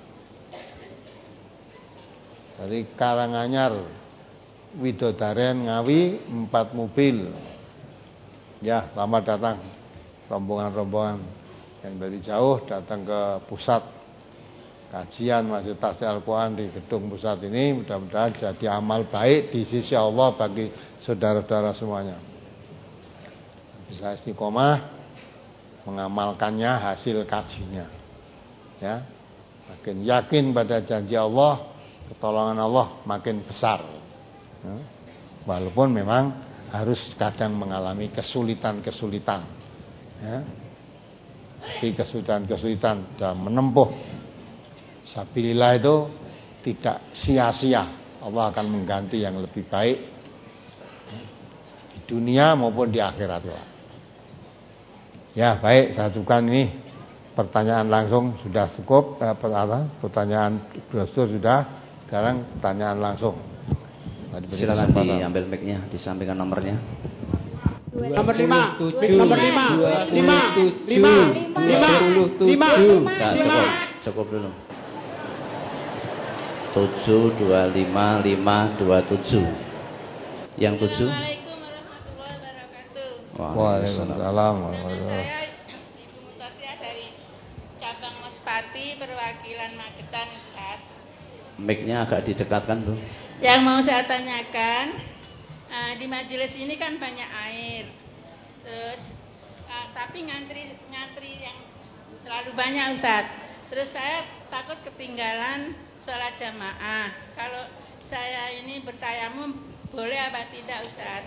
Dari Karanganyar Widodaren Ngawi empat mobil. Ya, selamat datang rombongan-rombongan yang dari jauh datang ke pusat kajian masjid Tahfidz Al-Quran di gedung pusat ini, mudah-mudahan jadi amal baik di sisi Allah bagi saudara-saudara semuanya. Bisa istiqomah mengamalkannya hasil kajinya. Ya. Makin yakin pada janji Allah, pertolongan Allah makin besar. Ya. Walaupun memang harus kadang mengalami kesulitan-kesulitan. Ya. Tapi kesulitan-kesulitan dalam menempuh sabilillah itu tidak sia-sia. Allah akan mengganti yang lebih baik di dunia maupun di akhirat. Ya, baik, saya ajukan ini pertanyaan langsung sudah cukup. Eh, pertanyaan brosur sudah. Sekarang pertanyaan langsung. Silakan diambil mic-nya, disampaikan nomornya. Nomor lima, nomor lima, lima, lima, lima, lima, lima. Cukup dulu. Tujuh dua lima lima dua tujuh. Yang tujuh. Assalamualaikum warahmatullahi wabarakatuh. Waalaikumsalam. Saya Ibu Mutasiah dari cabang Mospati perwakilan Magetan, Ustaz. Mic-nya agak didekatkan, Bu. Yang mau saya tanyakan, uh, di majelis ini kan banyak air, terus uh, tapi ngantri ngantri yang terlalu banyak, Ustaz. Terus saya takut ketinggalan sholat jamaah. Kalau saya ini bertayamum boleh apa tidak, Ustaz?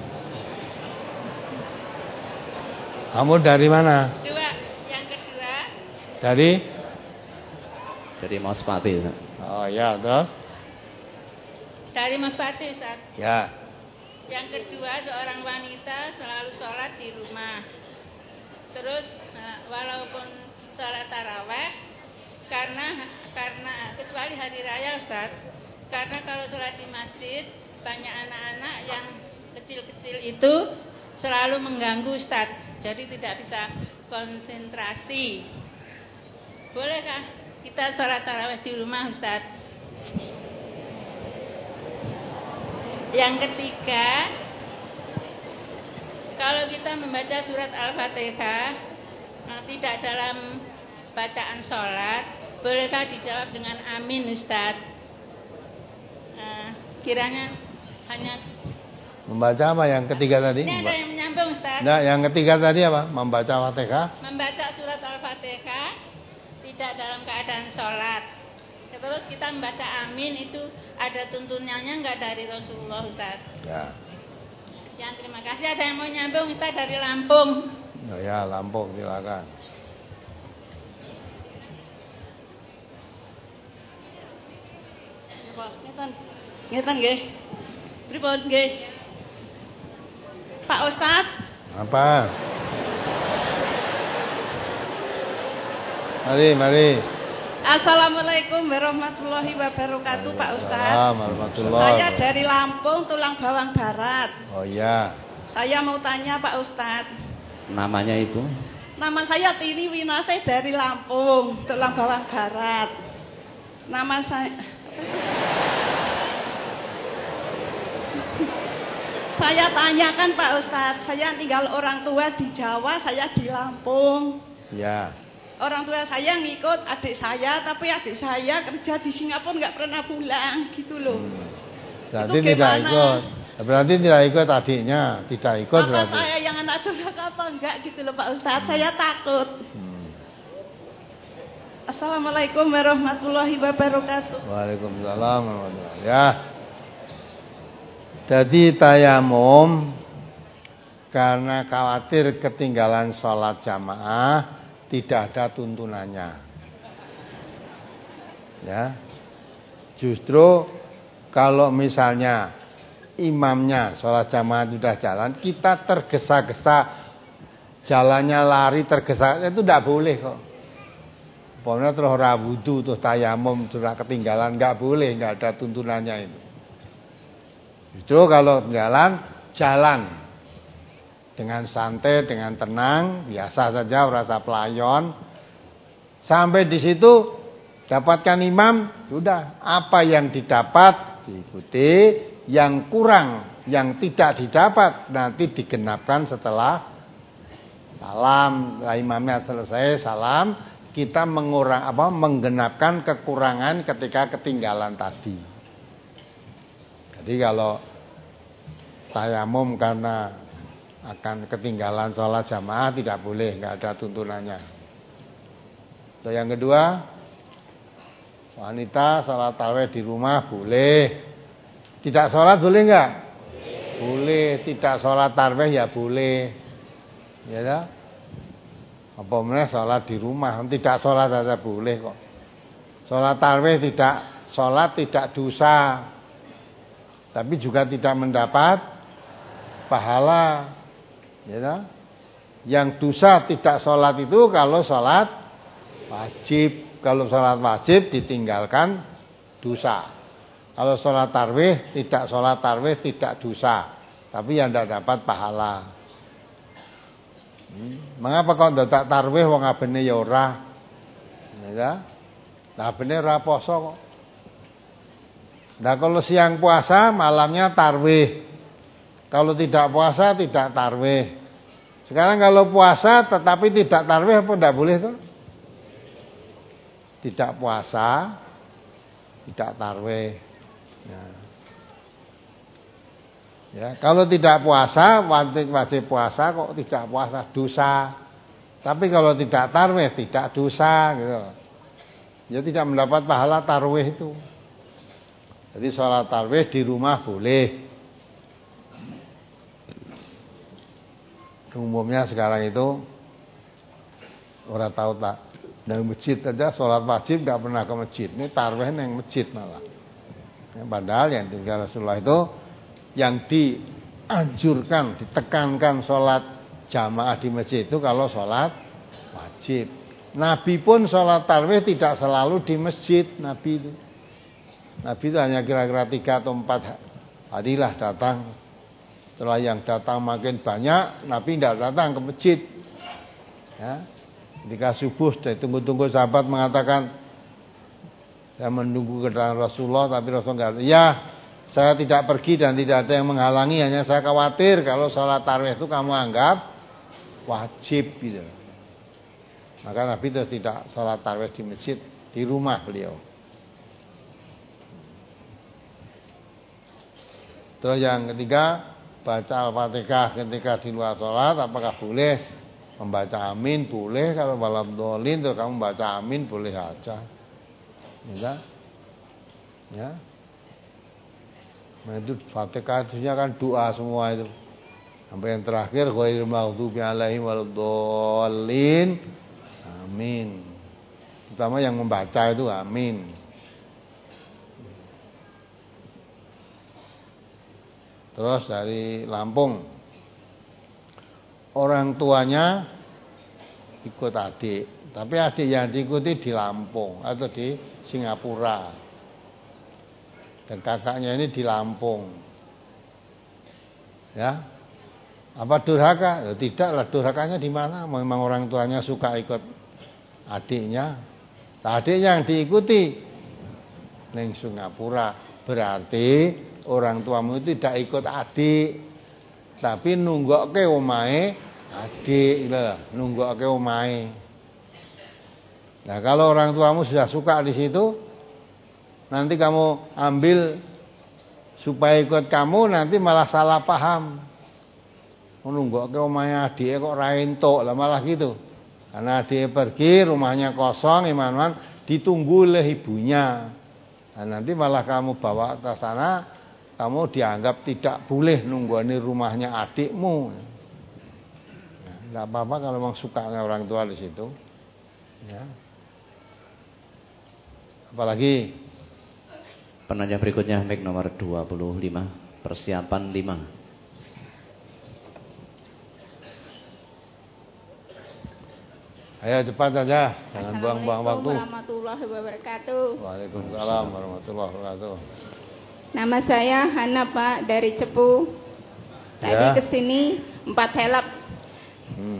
Kamu dari mana? Dua, yang kedua. Dari? Dari Mospati. Oh ya, terus? Dari Mospati, Ustaz. Ya. Yang kedua, seorang wanita selalu sholat di rumah. Terus uh, walaupun sholat taraweh, karena karena kecuali hari raya, Ustaz. Karena kalau sholat di masjid banyak anak-anak yang kecil-kecil itu selalu mengganggu, Ustaz. Jadi tidak bisa konsentrasi. Bolehkah kita sholat tarawih di rumah, Ustaz? Yang ketiga, kalau kita membaca surat Al-Fatihah nah, tidak dalam bacaan sholat, bolehkah dijawab dengan amin, Ustaz? Nah, kiranya hanya Membaca apa yang ketiga tadi? ini ada yang menyambung, Ustaz. Nah, yang ketiga tadi apa? Membaca Fatihah? Membaca surat Al-Fatihah tidak dalam keadaan sholat. Terus kita membaca amin itu ada tuntunannya enggak dari Rasulullah, Ustaz? Ya. Yang terima kasih. Ada yang mau nyambung, Ustaz, dari Lampung. Oh ya, Lampung, silakan. Ngeten. Ngeten nggih. Pripun nggih? Pak Ustaz. Apa? Mari, mari. Assalamualaikum warahmatullahi wabarakatuh, Pak Ustaz. Warahmatullahi. Saya dari Lampung, Tulang Bawang Barat. Oh ya. Saya mau tanya Pak Ustaz. Namanya Ibu? Nama saya Tini Winasih dari Lampung, Tulang Bawang Barat. Nama saya Saya tanyakan Pak Ustadz, saya tinggal orang tua di Jawa, saya di Lampung. Ya. Orang tua saya ngikut adik saya, tapi adik saya kerja di Singapura nggak pernah pulang, gitu loh. Hmm. Berarti tidak ikut. Berarti tidak ikut adiknya, tidak ikut apa berarti. saya yang anak durhaka apa enggak gitu loh Pak Ustadz, hmm. saya takut. Hmm. Assalamualaikum warahmatullahi wabarakatuh. Waalaikumsalam warahmatullahi wabarakatuh. Ya. Jadi tayamum karena khawatir ketinggalan sholat jamaah tidak ada tuntunannya. Ya, justru kalau misalnya imamnya sholat jamaah sudah jalan, kita tergesa-gesa jalannya lari tergesa itu tidak boleh kok. Pokoknya terus ora wudu terus tayamum sudah ketinggalan nggak boleh, nggak ada tuntunannya itu. Justru kalau jalan, jalan dengan santai, dengan tenang, biasa saja, rasa pelayon. Sampai di situ dapatkan imam, sudah apa yang didapat diikuti, yang kurang, yang tidak didapat nanti digenapkan setelah salam. Setelah imamnya selesai salam, kita mengurang apa menggenapkan kekurangan ketika ketinggalan tadi. Jadi kalau tayamum karena akan ketinggalan sholat jamaah tidak boleh, nggak ada tuntunannya. So, yang kedua, wanita sholat tarawih di rumah boleh. Tidak sholat boleh nggak? Boleh. Tidak sholat tarawih ya boleh. Ya dah. Apa meneh sholat di rumah, tidak sholat saja boleh kok. Sholat tarawih tidak sholat tidak dosa, tapi juga tidak mendapat pahala. Ya, yang dosa tidak sholat itu kalau sholat wajib, kalau sholat wajib ditinggalkan dosa. Kalau sholat tarawih tidak sholat tarawih tidak dosa, tapi yang tidak dapat pahala. Hmm. Mengapa kok ndak tarawih wong abene ya ora? Ya. Lah abene ora poso kok. Nah kalau siang puasa malamnya tarawih. Kalau tidak puasa tidak tarawih. Sekarang kalau puasa tetapi tidak tarawih apa enggak boleh tuh? Tidak puasa tidak tarawih. Ya. Ya, kalau tidak puasa wajib wajib puasa kok tidak puasa dosa. Tapi kalau tidak tarawih tidak dosa gitu. Ya tidak mendapat pahala tarawih itu. Jadi sholat tarawih di rumah boleh. Umumnya sekarang itu orang tahu tak dari masjid aja sholat wajib nggak pernah ke masjid. Ini tarawih yang masjid malah. Ya, padahal yang tinggal Rasulullah itu yang dianjurkan, ditekankan sholat jamaah di masjid itu kalau sholat wajib. Nabi pun sholat tarawih tidak selalu di masjid. Nabi itu, Nabi itu hanya kira-kira tiga atau empat hari lah datang. Setelah yang datang makin banyak, Nabi tidak datang ke masjid. Ya. Ketika subuh, tunggu-tunggu sahabat mengatakan, saya menunggu kedatangan Rasulullah, tapi Rasulullah enggak. Ya, saya tidak pergi dan tidak ada yang menghalangi, hanya saya khawatir kalau sholat tarawih itu kamu anggap wajib gitu. Maka Nabi itu tidak sholat tarawih di masjid, di rumah beliau. Terus yang ketiga, baca Al-Fatihah ketika di luar sholat, apakah boleh membaca amin? Boleh. Kalau malam dolin terus kamu baca amin boleh aja. Ya, ya. Nah itu Fatihah itu kan doa semua itu. Sampai yang terakhir ghairil maghdubi alaihim waladdallin. Amin. Terutama yang membaca itu amin. Terus dari Lampung, orang tuanya ikut adik, tapi adik yang diikuti di Lampung atau di Singapura, dan kakaknya ini di Lampung. Ya, apa durhaka? Ya, tidaklah, durhakanya di mana? Memang orang tuanya suka ikut adiknya. Nah, adiknya yang diikuti di Singapura, berarti orang tuamu itu tidak ikut adik, tapi nunggokke omahe adik, nunggokke omahe. Nah, kalau orang tuamu sudah suka di situ, nanti kamu ambil supaya ikut kamu, nanti malah salah paham. Nunggokke omahe adike kok ra entuk, lah malah gitu. Karena adike pergi, rumahnya kosong, iman-iman ditunggu oleh ibunya. Nah, nanti malah kamu bawa ke sana, kamu dianggap tidak boleh nunggoni rumahnya adikmu. Nah, tidak apa-apa kalau memang sukanya orang tua di situ. Ya. Apalagi penanya berikutnya mic nomor dua puluh lima, persiapan lima. Ayo cepat saja, jangan buang-buang waktu. Assalamualaikum warahmatullahi wabarakatuh. Waalaikumsalam warahmatullahi wabarakatuh. Nama saya Hana Pak dari Cepu. Tadi Ya. kesini empat helap. Hmm.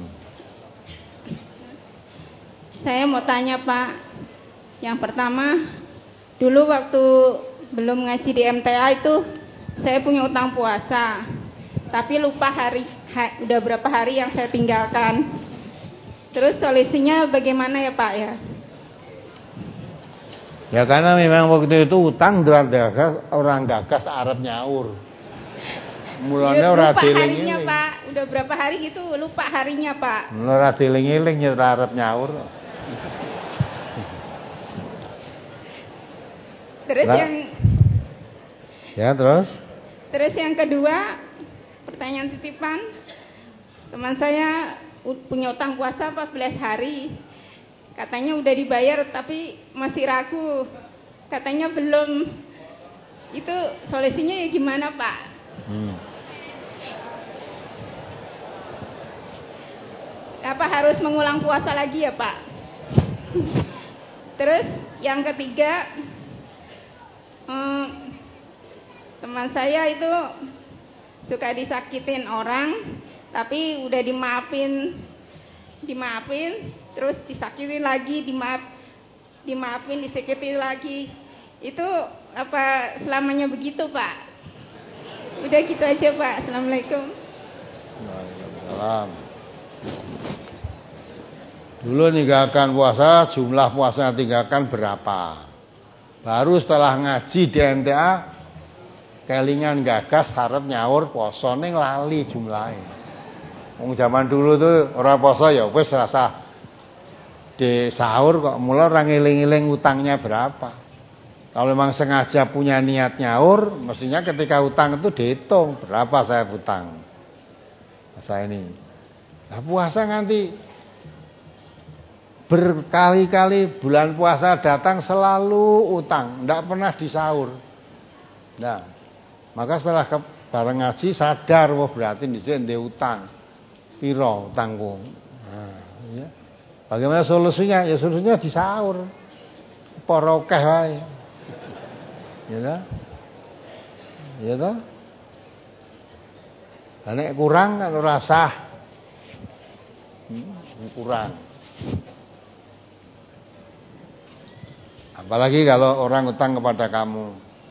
Saya mau tanya Pak. Yang pertama, dulu waktu belum ngaji di M T A itu saya punya utang puasa, tapi lupa hari, ha, udah berapa hari yang saya tinggalkan. Terus solusinya bagaimana ya Pak ya? Ya karena memang waktu itu utang berat gagas, orang gagas Arab nyaur. Mulanya ora lupa dieling-eling. harinya Pak, udah berapa hari gitu lupa harinya Pak. Mulanya ora dieling-eling ya Arab nyaur. Terus Lah. yang Ya terus? Terus yang kedua, pertanyaan titipan. Teman saya punya utang puasa empat belas hari. Katanya udah dibayar tapi masih ragu. Katanya belum. Itu solusinya ya gimana Pak? Hmm. Apa harus mengulang puasa lagi ya Pak? Terus yang ketiga, hmm, teman saya itu suka disakitin orang, tapi udah dimaafin, dimaafin, terus disakitin lagi, dimaaf, dimaafin, disakitin lagi. Itu apa selamanya begitu Pak? Udah gitu aja Pak. Assalamualaikum. Waalaikumsalam. Dulu ninggalkan puasa, jumlah puasa yang tinggalkan berapa? Baru setelah ngaji di M T A, kelingan gagas harap nyaur poso ning lali jumlahe. Wong zaman dulu tuh ora poso ya wis rasa di sahur kok mulai orang ngiling-ngiling utangnya berapa. Kalau memang sengaja punya niat nyaur, mestinya ketika utang itu dihitung berapa saya utang. Saya ini. Nah, puasa nanti berkali-kali bulan puasa datang selalu utang, enggak pernah disaur. Nah, maka setelah ke bareng ngaji sadar wah berarti di sini dia utang. Piro utangku. Nah, ya. Bagaimana solusinya? Ya solusinya disaur. Porokeh wae. Ya dah. Ya dah. Nek kurang kan ora sah. Hmm, kurang. Apalagi kalau orang utang kepada kamu.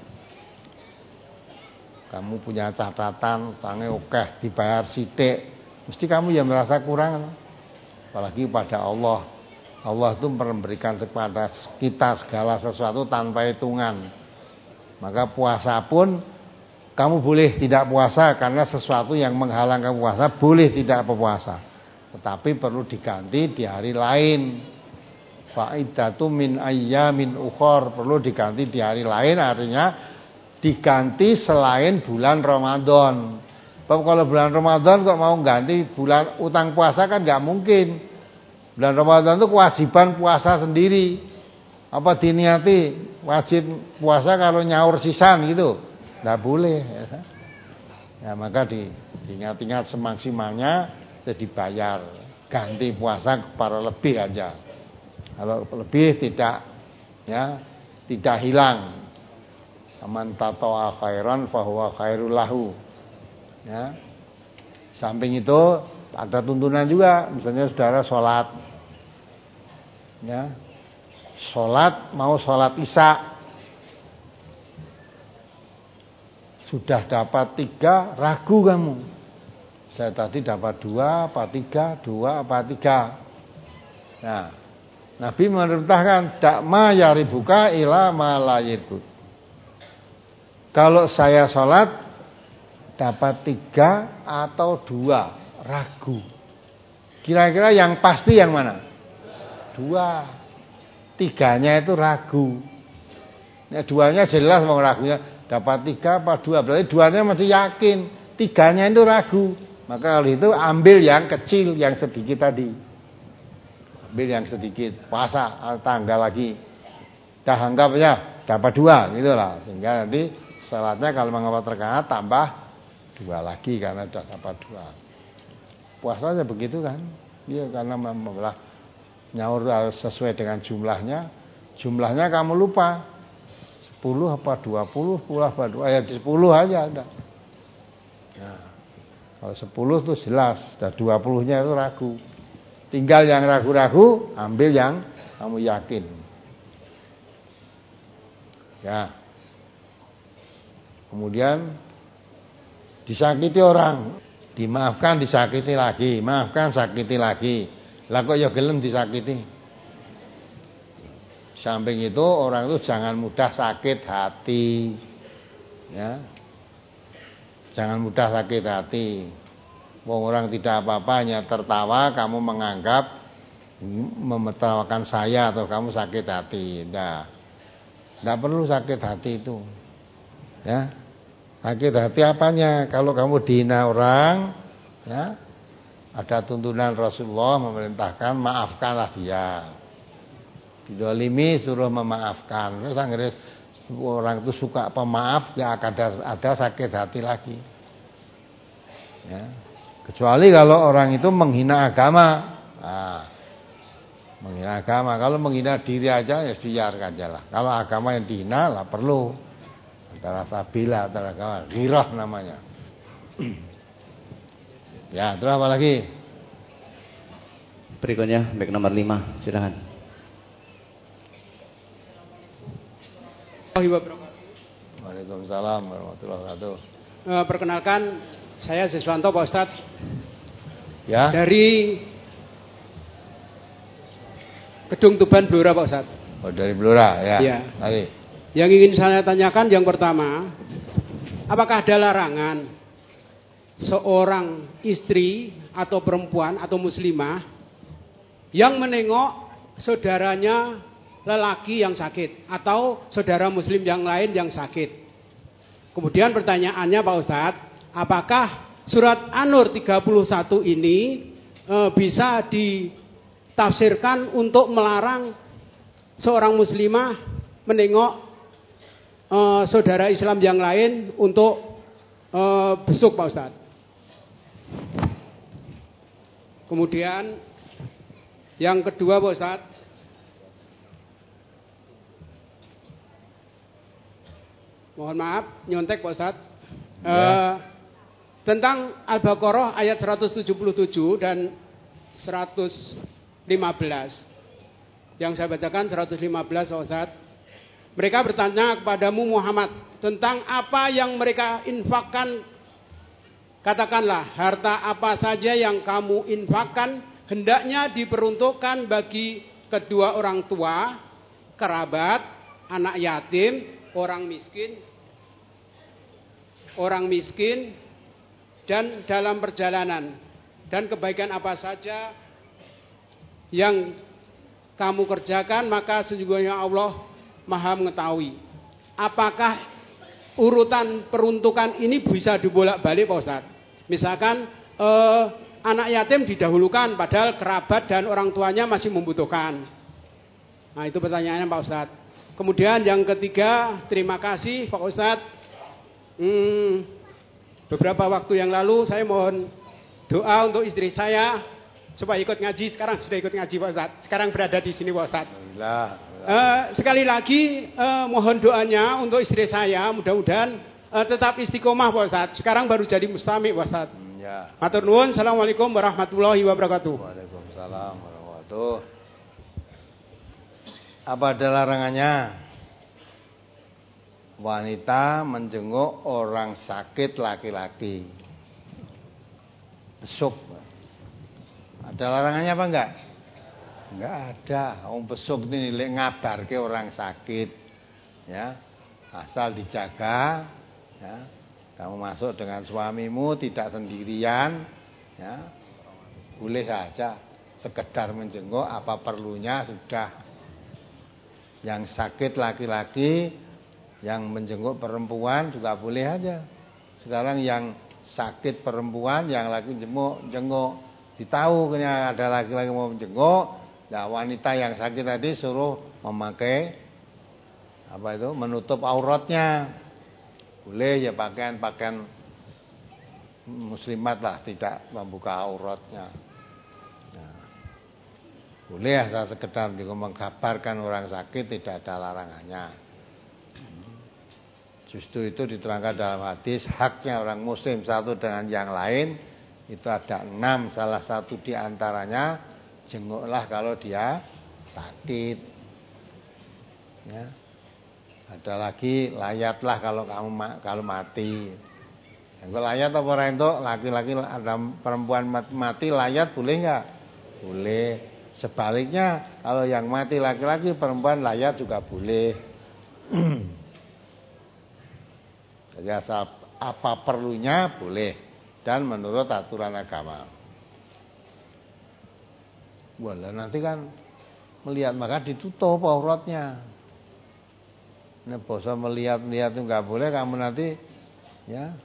Kamu punya catatan, utangnya oke, dibayar sithik. Mesti kamu yang merasa kurang. Apalagi pada Allah. Allah itu memberikan kepada kita segala sesuatu tanpa hitungan. Maka puasa pun kamu boleh tidak puasa karena sesuatu yang menghalangkan puasa boleh tidak berpuasa. Tetapi perlu diganti di hari lain. Faidatu min ayyamin ukhor, perlu diganti di hari lain, artinya diganti selain bulan Ramadan. Kalau bulan Ramadan kok mau ganti bulan utang puasa kan nggak mungkin. Bulan Ramadan itu kewajiban puasa sendiri. Apa diniati wajib puasa kalau nyaur sisan gitu? Nggak boleh. Ya, ya maka di, diingat-ingat semaksimalnya jadi dibayar. Ganti puasa kepada lebih aja. Kalau lebih tidak, ya tidak hilang. Man tata'a khairan fahuwa khairul lahu. Ya. Samping itu ada tuntunan juga, misalnya saudara sholat, ya, sholat mau sholat isya, sudah dapat tiga, ragu kamu. Saya tadi dapat dua, apa tiga, dua, apa tiga. Nah, Nabi memerintahkan dakma yaribuka ila ma la yirbu. Kalau saya sholat dapat tiga atau dua, ragu. Kira-kira yang pasti yang mana? Dua. Tiganya itu ragu. Ya, duanya jelas mau ragunya dapat tiga apa dua. Berarti duanya masih yakin. Tiganya itu ragu. Maka kalau itu ambil yang kecil, yang sedikit tadi. Ambil yang sedikit, puasa tanggal lagi. Dah anggapnya dapat dua, gitulah. Sehingga nanti salatnya kalau mengapa terkait tambah dua lagi karena sudah dapat dua. Puasanya begitu kan? Iya karena membelah nyaur harus sesuai dengan jumlahnya. Jumlahnya kamu lupa. sepuluh apa dua puluh, sepuluh apa dua, ya sepuluh aja ada. Nah, kalau sepuluh itu jelas, dan dua puluh-nya itu ragu. Tinggal yang ragu-ragu, ambil yang kamu yakin. Ya. Kemudian disakiti orang, dimaafkan disakiti lagi, maafkan sakiti lagi. Lah kok ya gelem disakiti. samping itu orang itu jangan mudah sakit hati. Ya. Jangan mudah sakit hati. Wong orang tidak apa-apa hanya tertawa, kamu menganggap memetertawakan saya atau kamu sakit hati. Nah, tidak perlu sakit hati itu. Ya, sakit hati apanya? Kalau kamu dihina orang, ya, ada tuntunan Rasulullah memerintahkan maafkanlah dia. Didolimi suruh memaafkan. Terus akhirnya orang itu suka pemaaf, ya akan ada, ada sakit hati lagi. Ya. Kecuali kalau orang itu menghina agama. Nah, menghina agama. Kalau menghina diri aja ya biarkan aja lah. Kalau agama yang dihina lah perlu. Antara sabila, antara agama, ghirah namanya. Ya, terus apa lagi? Berikutnya back nomor lima, silakan. Waalaikumsalam warahmatullahi wabarakatuh. Uh, perkenalkan, saya Siswanto Pak Ustadz. Ya. Dari Kedung Tuban Blora Pak Ustadz. Oh, dari Blora ya. Ya. Tadi. Yang ingin saya tanyakan yang pertama, apakah ada larangan seorang istri atau perempuan atau muslimah yang menengok saudaranya lelaki yang sakit atau saudara muslim yang lain yang sakit? Kemudian pertanyaannya Pak Ustadz, apakah surat An-Nur tiga puluh satu ini e, bisa ditafsirkan untuk melarang seorang muslimah menengok e, saudara Islam yang lain untuk e, besuk Pak Ustadz? Kemudian yang kedua Pak Ustadz, mohon maaf nyontek Pak Ustadz, ya. e, tentang Al-Baqarah ayat seratus tujuh puluh tujuh dan seratus lima belas. Yang saya bacakan seratus lima belas Pak Ustadz. Mereka bertanya kepadamu Muhammad tentang apa yang mereka infakkan. Katakanlah, harta apa saja yang kamu infakkan hendaknya diperuntukkan bagi kedua orang tua, kerabat, anak yatim, orang miskin, orang miskin, dan dalam perjalanan. Dan kebaikan apa saja yang kamu kerjakan, maka sesungguhnya Allah Maha mengetahui. Apakah urutan peruntukan ini bisa dibolak-balik Pak Ustadz? Misalkan eh, anak yatim didahulukan padahal kerabat dan orang tuanya masih membutuhkan. Nah, itu pertanyaannya Pak Ustadz. Kemudian yang ketiga, terima kasih Pak Ustadz. Hmm, beberapa waktu yang lalu saya mohon doa untuk istri saya supaya ikut ngaji. Sekarang sudah ikut ngaji Pak Ustadz. Sekarang berada di sini Pak Ustadz. Alhamdulillah. Uh, sekali lagi uh, mohon doanya untuk istri saya. Mudah-mudahan uh, tetap istiqomah Pak Ustadz. Sekarang baru jadi mustami Pak Ustadz. Hmm, ya. Matur nuwun. Assalamualaikum warahmatullahi wabarakatuh. Waalaikumsalam warahmatullahi wabarakatuh. Apa ada larangannya? Wanita menjenguk orang sakit laki-laki. Besuk. Ada larangannya apa enggak? Enggak ada. Om besuk ini nilai ngabar ke orang sakit. Ya. Asal dijaga. Ya. Kamu masuk dengan suamimu tidak sendirian. Ya. Boleh saja. Sekedar menjenguk apa perlunya sudah. Yang sakit laki-laki, yang menjenguk perempuan juga boleh aja. Sekarang yang sakit perempuan, yang laki jenguk, jenguk. Ditahu kena ada laki-laki mau menjenguk, nah wanita yang sakit tadi suruh memakai apa itu menutup auratnya. Boleh ya pakaian-pakaian muslimat lah, tidak membuka auratnya. Nah, boleh asal sekedar mengkabarkan orang sakit, tidak ada larangannya. Justru itu diterangkan dalam hadis, haknya orang muslim satu dengan yang lain itu ada enam, salah satu diantaranya jenguklah kalau dia sakit. Ya. Ada lagi layatlah kalau kamu kalau mati. Yang layat apa orang itu laki-laki ada perempuan mati layat boleh nggak? Boleh. Sebaliknya kalau yang mati laki-laki, perempuan layat juga boleh. Jadi asal apa perlunya boleh dan menurut aturan agama. Boleh nanti kan melihat maka ditutup auratnya. Nah, bosa melihat-lihat itu nggak boleh, kamu nanti ya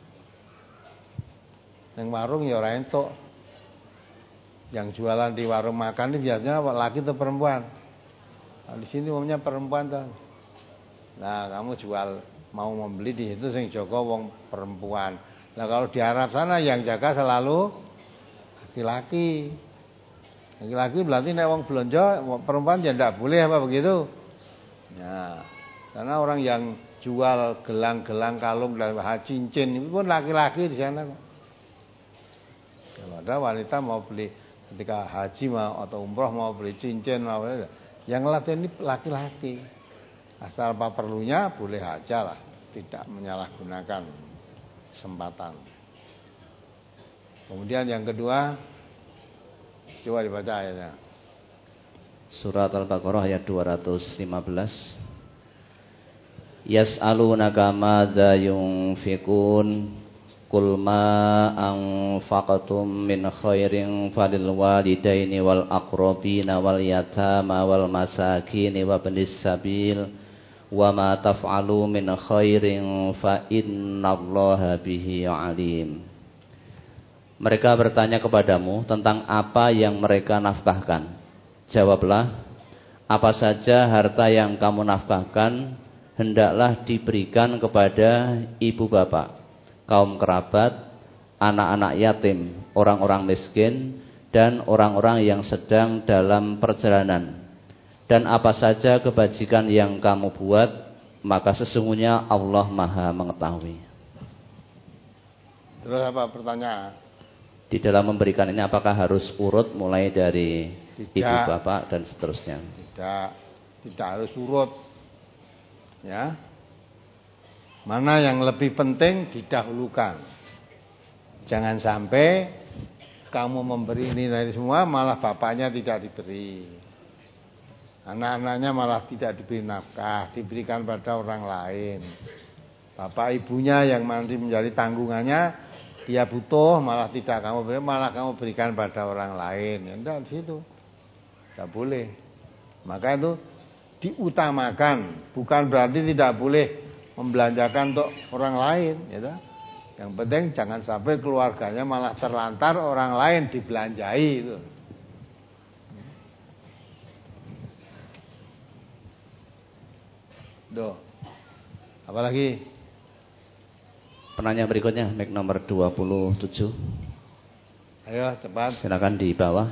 yang warung ya ora entuk. Yang jualan di warung makan ini biasanya laki atau perempuan. Nah, di sini umumnya perempuan tuh. Nah, kamu jual mau membeli di situ sing jaga wong perempuan. Nah, kalau di Arab sana yang jaga selalu laki-laki. Laki-laki berarti nek wong belanja perempuan ya ndak boleh apa begitu? Nah, karena orang yang jual gelang-gelang kalung dan cincin itu pun laki-laki di sana kok. Kalau ada wanita mau beli ketika haji mau atau umroh mau beli cincin mau yang ngelatin ini laki-laki. Asal apa perlunya boleh aja lah, tidak menyalahgunakan kesempatan. Kemudian yang kedua, coba dibaca ayatnya. Surat Al-Baqarah ayat dua ratus lima belas. Yas'alunaka madza yunfikun qul ma anfaqtum min khairin falil walidaini wal aqrabina wal yatama wal masakin wa ibnis sabil wa ma taf'alu min khairin fa innallaha bihi alim. Mereka bertanya kepadamu tentang apa yang mereka nafkahkan. Jawablah, apa saja harta yang kamu nafkahkan hendaklah diberikan kepada ibu bapak, kaum kerabat, anak-anak yatim, orang-orang miskin, dan orang-orang yang sedang dalam perjalanan. Dan apa saja kebajikan yang kamu buat, maka sesungguhnya Allah Maha mengetahui. Terus apa pertanyaan? Di dalam memberikan ini apakah harus urut mulai dari tidak, ibu bapak dan seterusnya? Tidak, tidak harus urut. Ya. Mana yang lebih penting didahulukan. Jangan sampai kamu memberi ini dari semua malah bapaknya tidak diberi. Anak-anaknya malah tidak diberi nafkah, diberikan pada orang lain. Bapak ibunya yang nanti menjadi tanggungannya, dia butuh malah tidak kamu beri, malah kamu berikan pada orang lain. Ya enggak di situ. Tidak boleh. Maka itu diutamakan, bukan berarti tidak boleh membelanjakan untuk orang lain, ya. Yang penting jangan sampai keluarganya malah terlantar orang lain dibelanjai itu. Doh. Apalagi? Penanya berikutnya, mic nomor dua puluh tujuh. Ayo cepat. Silakan di bawah.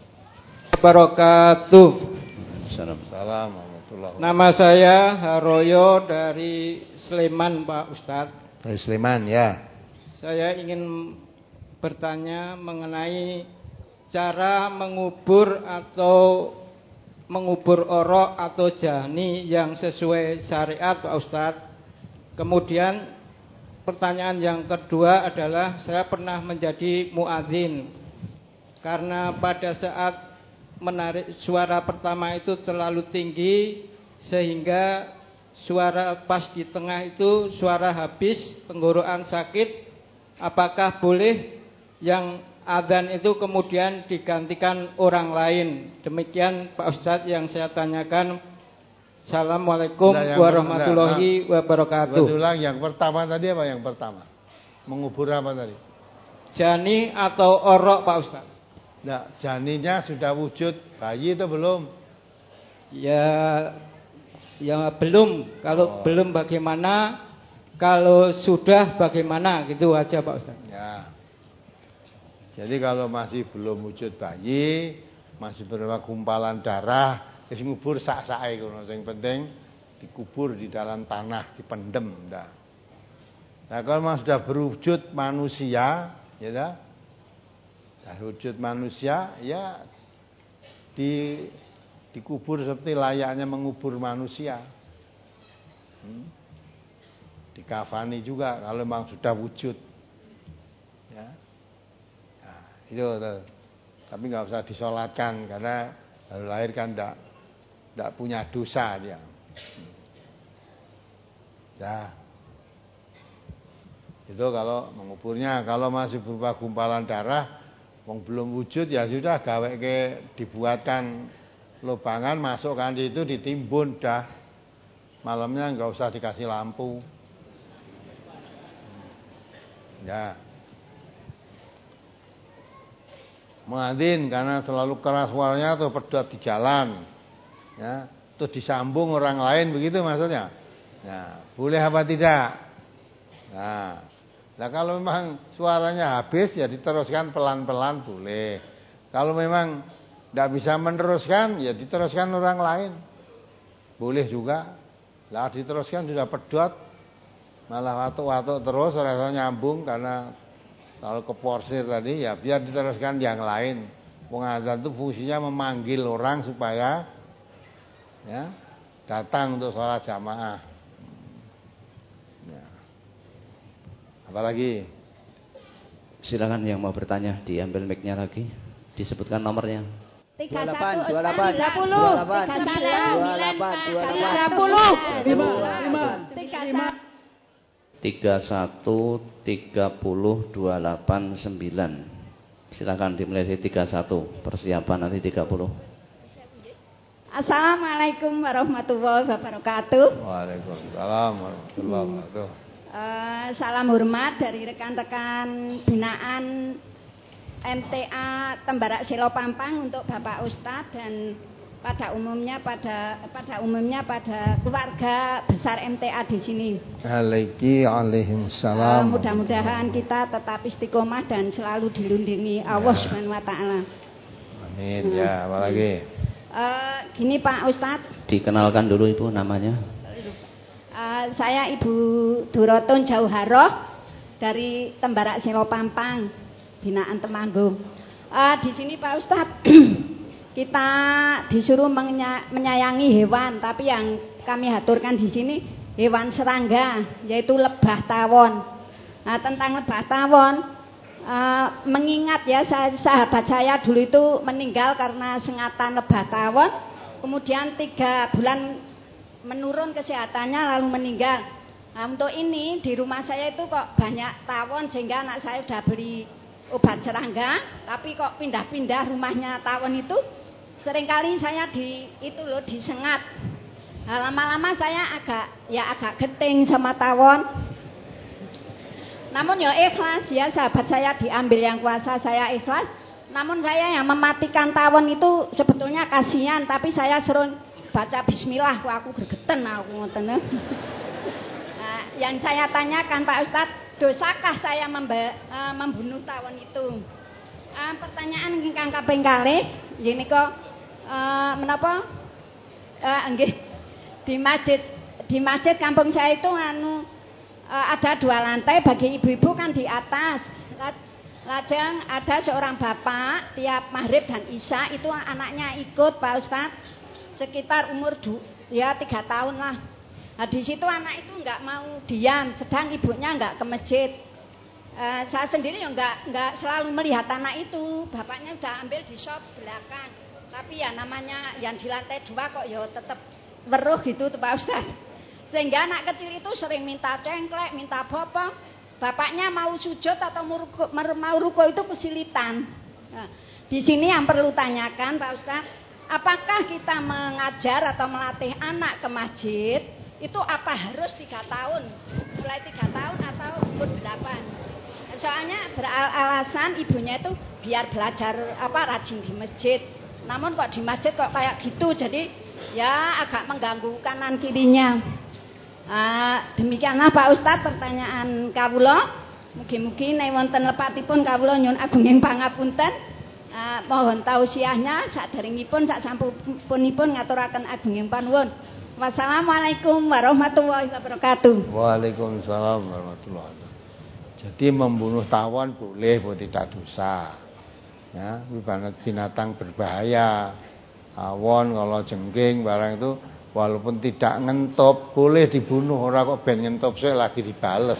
Barakatuh. Assalamualaikum. Nama saya Haroyo dari Sleman, Pak Ustadz. Dari Sleman, ya. Saya ingin bertanya mengenai cara mengubur atau mengubur orok atau jani yang sesuai syariat, Pak Ustadz. Kemudian pertanyaan yang kedua adalah saya pernah menjadi muadzin. Karena pada saat menarik suara pertama itu terlalu tinggi sehingga suara pas di tengah itu suara habis, tenggorokan sakit. Apakah boleh yang adzan itu kemudian digantikan orang lain? Demikian Pak Ustadz yang saya tanyakan. Assalamualaikum nah, warahmatullahi nah, wabarakatuh. Berulang yang pertama tadi apa yang pertama? Mengubur apa tadi? Jani atau orok, Pak Ustadz? Nah, janinya sudah wujud bayi itu belum? Ya, ya belum. Kalau oh. belum bagaimana? Kalau sudah bagaimana? Gitu aja Pak Ustadz. Ya. Jadi kalau masih belum wujud bayi, masih berupa gumpalan darah, wis ngubur sak-sake ngono. Sing penting dikubur di dalam tanah, dipendem ndak. Nah, kalau memang sudah berwujud manusia, ya dah. Sudah wujud manusia, ya di dikubur seperti layaknya mengubur manusia. Hmm. Dikafani juga kalau memang sudah wujud. Ya. Nah, itu tuh. Tapi nggak usah disolatkan karena Baru lahir kan tidak tidak punya dosa dia. Ya. Itu kalau menguburnya. Kalau masih berupa gumpalan darah, wong belum wujud ya sudah, gawe ke dibuatkan lubangan, masukkan di itu, ditimbun dah. Malamnya enggak usah dikasih lampu. Ya. Muadzin karena terlalu keras suaranya atau pedot di jalan. Ya, terus disambung orang lain begitu maksudnya. Nah, boleh apa tidak? Nah, nah kalau memang suaranya habis ya diteruskan pelan-pelan boleh. Kalau memang tidak bisa meneruskan ya diteruskan orang lain. Boleh juga. Lah diteruskan sudah pedot malah watuk-watuk terus rasanya nyambung karena kalau keporsir tadi ya biar diteruskan yang lain. Pengazan itu fungsinya memanggil orang supaya ya datang untuk sholat jamaah. Ya. Apalagi? Silakan yang mau bertanya diambil mic-nya lagi, disebutkan nomornya. tiga delapan dua delapan tiga puluh tiga delapan tiga puluh tiga satu tiga puluh dua delapan sembilan. Silakan dimulai dari tiga satu, persiapan nanti tiga puluh. Assalamualaikum warahmatullahi wabarakatuh. Waalaikumsalam warahmatullahi wabarakatuh. Uh, salam hormat dari rekan-rekan binaan M T A Tembarak Selo Pampang untuk Bapak Ustadz dan pada umumnya pada pada umumnya pada keluarga besar M T A di sini. Waalaikumsalam. Uh, mudah-mudahan kita tetap istiqomah dan selalu dilindungi Allah Subhanahu wa taala. Amin. Uh, ya, apalagi? Uh, gini Pak Ustadz. Dikenalkan dulu Ibu namanya. Uh, saya Ibu Duroton Jauharoh dari Tembarak Selo Pampang, binaan Temanggung. Uh, di sini Pak Ustadz, kita disuruh menyayangi hewan, tapi yang kami aturkan di sini hewan serangga, yaitu lebah tawon. Nah, tentang lebah tawon, uh, mengingat ya sahabat saya dulu itu meninggal karena sengatan lebah tawon, kemudian tiga bulan menurun kesehatannya lalu meninggal. Nah, untuk ini di rumah saya itu kok banyak tawon sehingga anak saya sudah beli obat serangga, tapi kok pindah-pindah rumahnya tawon itu seringkali saya di itu loh disengat. Nah, lama-lama saya agak ya agak geting sama tawon. Namun ya ikhlas ya, sahabat saya diambil yang kuasa, saya ikhlas. Namun saya yang mematikan tawon itu sebetulnya kasihan, tapi saya suruh baca bismillah, kok aku gregeten aku ngoten. Nah, yang saya tanyakan Pak Ustadz, dosakah saya memba, uh, membunuh tawon itu? Uh, pertanyaan ingkang kaping kalih, ini kok uh, menapa? Uh, enggih, di masjid di masjid kampung saya itu anu uh, ada dua lantai, bagi ibu-ibu kan di atas. Lajeng ada seorang bapak tiap maghrib dan isya itu anaknya ikut Pak Ustadz. Sekitar umur du, ya tiga tahun lah. Nah, di situ anak itu nggak mau diam, sedang ibunya nggak ke masjid. Uh, saya sendiri ya nggak nggak selalu melihat anak itu, bapaknya udah ambil di shop belakang. Tapi ya namanya yang di lantai dua kok ya tetap weruh gitu tuh Pak Ustadz. Sehingga anak kecil itu sering minta cengklek, minta bopong. Bapaknya mau sujud atau mau ruko, mau ruko itu kesulitan. Nah, di sini yang perlu tanyakan Pak Ustadz, apakah kita mengajar atau melatih anak ke masjid itu apa harus tiga tahun, mulai tiga tahun atau umur delapan? Soalnya beralasan ibunya itu biar belajar apa rajin di masjid. Namun kok di masjid kok kayak gitu, jadi ya agak mengganggu kanan kirinya. Ah, demikianlah Pak Ustadz pertanyaan kawula. Mugi-mugi nek wonten lepatipun kawula nyuwun agunging pangapunten. Uh, mohon tausiahnya saderengipun sak sampunipun ngaturaken agunging panuwun. Wassalamualaikum warahmatullahi wabarakatuh. Waalaikumsalam warahmatullahi wabarakatuh. Jadi membunuh tawon boleh, boleh tidak dosa. Ya, binatang berbahaya. Tawon kalau jengking barang itu walaupun tidak ngentop boleh dibunuh, ora kok ben ngentop saya lagi dibales.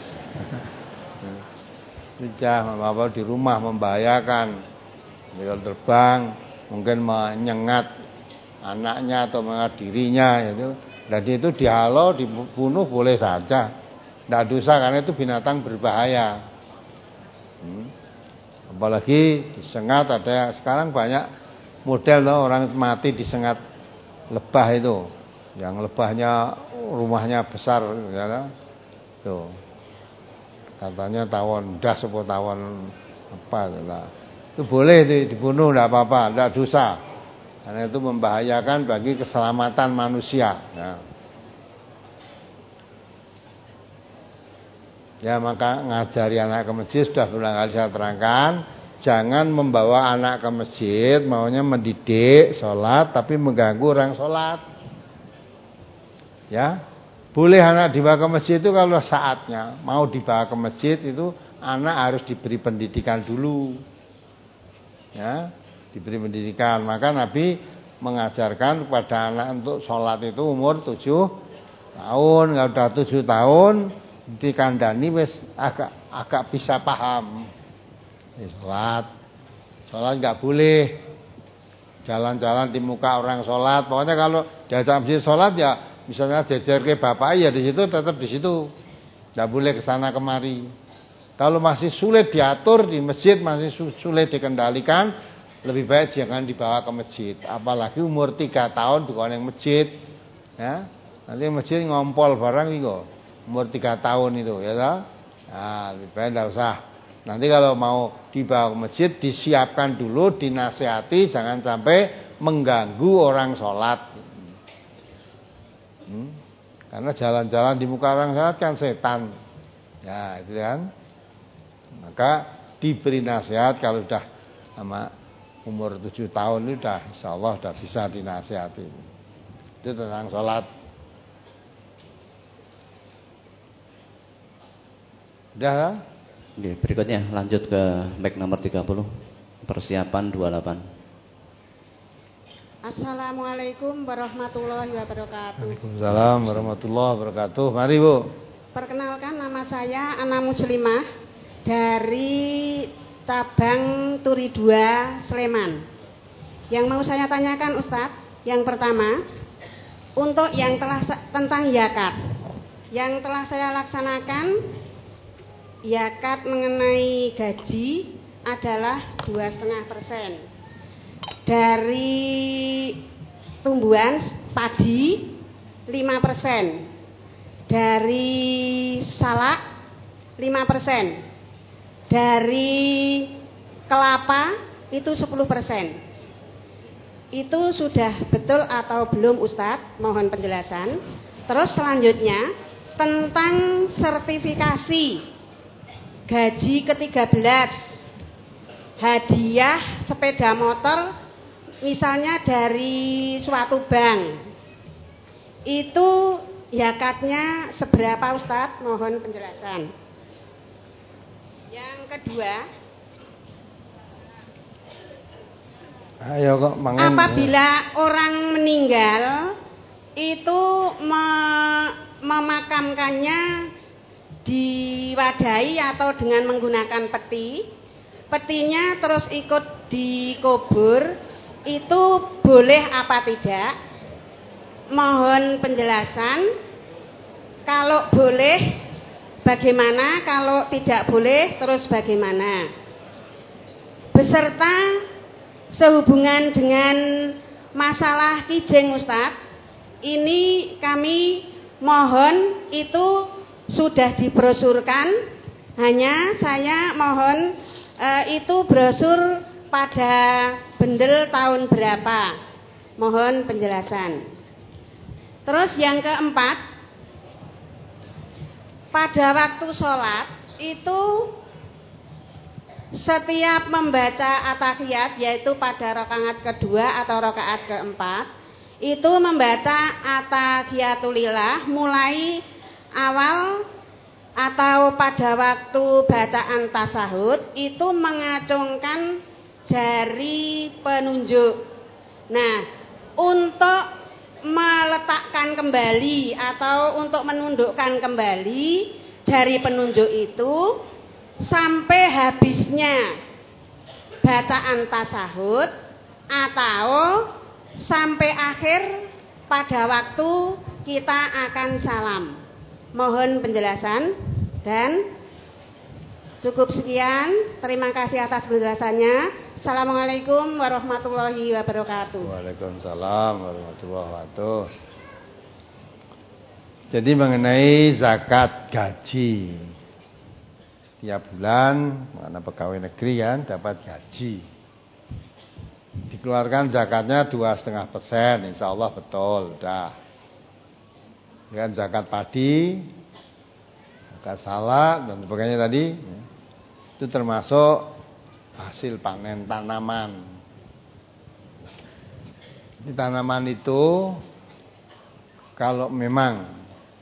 Sudah apa di rumah membahayakan. Bila terbang mungkin menyengat anaknya atau mengadirinya itu. Dan itu dihalau, dibunuh boleh saja. Tidak dosa karena itu binatang berbahaya. Hmm. Apalagi disengat, ada sekarang banyak model loh, orang mati disengat lebah itu. Yang lebahnya rumahnya besar ya. Tuh. Katanya tawon das atau tawon apa lah. Itu boleh itu dibunuh, tidak apa-apa, tidak dosa. Karena itu membahayakan bagi keselamatan manusia. Ya. Ya maka ngajari anak ke masjid sudah berulang kali saya terangkan, jangan membawa anak ke masjid maunya mendidik sholat tapi mengganggu orang sholat. Ya, boleh anak dibawa ke masjid itu kalau saatnya mau dibawa ke masjid itu anak harus diberi pendidikan dulu. Ya, diberi pendidikan. Maka Nabi mengajarkan kepada anak untuk sholat itu umur tujuh tahun. Kalau sudah tujuh tahun dikandani wis agak agak bisa paham. Ya, sholat, sholat nggak boleh jalan-jalan di muka orang sholat. Pokoknya kalau diajak masjid sholat ya, misalnya jejer ke bapak ya di situ tetap di situ, nggak boleh kesana kemari. Kalau masih sulit diatur di masjid, masih sulit dikendalikan, lebih baik jangan dibawa ke masjid. Apalagi umur tiga tahun bukan yang masjid, ya nanti masjid ngompol barang itu. Umur tiga tahun itu ya toh. Nah, lebih baik enggak usah. Nanti kalau mau dibawa ke masjid disiapkan dulu, dinasihati jangan sampai mengganggu orang sholat. Hmm? Karena jalan-jalan di muka orang sholat kan setan. Ya, itu kan. Maka diberi nasihat kalau sudah sama umur tujuh tahun itu sudah insyaallah sudah bisa dinasihati. Itu tentang sholat. Udah. Oke, berikutnya lanjut ke mic nomor tiga puluh. Persiapan dua puluh delapan. Assalamualaikum warahmatullahi wabarakatuh. Waalaikumsalam warahmatullahi wabarakatuh. Mari Bu. Perkenalkan, nama saya Ana Muslimah dari cabang Turi dua Sleman. Yang mau saya tanyakan Ustadz, yang pertama untuk yang telah tentang zakat, yang telah saya laksanakan. Zakat mengenai gaji adalah dua koma lima persen dari tumbuhan padi, lima persen dari salak, lima persen dari kelapa itu sepuluh persen. Itu sudah betul atau belum Ustadz? Mohon penjelasan. Terus selanjutnya tentang sertifikasi gaji ke tiga belas, hadiah sepeda motor misalnya dari suatu bank, itu zakatnya seberapa Ustadz? Mohon penjelasan. Yang kedua, ayo kok mangen, apabila orang meninggal itu me memakamkannya diwadahi atau dengan menggunakan peti, petinya terus ikut dikubur, itu boleh apa tidak? Mohon penjelasan. Kalau boleh bagaimana, kalau tidak boleh terus bagaimana? Beserta sehubungan dengan masalah kijeng Ustadz, ini kami mohon itu sudah dibrosurkan, hanya saya mohon e, itu brosur pada bendel tahun berapa, mohon penjelasan. Terus yang keempat, pada waktu sholat itu setiap membaca at-tahiyat, yaitu pada rakaat kedua atau rakaat keempat, itu membaca at-tahiyatulillah mulai awal atau pada waktu bacaan tasahud itu mengacungkan jari penunjuk. Nah, untuk meletakkan kembali atau untuk menundukkan kembali jari penunjuk itu sampai habisnya bacaan tasahud atau sampai akhir pada waktu kita akan salam. Mohon penjelasan dan cukup sekian. Terima kasih atas penjelasannya. Assalamualaikum warahmatullahi wabarakatuh. Waalaikumsalam warahmatullahi wabarakatuh. Jadi mengenai zakat gaji, tiap bulan mana pegawai negeri kan dapat gaji, dikeluarkan zakatnya dua setengah persen, insya Allah betul, dah. Dengan zakat padi, zakat salak dan sebagainya tadi, itu termasuk hasil panen tanaman. Di tanaman itu kalau memang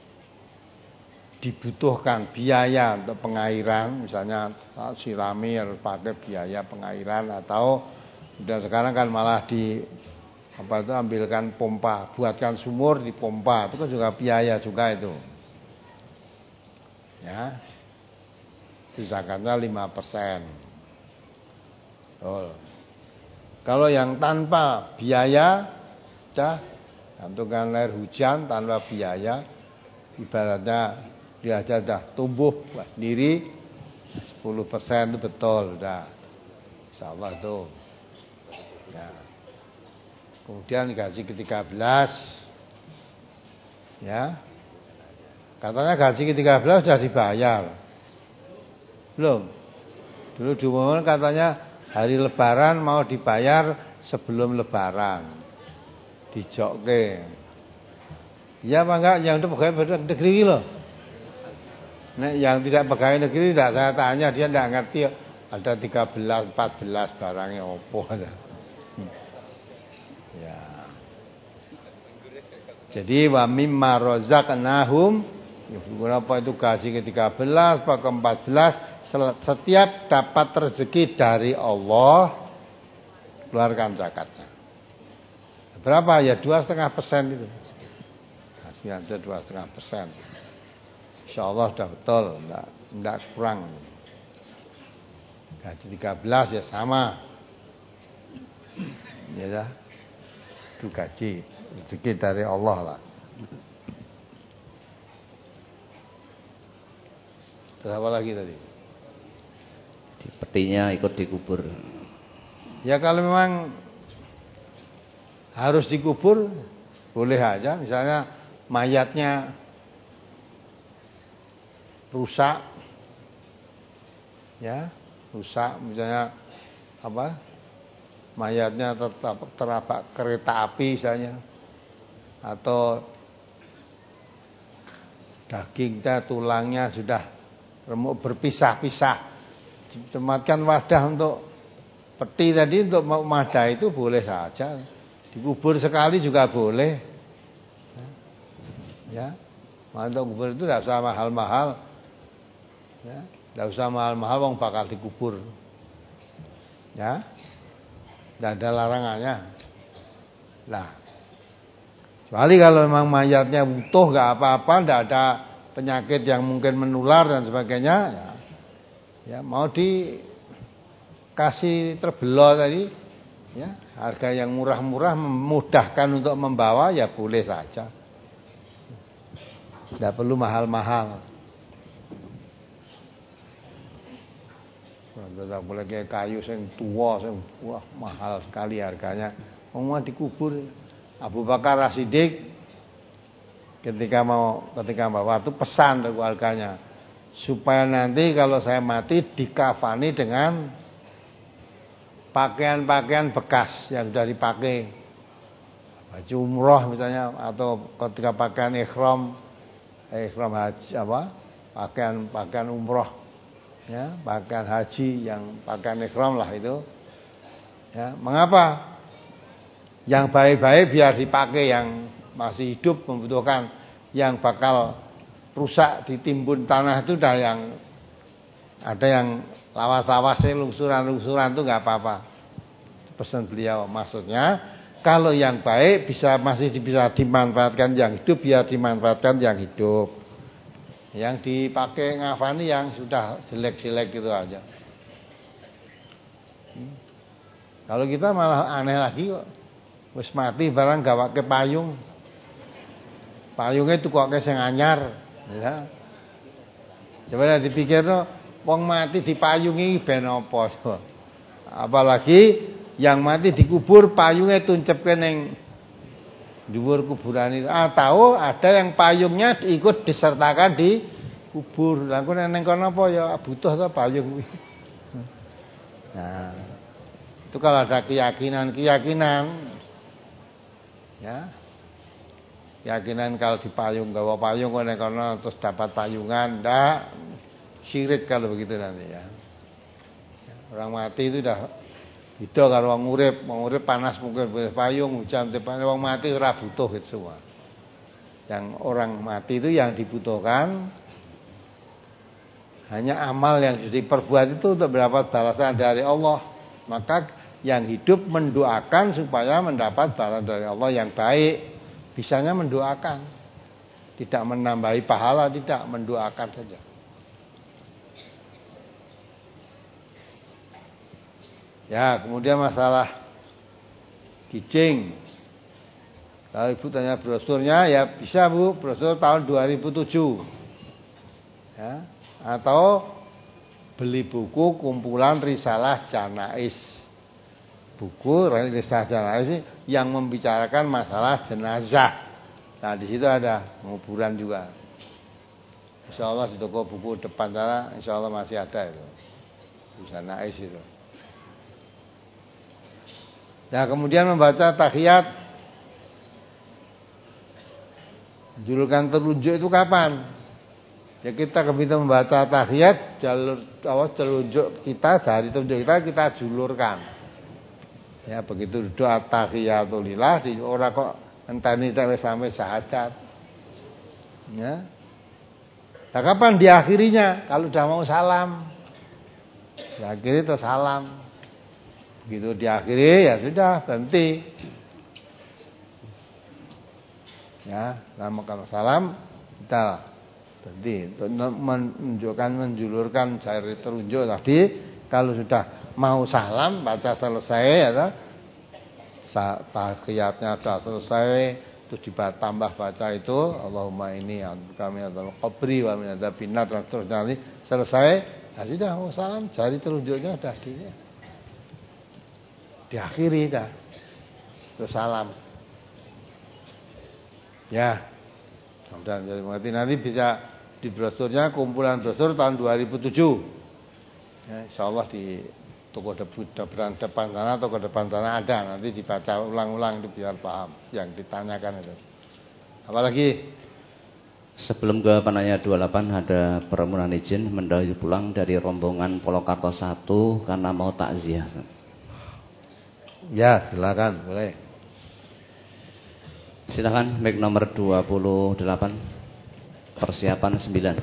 dibutuhkan biaya untuk pengairan, misalnya sirami harus pakai biaya pengairan, atau udah sekarang kan malah di apa itu ambilkan pompa, buatkan sumur di pompa, itu kan juga biaya juga itu. Ya. Itu zakatnya lima persen. Oh. Kalau yang tanpa biaya, dah gantungan air hujan tanpa biaya, ibaratnya dia aja dah tumbuh sendiri sepuluh persen itu betul, dah. Insyaallah itu. Ya. Kemudian gaji ke tiga belas, ya, katanya gaji ke tiga belas sudah dibayar, belum? Dulu diumumkan katanya hari Lebaran mau dibayar sebelum Lebaran, dijokke. Ya apa enggak? Yang itu pegawai negeri loh. Nah, yang tidak pegawai negeri tidak saya tanya, dia tidak ngerti. Ada tiga belas, empat belas barangnya opo ada. Ya. Jadi wa mimma razaqnahum, apa itu gaji ke tiga belas, apa ke empat belas, setiap dapat rezeki dari Allah keluarkan zakatnya. Berapa ya? Dua setengah persen itu. Kasih aja dua setengah persen. Insya Allah sudah betul, enggak, enggak kurang. Gaji tiga belas ya sama. Ya dah. Itu gaji rezeki dari Allah lah. Terus apa lagi tadi? Di petinya ikut dikubur. Ya kalau memang harus dikubur boleh aja. Misalnya mayatnya rusak, ya rusak, misalnya apa? Mayatnya tertabrak kereta api misalnya, atau dagingnya, tulangnya sudah remuk berpisah-pisah, dicematkan wadah untuk peti tadi, untuk wadah itu boleh saja. Dikubur sekali juga boleh, ya. Untuk kubur itu tidak usah mahal-mahal, ya. Tidak usah mahal-mahal, wong bakal dikubur, ya. Tidak ada larangannya. Nah, kecuali kalau memang mayatnya utuh, nggak apa-apa, tidak ada penyakit yang mungkin menular dan sebagainya, ya, ya mau dikasih terbelot tadi, ya, harga yang murah-murah memudahkan untuk membawa, ya boleh saja. Tidak perlu mahal-mahal. Tidak boleh kayak kayu yang tua, yang wah mahal sekali harganya. Mau dikubur. Abu Bakar As-Siddiq ketika mau ketika bawa itu pesan ke keluarganya supaya nanti kalau saya mati dikafani dengan pakaian-pakaian bekas yang sudah dipakai, baju umroh misalnya, atau ketika pakaian ihram, ihram haji apa, pakaian pakaian umroh, ya, pakaian haji yang pakaian ihram lah itu, ya. Mengapa? Yang baik-baik biar dipakai, yang masih hidup membutuhkan, yang bakal rusak ditimbun tanah itu dah, yang ada yang lawas-lawasnya, lungsuran-lungsuran itu nggak apa-apa. Pesan beliau, maksudnya kalau yang baik bisa masih bisa dimanfaatkan yang hidup, biar dimanfaatkan yang hidup. Yang dipakai ngafani yang sudah jelek-jelek gitu aja. Hmm. Kalau kita malah aneh lagi kok. Wis mati barang gawake payung. Payunge tukoke sing anyar, ya. Coba dipikirno wong mati dipayungi ben apa. Apalagi yang mati dikubur payungnya tuncepke ning dhuwur kuburan itu. Ah tahu ada yang payungnya ikut disertakan di kubur. Lah kok ning kono apa ya butuh to payung kuwi. Nah, itu kalau ada keyakinan-keyakinan ya. Keyakinan kalau dipayung gawa payung kok ning kono terus dapat payungan, ndak syirik kalau begitu nanti ya. Orang mati itu dah beda karo wong urip. Wong urip panas mungkin payung, hujan tepan. Wong mati ora butuh itu semua. Yang orang mati itu yang dibutuhkan hanya amal yang sudah diperbuat itu untuk mendapat balasan dari Allah. Maka yang hidup mendoakan supaya mendapat balasan dari Allah yang baik. Bisanya mendoakan. Tidak menambahi pahala, tidak, mendoakan saja. Ya, kemudian masalah kijing. Kalau Ibu tanya brosurnya, ya bisa Bu, brosur tahun dua ribu tujuh. Ya, atau beli buku kumpulan Risalah Janais. Buku Risalah Janais yang membicarakan masalah jenazah. Nah, di situ ada penguburan juga. Insya Allah di toko buku depan sana, insya Allah masih ada itu. Janais itu. Nah, kemudian membaca tahiyat julukan terunjuk itu kapan? Ya kita ketika membaca tahiyat jalur awas telunjuk kita dari telunjuk kita kita julurkan. Ya begitu doa tahiyatulillah di ora kok enteni sampai syahadat. Ya. Nah, kapan diakhirinya? Kalau sudah mau salam. Diakhiri itu salam. Begitu diakhiri ya sudah berhenti. Ya, lama kalau salam kita berhenti untuk menunjukkan menjulurkan jari terunjuk tadi. Kalau sudah mau salam baca selesai ya, tahiyatnya sudah selesai, terus ditambah baca itu Allahumma inni a'udzubika minadzal qabri wa min adzabin nar dan seterusnya. Selesai, ya sudah mau salam jari terunjuknya sudah di diakhiri dah. Terus salam. Ya. Mudah jadi mengerti nanti bisa di brosurnya kumpulan brosur tahun dua ribu tujuh. Ya, insyaallah di toko depan depan sana atau ke depan sana ada, nanti dibaca ulang-ulang itu biar paham yang ditanyakan itu. Apalagi sebelum ke penanya dua puluh delapan ada permohonan izin mendahului pulang dari rombongan Polokarto satu karena mau takziah. Ya, silakan, boleh. Silakan mic nomor dua puluh delapan. Persiapan sembilan.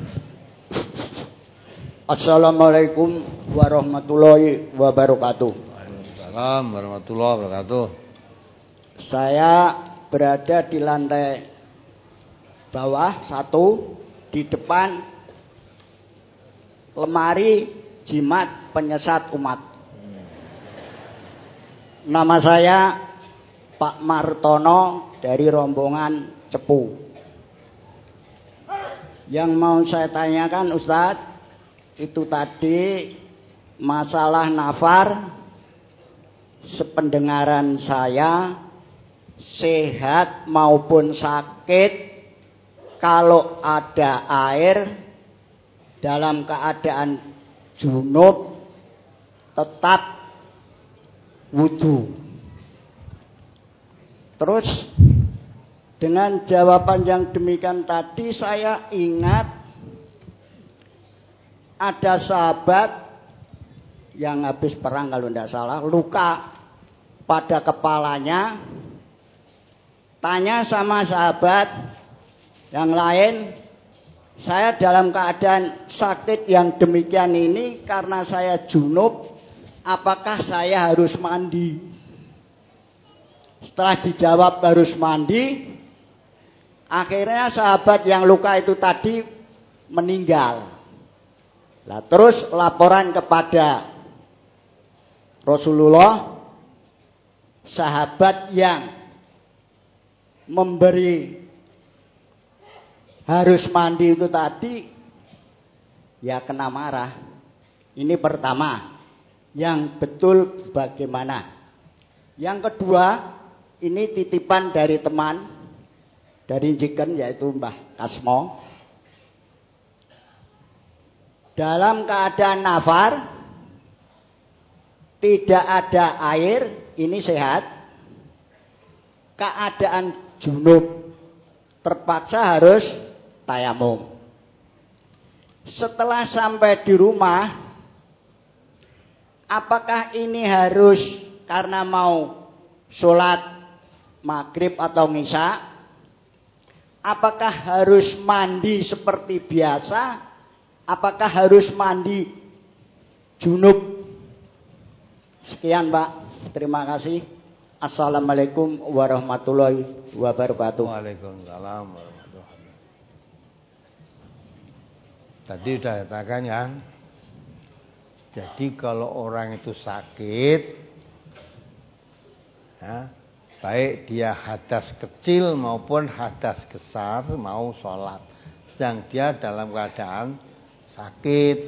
Assalamualaikum warahmatullahi wabarakatuh. Waalaikumsalam warahmatullahi wabarakatuh. Saya berada di lantai bawah satu di depan lemari jimat penyesat umat. Nama saya Pak Martono dari rombongan Cepu. Yang mau saya tanyakan Ustadz, itu tadi masalah nafar, sependengaran saya sehat maupun sakit, kalau ada air dalam keadaan junub tetap wudu. Terus dengan jawaban yang demikian tadi saya ingat ada sahabat yang habis perang kalau tidak salah, luka pada kepalanya. Tanya sama sahabat yang lain, saya dalam keadaan sakit yang demikian ini karena saya junub, apakah saya harus mandi? Setelah dijawab harus mandi, akhirnya sahabat yang luka itu tadi meninggal. Nah, terus laporan kepada Rasulullah sahabat yang memberi harus mandi itu tadi ya kena marah. Ini pertama. Yang betul bagaimana? Yang kedua, ini titipan dari teman dari Jiken yaitu Mbah Kasmo. Dalam keadaan nafar, tidak ada air, ini sehat. Keadaan junub, terpaksa harus tayamum. Setelah sampai di rumah, apakah ini harus karena mau sholat maghrib atau isya? Apakah harus mandi seperti biasa? Apakah harus mandi junub? Sekian Pak, terima kasih. Assalamualaikum warahmatullahi wabarakatuh. Waalaikumsalam warahmatullahi wabarakatuh. Tadi sudah katakan ya. Jadi kalau orang itu sakit, ya, baik dia hadas kecil maupun hadas besar mau sholat, sedang dia dalam keadaan sakit,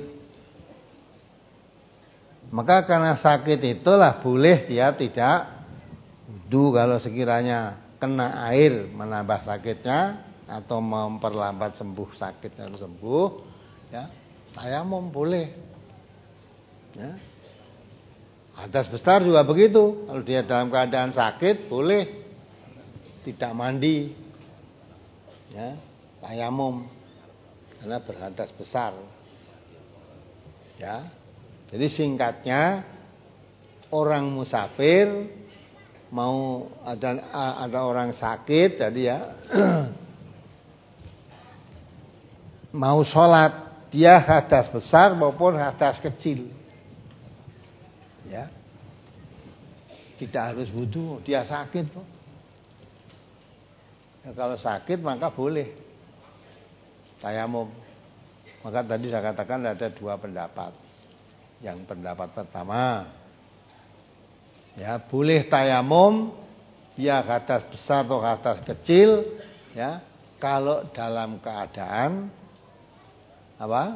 maka karena sakit itulah boleh dia tidak wudu kalau sekiranya kena air menambah sakitnya atau memperlambat sembuh sakit dan sembuh, ya tayamum boleh. Ya. Hadas besar juga begitu, kalau dia dalam keadaan sakit boleh tidak mandi, ya tayamum karena berhadas besar. Ya, jadi singkatnya orang musafir mau ada ada orang sakit tadi ya mau sholat, dia hadas besar maupun hadas kecil, ya tidak harus wudu, dia sakit kok. Ya, kalau sakit maka boleh tayamum. Maka tadi saya katakan ada dua pendapat. Yang pendapat pertama, ya boleh tayamum, ya hadas besar atau hadas kecil, ya kalau dalam keadaan apa?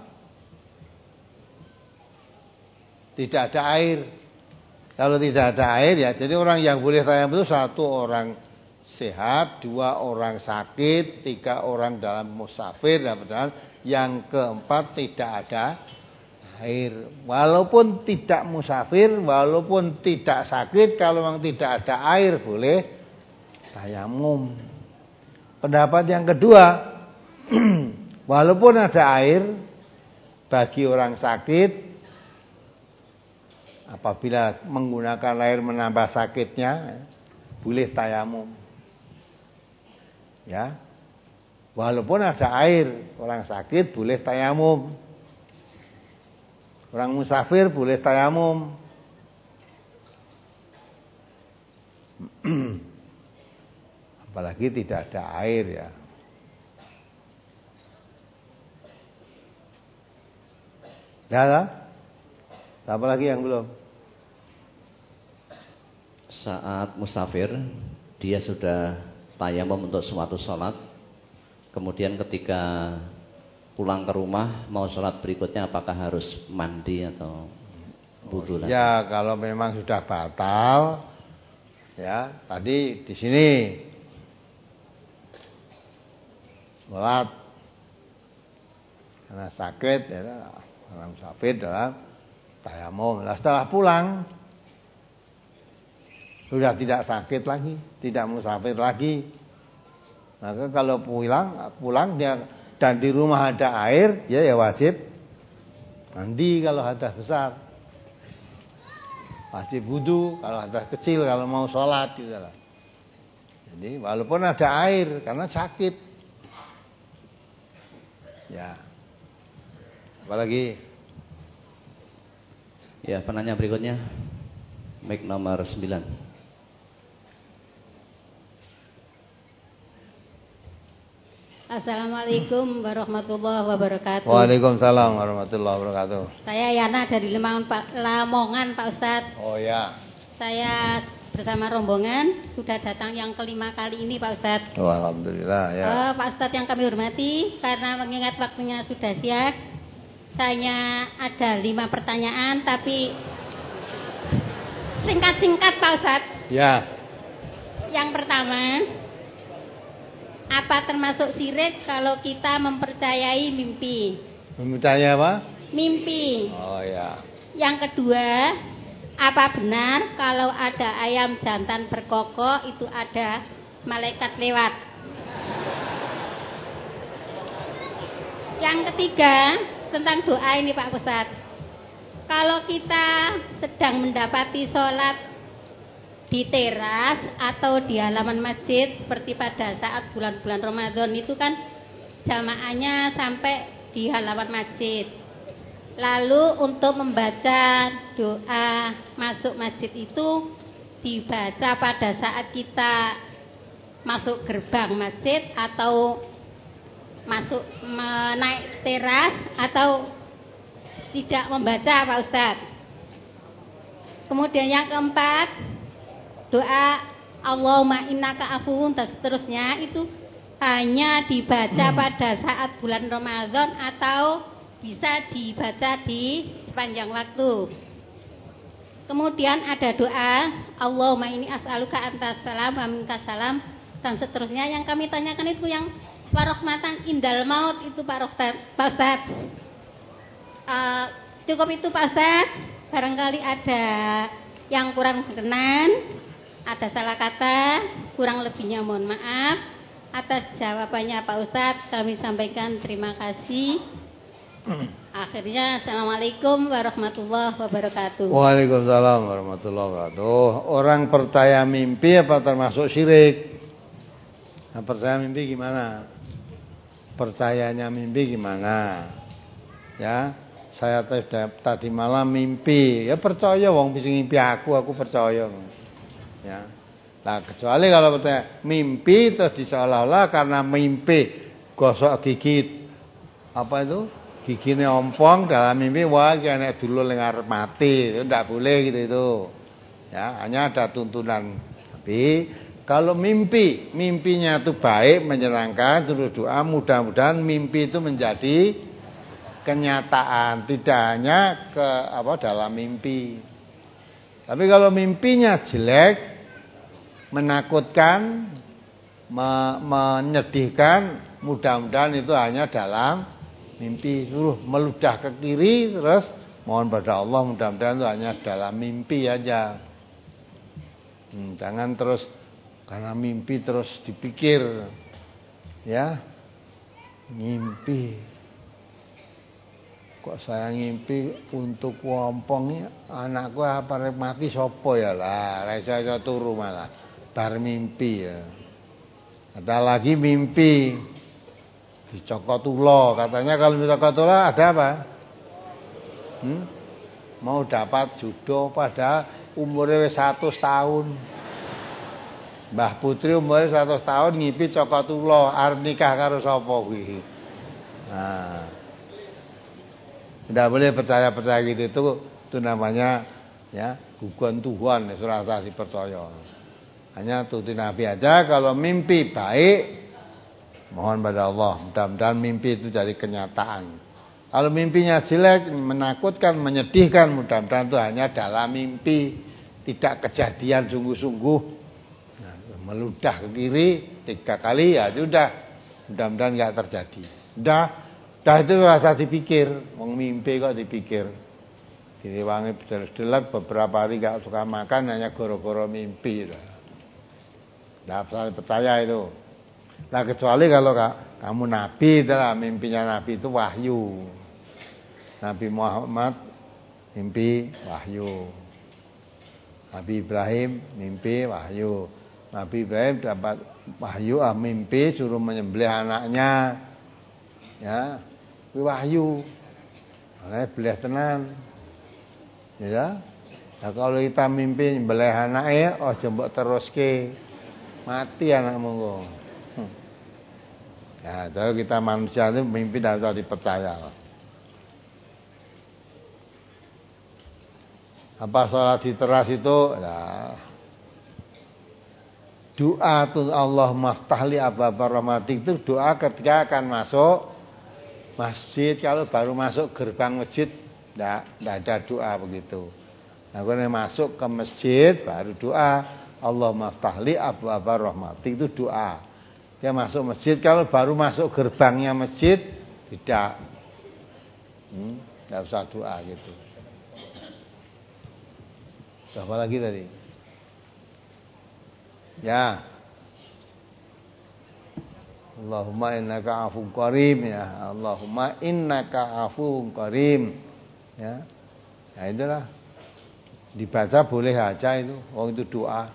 Tidak ada air. Kalau tidak ada air, ya jadi orang yang boleh tayamum itu satu orang sehat, dua orang sakit, tiga orang dalam musafir dan perjalanan. Yang keempat tidak ada air. Walaupun tidak musafir, walaupun tidak sakit, kalau memang tidak ada air boleh tayamum. Pendapat yang kedua, walaupun ada air bagi orang sakit, apabila menggunakan air menambah sakitnya, boleh tayamum. Ya. Walaupun ada air, orang sakit boleh tayamum. Orang musafir boleh tayamum. Apalagi tidak ada air ya. Ya lah. Apa lagi yang belum? Saat musafir, dia sudah tayamum untuk suatu sholat. Kemudian ketika pulang ke rumah mau sholat berikutnya, apakah harus mandi atau wudu lagi? Ya kalau memang sudah batal, ya tadi di sini sholat karena sakit, ya orang musafir dalam tayamum. Nah, setelah pulang sudah tidak sakit lagi, tidak musafir lagi. Maka kalau pulang, pulang dia dan di rumah ada air, ya ya wajib mandi kalau hadas besar. Wajib wudu kalau hadas kecil, kalau mau sholat gitu lah. Jadi walaupun ada air karena sakit. Ya. Apalagi? Ya, penanya berikutnya. Mic nomor sembilan. Assalamualaikum warahmatullahi wabarakatuh. Waalaikumsalam warahmatullahi wabarakatuh. Saya Yana dari Lamongan, Lamongan Pak Ustadz. Oh ya. Saya bersama rombongan sudah datang yang kelima kali ini Pak Ustadz. Oh, alhamdulillah ya. Uh, Pak Ustadz yang kami hormati, karena mengingat waktunya sudah siang, saya ada lima pertanyaan tapi singkat-singkat Pak Ustadz. Ya. Yang pertama, apa termasuk syirik kalau kita mempercayai mimpi? Mempercayai apa? Mimpi. Oh ya. Yang kedua, apa benar kalau ada ayam jantan berkokok itu ada malaikat lewat? Yang ketiga, tentang doa ini Pak Ustadz. Kalau kita sedang mendapati sholat di teras atau di halaman masjid seperti pada saat bulan-bulan Ramadan itu kan jamaahnya sampai di halaman masjid. Lalu untuk membaca doa masuk masjid itu dibaca pada saat kita masuk gerbang masjid atau masuk naik teras atau tidak membaca Pak Ustadz. Kemudian yang keempat, doa Allahumma innaka afuwun dan seterusnya itu hanya dibaca pada saat bulan Ramadan atau bisa dibaca di sepanjang waktu. Kemudian ada doa Allahumma inni as'aluka antas salam wa minkas salam dan seterusnya. Yang kami tanyakan itu yang warahmatan indal maut itu Pak Ustadz. Uh, cukup itu Pak Ustadz. Barangkali ada yang kurang berkenan, ada salah kata, kurang lebihnya mohon maaf. Atas jawabannya Pak Ustadz kami sampaikan terima kasih. Akhirnya assalamualaikum warahmatullahi wabarakatuh. Waalaikumsalam warahmatullahi wabarakatuh. Orang percaya mimpi apa termasuk syirik? Nah, percaya mimpi gimana? Percayanya mimpi gimana? Ya, saya tadi malam mimpi. Ya percaya wong bisa mimpi aku, aku percaya. Ya. Nah, kecuali kalau percaya mimpi terus seolah-olah karena mimpi gosok gigi apa itu? Giginya ompong dalam mimpi, wah kayaknya dulu lengar mati, itu tidak boleh gitu itu. Ya, hanya ada tuntunan. Tapi kalau mimpi, mimpinya itu baik, menyenangkan, terus doa, mudah-mudahan mimpi itu menjadi kenyataan, tidak hanya ke apa dalam mimpi. Tapi kalau mimpinya jelek, menakutkan, me, menyedihkan, mudah-mudahan itu hanya dalam mimpi. Suruh meludah ke kiri terus mohon pada Allah mudah-mudahan itu hanya dalam mimpi aja. Hmm, jangan terus karena mimpi terus dipikir ya. Mimpi. Kok saya ngimpi untuk wompong anakku apa mati sapa ya lah, ra iso turu malah bar mimpi ya. Ada lagi mimpi dicokot ula, katanya kalau dicokot ula ada apa? Hmm? Mau dapat jodoh padahal umurnya wis seratus tahun. Mbah Putri umurnya seratus tahun ngimpi cokot ula, arep nikah karo sapa kuwi. Nah. Tidak boleh percaya-percaya gitu itu itu namanya ya gugon Tuhan, ora usah dipercaya. Hanya tuti Nabi aja kalau mimpi baik mohon pada Allah, mudah-mudahan mimpi itu jadi kenyataan. Kalau mimpinya jelek, menakutkan, menyedihkan, mudah-mudahan itu hanya dalam mimpi, tidak kejadian sungguh-sungguh. Nah, meludah ke kiri tiga kali ya sudah, mudah-mudahan nggak terjadi. Udah, udah itu rasa dipikir, wong mimpi kok dipikir. Jadi wangi delek beberapa hari nggak suka makan hanya goro-goro mimpi. Nggak usah percaya itu. Nah kecuali kalau kamu nabi, itulah mimpinya nabi itu wahyu. Nabi Muhammad mimpi wahyu. Nabi Ibrahim mimpi wahyu. Nabi Ibrahim dapat wahyu ah mimpi suruh menyembelih anaknya. Ya, wahyu. Ana beleh tenan. Ya. Nah, kalau kita mimpi nyembelih anake aja mbok teruske. Mati anakmu kok. Ya, kalau kita manusia itu mimpi tidak usah dipercaya. Apa sholat di teras itu? Ya, Doa tuh Allah maftahli abwaaba rahmatik itu doa ketika akan masuk masjid. Kalau baru masuk gerbang masjid enggak enggak ada doa begitu. Nah, kalau masuk ke masjid baru doa Allah maftahli abwaaba rahmatik itu doa. Dia masuk masjid, kalau baru masuk gerbangnya masjid tidak. Hmm, enggak usah doa gitu. Apa lagi tadi? Ya. Allahumma innaka afuwwun karim ya. Allahumma innaka afuwwun karim. Ya. Ya itulah. Dibaca boleh aja itu. Oh itu doa.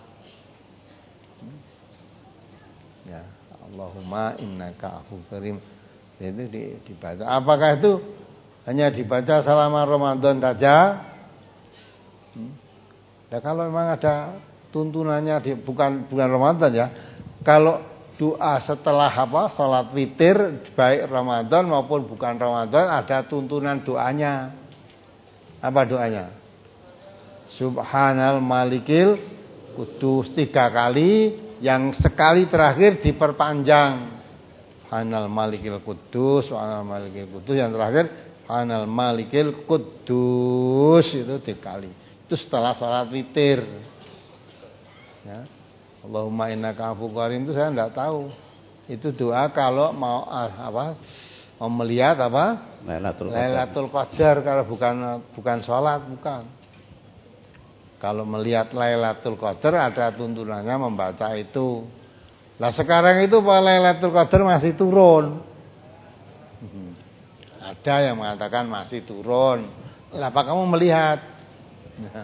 Ya. Allahumma innaka afuwwun karim. Itu dibaca. Apakah itu hanya dibaca selama Ramadan saja? Hmm? Ya kalau memang ada tuntunannya di, bukan bulan Ramadan ya. Kalau doa setelah apa? Salat witir baik Ramadan maupun bukan Ramadan ada tuntunan doanya. Apa doanya? Subhanal Malikil Kudus tiga kali, yang sekali terakhir diperpanjang. Subhanal Malikil Kudus, Subhanal Malikil Kudus, yang terakhir Subhanal Malikil Kudus itu tiga kali. Itu setelah salat witir. Ya. Allahumma innaka afuwwun karim itu saya enggak tahu. Itu doa kalau mau apa? Mau melihat apa? Lailatul Qadar. Lailatul Qadar kalau bukan bukan salat, bukan. Kalau melihat Lailatul Qadar ada tuntunannya membaca itu. Lah sekarang itu Pak Lailatul Qadar masih turun. Hmm. Ada yang mengatakan masih turun. Lah apa kamu melihat? Ya.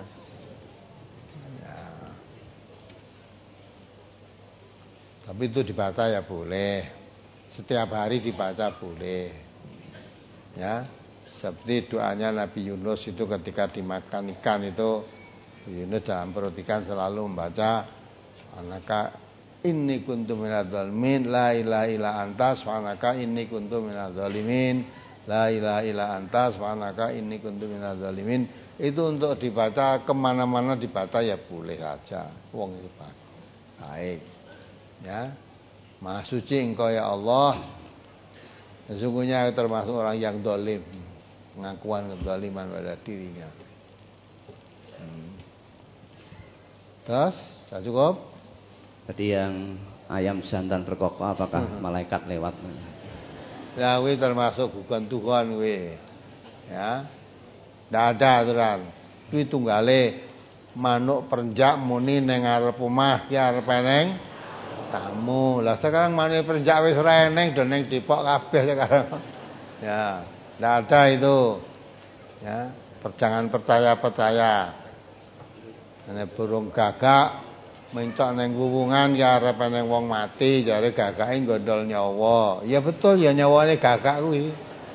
Tapi itu dibaca ya boleh. Setiap hari dibaca boleh. Ya. Seperti doanya Nabi Yunus itu ketika dimakan ikan itu, Yunus dalam perut ikan selalu membaca anaka inni kuntu minadz zalimin la ilaha illa anta subhanaka inni kuntu minadz zalimin la ilaha illa anta subhanaka inni kuntu minadz zalimin. Itu untuk dibaca kemana-mana dibaca ya boleh saja. Wong itu baik. Ya, Maha suci Engkau ya Allah. Sesungguhnya termasuk orang yang dolim, pengakuan kezaliman pada dirinya. Hmm. Terus, sudah cukup? Tadi yang ayam jantan berkokok apakah hmm. malaikat lewat? Ya, we termasuk bukan Tuhan we. Ya. Ndak ada aturan. Kuwi tunggale manuk perenjak muni ning arep omah ki arep eneng tamu. Lah sekarang manuk perenjak wis ora eneng do ning Depok kabeh sekarang. Ya, ndak ada itu. Ya, jangan percaya-percaya. Nek burung gagak mencok ning wuwungan ya arep eneng wong mati, jare gagake gondol nyawa. Ya betul ya nyawane gagak kuwi.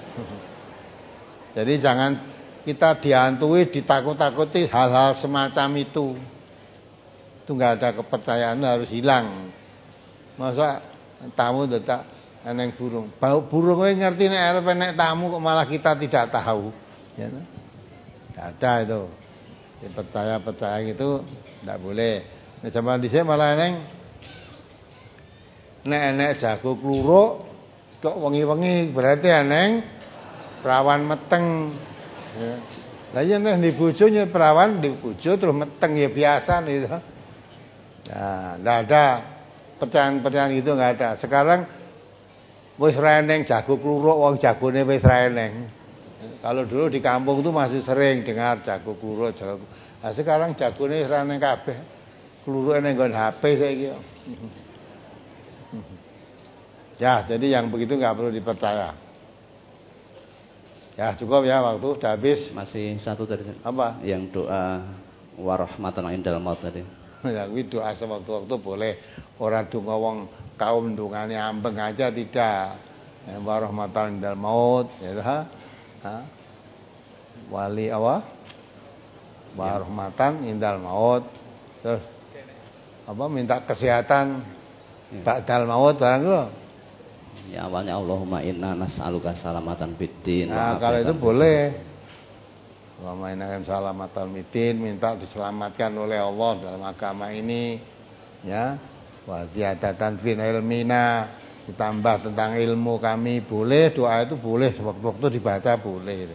Jadi jangan kita dihantui, ditakut-takuti hal-hal semacam itu. Itu enggak ada kepercayaan, harus hilang. Masa tamu tetap eneng burung. Bau burung kowe ngerti nek arep enek tamu kok malah kita tidak tahu. Ya. Enggak ada itu. Percaya-percaya gitu enggak boleh. Nek zaman dhisik malah eneng nek enek jago kluruk kok wengi-wengi berarti eneng perawan meteng. Ya. Lah yen nek di bojone perawan di bojo terus meteng ya biasa gitu. Nah, enggak ada percayaan-percayaan gitu enggak ada. Sekarang wis ra eneng jago kluruk wong jagone wis ra eneng. Kalau dulu di kampung tuh masih sering dengar jago kluruk, jago. Nah, sekarang jagone wis ra eneng kabeh. Kluruke ning nggon H P saiki. Ya, jadi yang begitu enggak perlu dipercaya. Ya cukup ya, waktu sudah habis. Masih satu tadi. Apa? Yang doa warahmatan indal maut tadi. Ya kuwi doa sewaktu-waktu boleh. Ora donga wong kaum dungane ambeng aja tidak. Ya, warahmatan indal maut ya ha. Ha? Wali apa? Warahmatan indal maut. Terus apa minta kesehatan ba'dal maut barang itu. Ya awalnya Allahumma inna nas'aluka salamatan fiddin. Nah kalau itu boleh. Allahumma inna salamatan fiddin, minta diselamatkan oleh Allah dalam agama ini. Ya. Wa ziyadatan fi ilmina, ditambah tentang ilmu kami, boleh. Doa itu boleh, sewaktu-waktu dibaca boleh itu.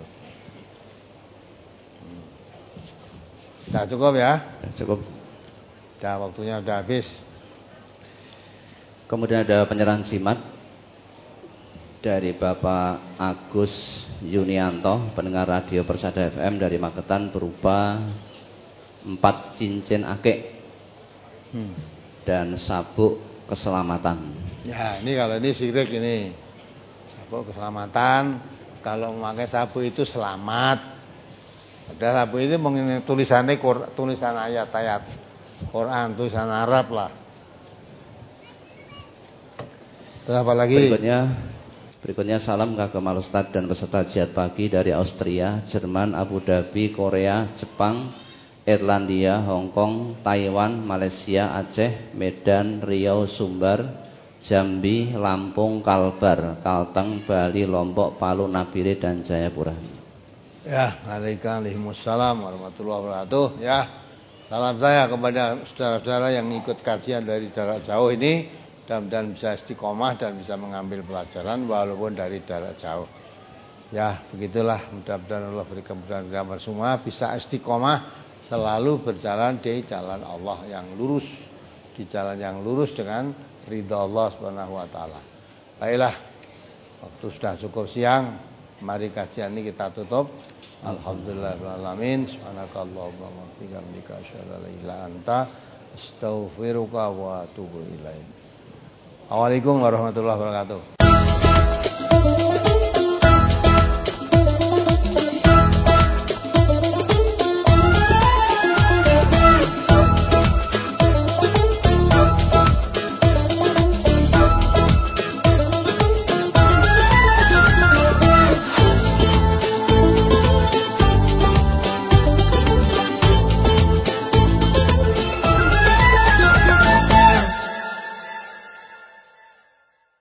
Sudah cukup ya? Cukup. Sudah, waktunya sudah habis. Kemudian ada penyerahan simat dari Bapak Agus Yunianto, pendengar radio Persada F M dari Magetan, berupa empat cincin akik hmm. dan sabuk keselamatan. Ya, ini kalau ini sirik ini. Sabuk keselamatan. Kalau memakai sabuk itu selamat. Ada sabuk itu mengenai tulisannya tulisan ayat-ayat Quran, tulisan Arab lah. Terus apa lagi? Berikutnya Berikutnya salam kagum Al Ustadz dan peserta jihad pagi dari Austria, Jerman, Abu Dhabi, Korea, Jepang, Irlandia, Hong Kong, Taiwan, Malaysia, Aceh, Medan, Riau, Sumbar, Jambi, Lampung, Kalbar, Kalteng, Bali, Lombok, Palu, Nabire, dan Jayapura. Ya, waalaikumsalam warahmatullahi wabarakatuh. Ya, salam saya kepada saudara-saudara yang ikut kajian dari jarak jauh ini, mudah-mudahan bisa istiqomah dan bisa mengambil pelajaran walaupun dari jarak jauh. Ya, begitulah, mudah-mudahan Allah beri kemudahan kepada semua bisa istiqomah, selalu berjalan di jalan Allah yang lurus, di jalan yang lurus dengan ridha Allah Subhanahu wa taala. Baiklah, waktu sudah cukup siang, mari kajian ini kita tutup. Alhamdulillahirabbil alamin. Subhanakallahumma wa bihamdika asyhadu an la ilaha illa anta astaghfiruka wa atubu ilaik. Assalamualaikum warahmatullahi wabarakatuh.